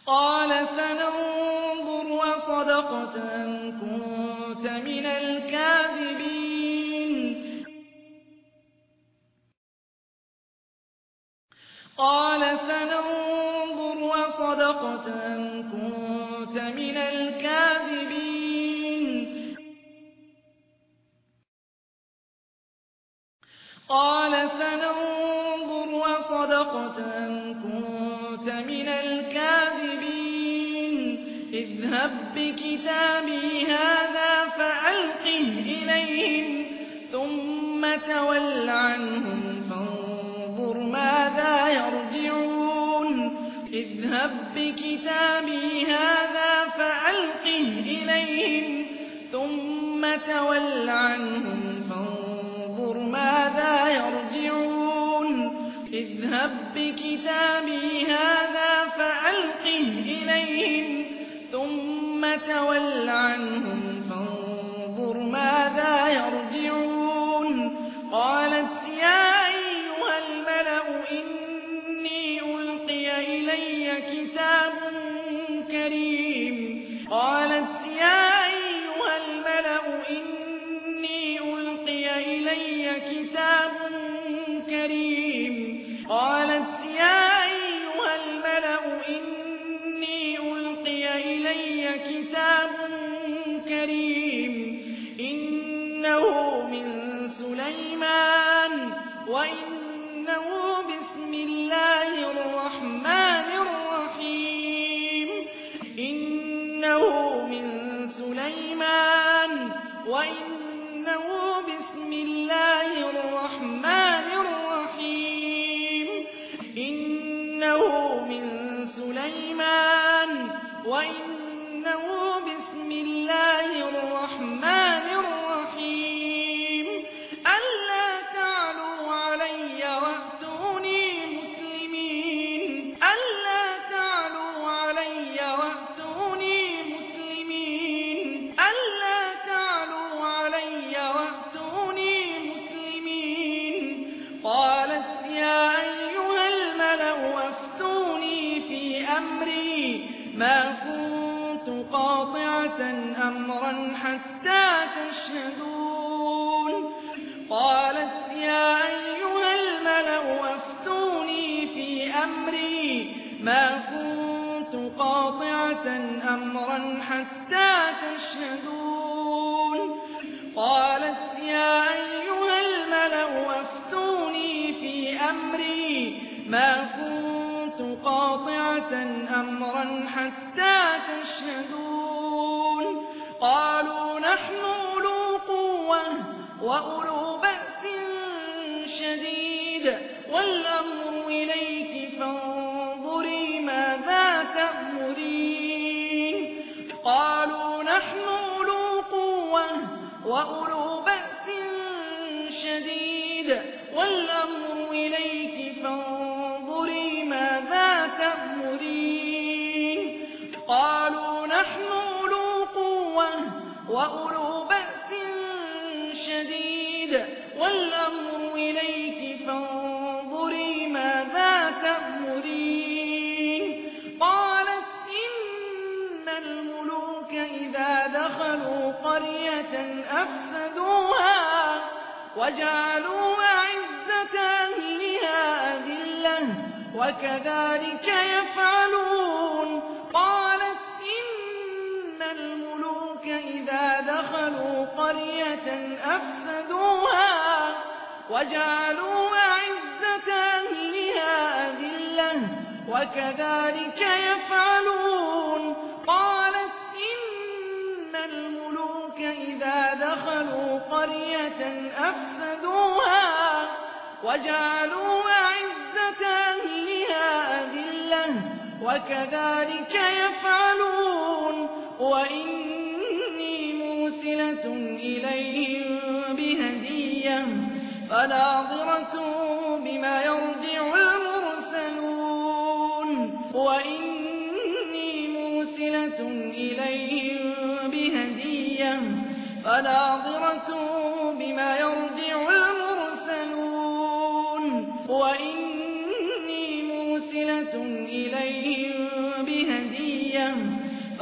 A: قال سننظر أصدقت أم كنت من الكاذبين قال سننظر أصدقت أم كنت من الكاذبين قال سننظر أصدقت أم كنت من الكاذبين اذهب بكتابي هذا فألقه إليهم ثم تول عنهم فانظر ماذا يرجعون اذهب بكتابي هذا فألقه إليهم ثم تول عنهم فانظر ماذا يرجعون اذهب بكتابي هذا فألقه إليهم ثم تول عنهم فانظر ماذا يرجعون قالت يا أيها الملأ إني ألقي إلي كتاب كريم قالت يا أيها الملأ إني ألقي إلي كتاب كريم قالت يا أيها الملأ إني ألقي إلي كتاب كريم إنه من سليمان وإنه بسم الله الرحمن الرحيم إنه من سليمان وإنه بسم الله الرحمن الرحيم إنه من سليمان وإنه بسم الله الرحمن الرحيم ألا تعلوا علي وأتوني مسلمين ألا تعلوا علي وأتوني مسلمين ألا تعلوا علي وأتوني مسلمين قالت يا أيها الملأ أفتوني في أمري ما كنت قاطعة أمرا حتى تشهدون قالت يا أيها الملأ أفتوني في أمري ما كنت قاطعة أمرا حتى تشهدون قالت يا أيها الملأ أفتوني في أمري ما كنت قاطعة أمرا حتى تشهدون قالوا نحن أولو قوة وأولو بأس شديد والأمر إليك فانظري ماذا تأمرين قالوا نحن أولو قوة وأولو بأس شديد والأمر إليك فانظري ماذا تأمرين قالوا نحن أولو قوة وأولو بأس شديد والأمر إليك فانظري ماذا تأمرين قالت إن الملوك إذا دخلوا قرية أفسدوها وجعلوا أعزة أهلها أذلة وكذلك يفعلون قالت إن الملوك إذا دخلوا قرية أفسدوها وجعلوا أعزة أهلها أذلة وكذلك يفعلون قالت إن الملوك إذا دخلوا قرية أفسدوها وجعلوا أعزة أهلها أذلة وكذلك يفعلون وإني مرسلة إليهم بهدية فناظرة بما يرجع المرسلون وإني مرسلة إليهم بهدية فناظرة بما يرجع المرسلون وإني مرسلة إليهم بهدية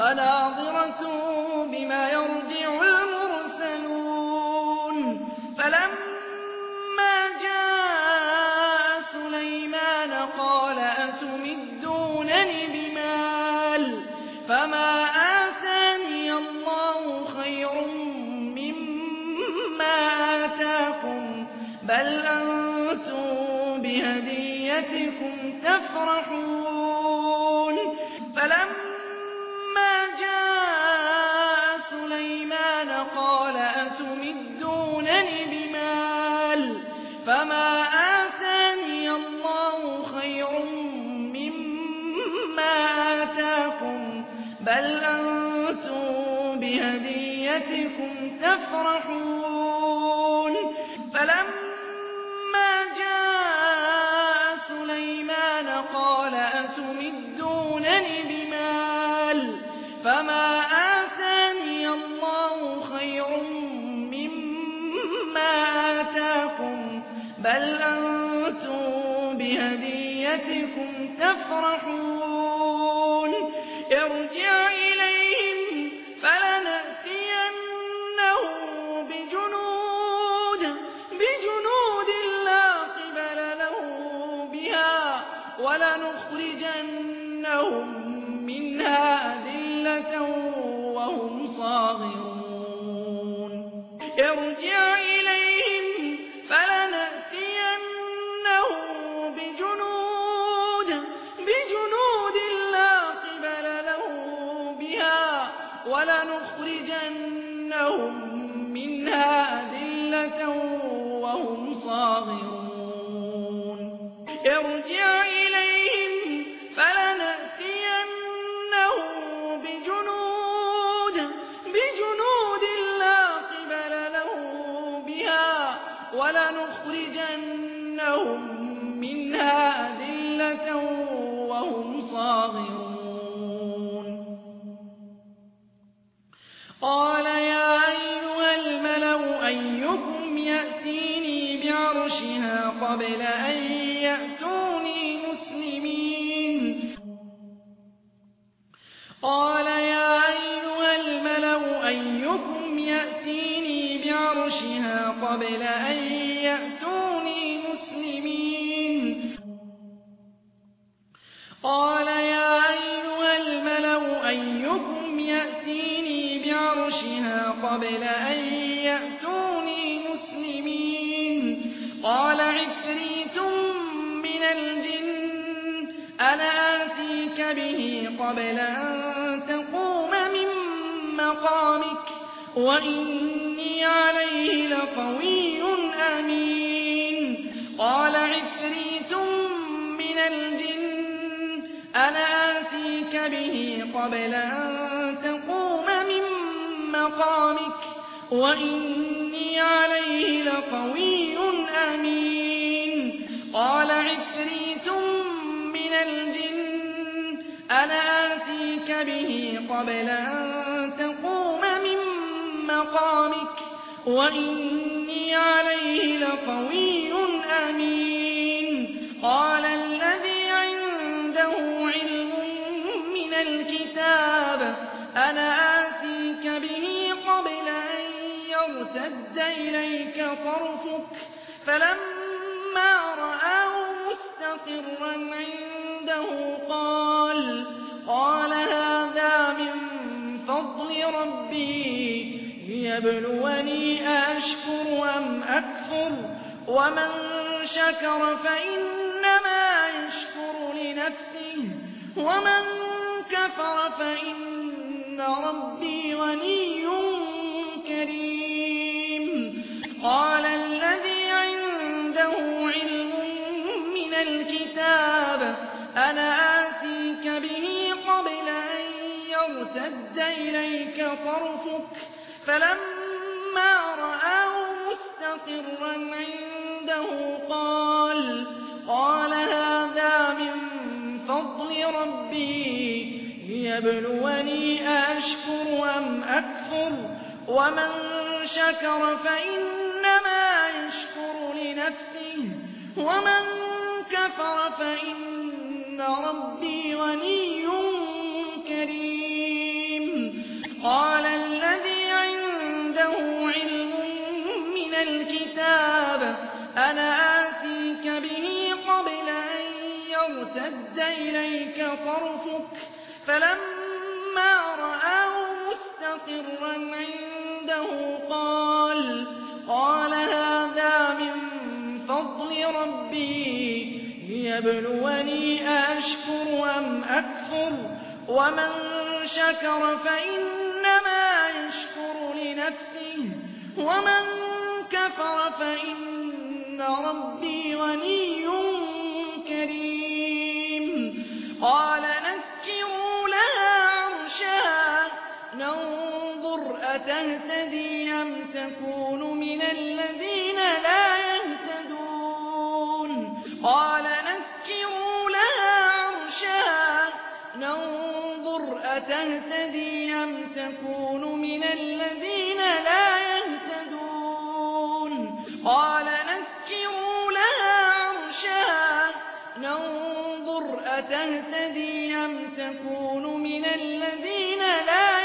A: وَنَاظِرَةٌ بِمَا يَرْجِعُ الْمُرْسَلُونَ فَلَمَّا جَاءَ سُلَيْمَانَ قَالَ أَتُمِدُّونَنِ بِمَالٍ فَمَا آتَانِيَ اللَّهُ خَيْرٌ مِّمَّا آتَاكُم بَلْ أَنتُم بِهَدِيَّتِكُمْ تَفْرَحُونَ فَلَمَّا جَاءَ سُلَيْمَانَ قَالَ أَتُمِدُّونَنِ بِمَالٍ فَمَا آتَانِيَ اللَّهُ خَيْرٌ مِّمَّا آتَاكُم بَلْ أَنتُم بِهَدِيَّتِكُمْ تَفْرَحُونَ فَلَمَّا جَاءَ سُلَيْمَانَ قَالَ أَتُمِدُّونَنِ بِمَالٍ فَمَا آتَانِيَ اللَّهُ خَيْرٌ مِّمَّا آتَاكُم بَلْ أَنتُم بِهَدِيَّتِكُمْ تَفْرَحُونَ ارْجِعْ إِلَيْهِمْ فَلَنَأْتِيَنَّهُم بِجُنُودٍ لَّا قِبَلَ لَهُم بِهَا وَلَنُخْرِجَنَّهُم مِّنْهَا أَذِلَّةً وَهُمْ صَاغِرُونَ ارْجِعْ إِلَيْهِمْ فَلَنَأْتِيَنَّهُم بِجُنُودٍ لَّا قِبَلَ لَهُم بِهَا وَلَنُخْرِجَنَّهُم مِّنْهَا أَذِلَّةً وَهُمْ صَاغِرُونَ ارْجِعْ إِلَيْهِمْ فَلَنَأْتِيَنَّهُم بِجُنُودٍ لَّا قِبَلَ لَهُم بِهَا وَلَنُخْرِجَنَّهُم مِّنْهَا أَذِلَّةً وَهُمْ صَاغِرُونَ قَالَ يَا أَيُّهَا الْمَلَأُ أَيُّكُمْ يَأْتِينِي بِعَرْشِهَا قَبْلَ أَن يَأْتُونِي مُسْلِمِينَ قَالَ يَا أَيُّهَا الْمَلَأُ أَيُّكُمْ يَأْتِينِي بِعَرْشِهَا قَبْلَ أَن يَأْتُونِي مُسْلِمِينَ قَالَ يَا أَيُّهَا الْمَلَأُ أَيُّكُمْ يَأْتِينِي بِعَرْشِهَا قَبْلَ أَن يَأْتُونِي مُسْلِمِينَ قَالَ عِفْرِيتٌ مِّنَ الْجِنِّ أَنَا آتِيكَ بِهِ قَبْلَ أَن تَقُومَ مِن مَّقَامِكَ وَإِنِّي عَلَيْهِ لَقَوِيٌّ أَمِينٌ قَالَ عِفْرِيتٌ مِّنَ الْجِنِّ أَنَا آتِيكَ بِهِ قَبْلَ أَن تَقُومَ مِن مَّقَامِكَ وَإِنِّي عَلَيْهِ لَقَوِيٌّ أَمِينٌ قَالَ عِفْرِيتٌ مِّنَ الْجِنِّ أَنَا آتِيكَ بِهِ قَبْلَ أَن تَقُومَ مِن مَّقَامِكَ وَإِنِّي عَلَيْهِ لَقَوِيٌّ أَمِينٌ قَالَ الَّذِي عِندَهُ عِلْمٌ مِّنَ الْكِتَابِ أَنَا آتِيكَ بِهِ قَبْلَ أَن يَرْتَدَّ إِلَيْكَ طَرْفُكَ فَلَمَّا رَآهُ مُسْتَقِرًّا عِندَهُ قَالَ هَٰذَا مِن فَضْلِ رَبِّي لِيَبْلُوَنِي أَأَشْكُرُ أَمْ أَكْفُرُ وَمَن شَكَرَ فَإِنَّمَا يَشْكُرُ لِنَفْسِهِ وَمَن كَفَرَ فَإِنَّ رَبِّي غَنِيٌّ كَرِيمٌ قَالَ الَّذِي عِندَهُ عِلْمٌ مِّنَ الْكِتَابِ أَنَا آتِيكَ بِهِ قَبْلَ أَن يَرْتَدَّ إِلَيْكَ طَرْفُكَ فَلَمَّا رَآهُ مُسْتَقِرًّا عِندَهُ قَالَ هَٰذَا مِن فَضْلِ رَبِّي لِيَبْلُوَنِي أَأَشْكُرُ أَمْ أَكْفُرُ وَمَن شَكَرَ فَإِنَّمَا يَشْكُرُ لِنَفْسِهِ وَمَن كَفَرَ فَإِنَّ رَبِّي غَنِيٌّ كَرِيمٌ طرفك فلما رآه مستقرا عنده قال هذا من فضل ربي ليبلوني أأشكر أم أكفر ومن شكر فإنما يشكر لنفسه ومن كفر فإن ربي غني كريم قال نكروا لها عرشها ننظر أتهتدي أم تكون من الذين لا يهتدون قال نكروا لها عرشها ننظر أتهتدي أم تكون من الذين لا يهتدون قال نكروا لها عرشها ننظر أتهتدي أم تكون من الذين لا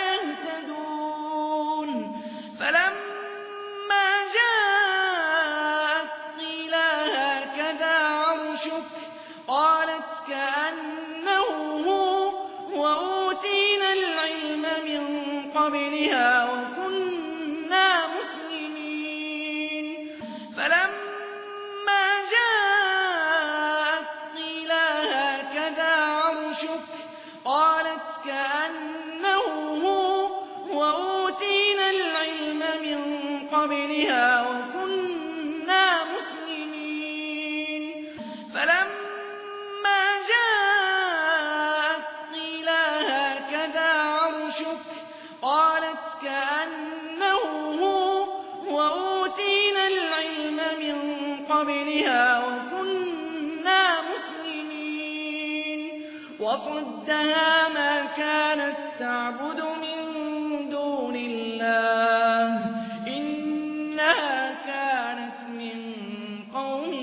A: يهتدون فلما جاءت قيل هكذا عرشك قالت كأنه هو وأوتينا العلم من قبلها وكنا مسلمين فلما جاءت قيل هكذا عرشك قالت كأنه هو وأوتينا العلم من قبلها وكنا مسلمين فلما جاءت قيل هكذا عرشك قالت كأنه هو وأوتينا العلم من قبلها وكنا مسلمين وصدها ما كانت تعبد من دون الله إنها كانت من قوم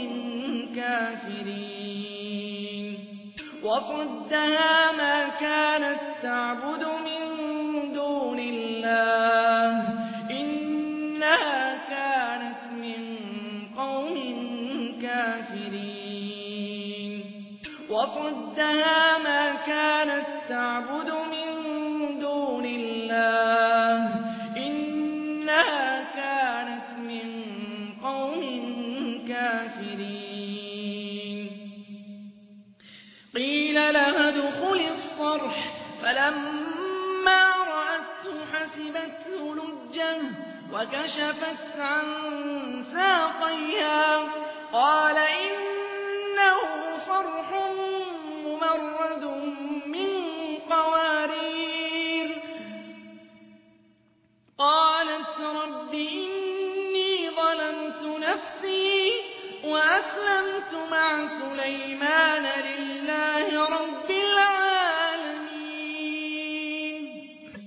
A: كافرين وصدها ما كانت تعبد من دون الله إنها كانت من قوم كافرين وصدها ما كانت تعبد من دون الله إنها كانت من قوم كافرين قيل لها ادخل الصرح فلما رأته حسبته لجة وكشفت عن ساقيها قال إنه صرح ممرد من قوارير قالت رب إني ظلمت نفسي وأسلمت مع سليمان لله رب العالمين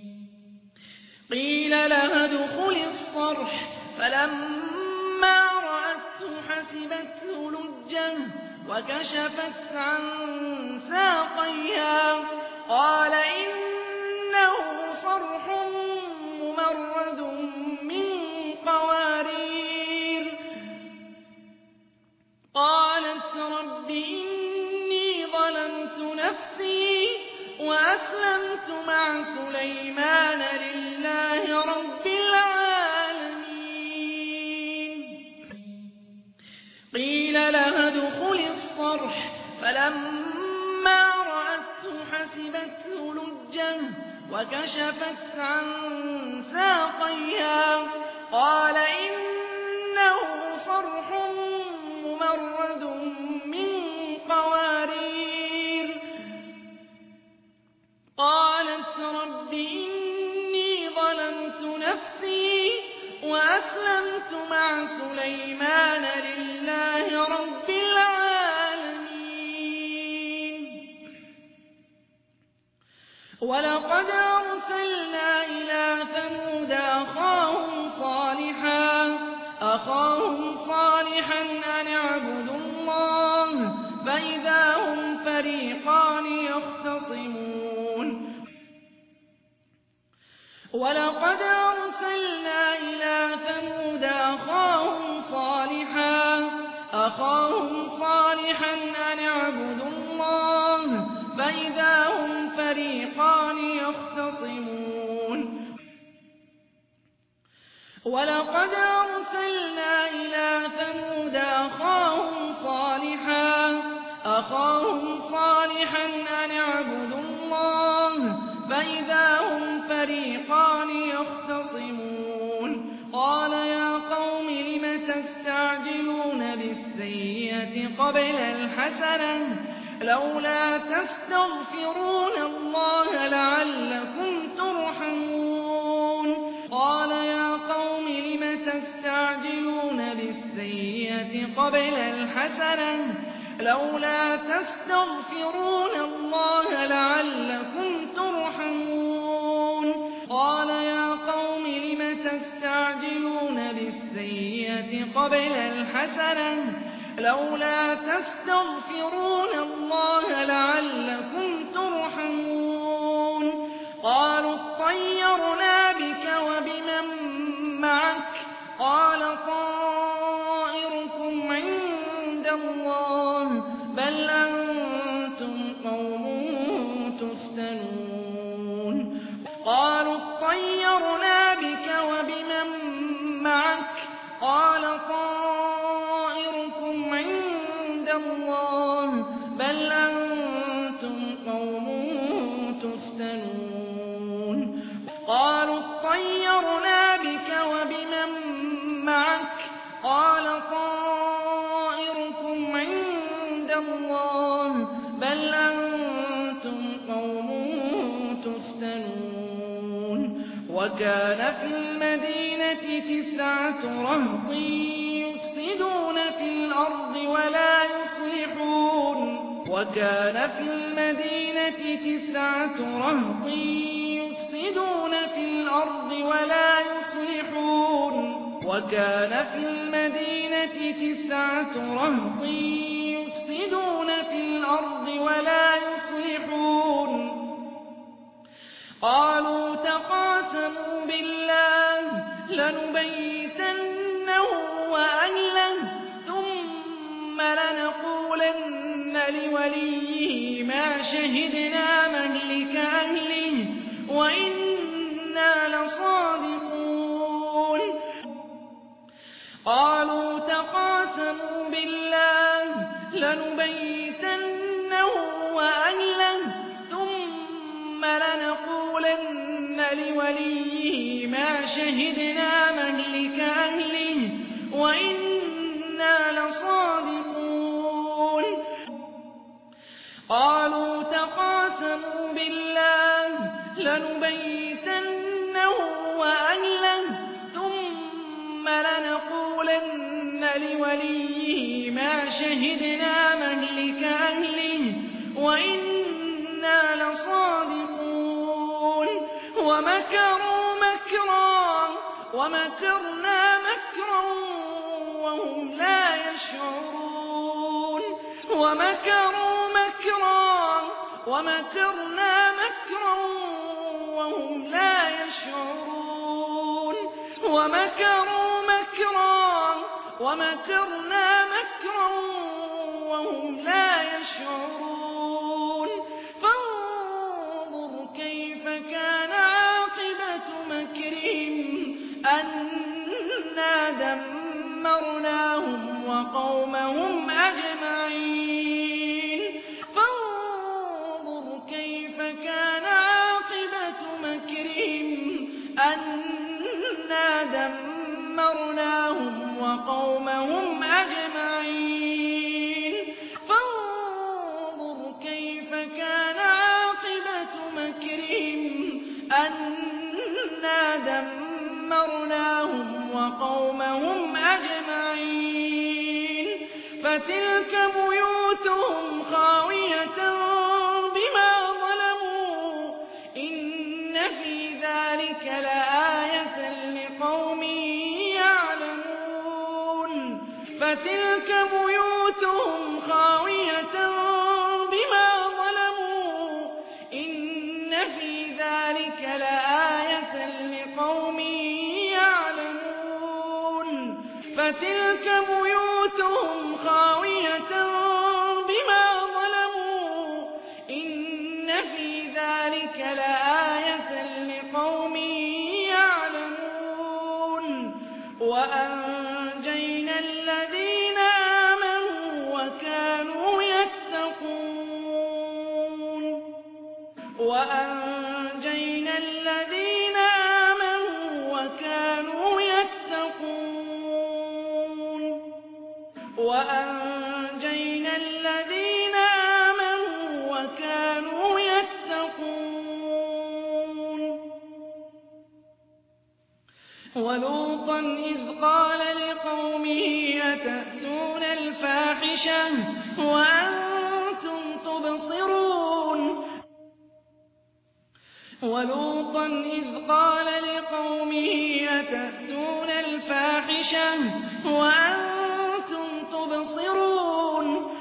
A: قيل لها ادخل الصرح فلما رأته حسبته لجة وكشفت عن ساقيها قال إنه صرح ممرد من قوارير قالت رب إني ظلمت نفسي وأسلمت مع سليمان لله رب العالمين قيل لها ادخل الصرح فلما رأته حسبته لجة وكشفت عن ساقيها قال إنه صرح ممرد من قوارير قالت رب إني ظلمت نفسي وأسلمت مع سليمان لله رب العالمين ولقد أرسلنا إلى ثمود أخاهم صالحا أن اعبدوا الله فإذا هم فريقان يختصمون ولقد أرسلنا إلى ثمود أخاهم صالحا أن اعبدوا الله فإذا يختصمون ولقد أرسلنا إلى ثمود أخاهم صالحا أن اعبدوا الله فإذا هم فريقان يختصمون قال يا قوم لم تستعجلون بالسيئة قبل الحسنة لولا تستغفرون الله لعلكم ترحمون قال يا قوم لم تستعجلون بالسيئة قبل الحسنة لولا تستغفرون الله لعلكم ترحمون قال يا قوم لم تستعجلون بالسيئة قبل الحسنة لولا تستغفرون الله لعلكم ترحمون قالوا اطيرنا بك وبمن معك قال طائركم عند الله بل أنتم قوم تفتنون قالوا اطيرنا بك وبمن معك قال طائركم عند الله بل أنتم قوم تفتنون قالوا اطيرنا بك وبمن معك قال طائركم عند الله بل أنتم قوم تفتنون وكان في المدينة 9 رهط يفسدون في الأرض ولا يصلحون وكان في المدينة 9 رهط يفسدون في الأرض ولا يصلحون وكان في المدينة 9 رهط يفسدون في الأرض ولا يصلحون قالوا تقاسموا بالله لنبيتنه وأهله ثم لنقولن لوليه ما شهدنا مهلك أهله وإنا لصادقون قالوا تقاسموا بالله لنبيتنه وأهله ثم لنقولن لوليه ما شهدنا مهلك أهله وإنا لصادقون قالوا تقاسموا بالله لنبيتنه وأهله ثم لنقولن لوليه ما شهدنا مهلك أهله وإنا لصادقون ومكروا مكرا ومكرنا مكرا وهم لا يشعرون ومكروا مكرا ومكرنا مكرا وهم لا يشعرون ومكروا مكرا ومكرنا مكرا وهم لا يشعرون فانظر كيف كان عاقبة مكرهم أنا دمرناهم وقومهم أجمعين فانظر كيف كان عاقبة مكرهم أنا دمرناهم وقومهم أجمعين فانظر كيف كان عاقبة مكرهم أنا دمرناهم وقومهم أجمعين فتلك بيوتهم خاوية بما ظلموا إن في ذلك لآية لقوم يعلمون فتلك بيوتهم خاوية بما ظلموا إن في ذلك لآية لقوم يعلمون فتلك بيوتهم خاوية بما ظلموا إن في ذلك لآية وأنجينا الذين آمنوا وكانوا يتقون وأنجينا الذين آمنوا وكانوا يتقون وأنجينا الذين آمنوا وكانوا يتقون ولوطا إذ قال لقومه أتأتون الفاحشة وأنتم تبصرون ولوطا إذ قال لقومه أتأتون الفاحشة وأنتم تبصرون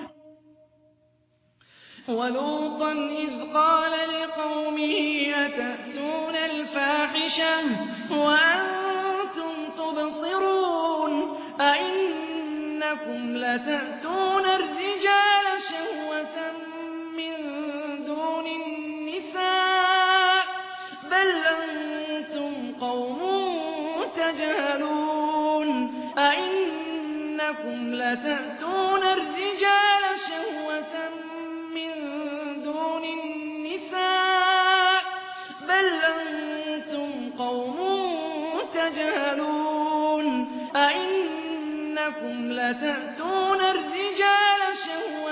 A: ولوطا إذ قال لقومه أتأتون الفاحشة وأنتم تبصرون أئنكم لتأتون الرجال شهوة من دون النساء بل أنتم قوم تجهلون أئنكم لتأتون الرجال شهوة من دون النساء بل أنتم قوم تجهلون أئنكم لتأتون الرجال شهوة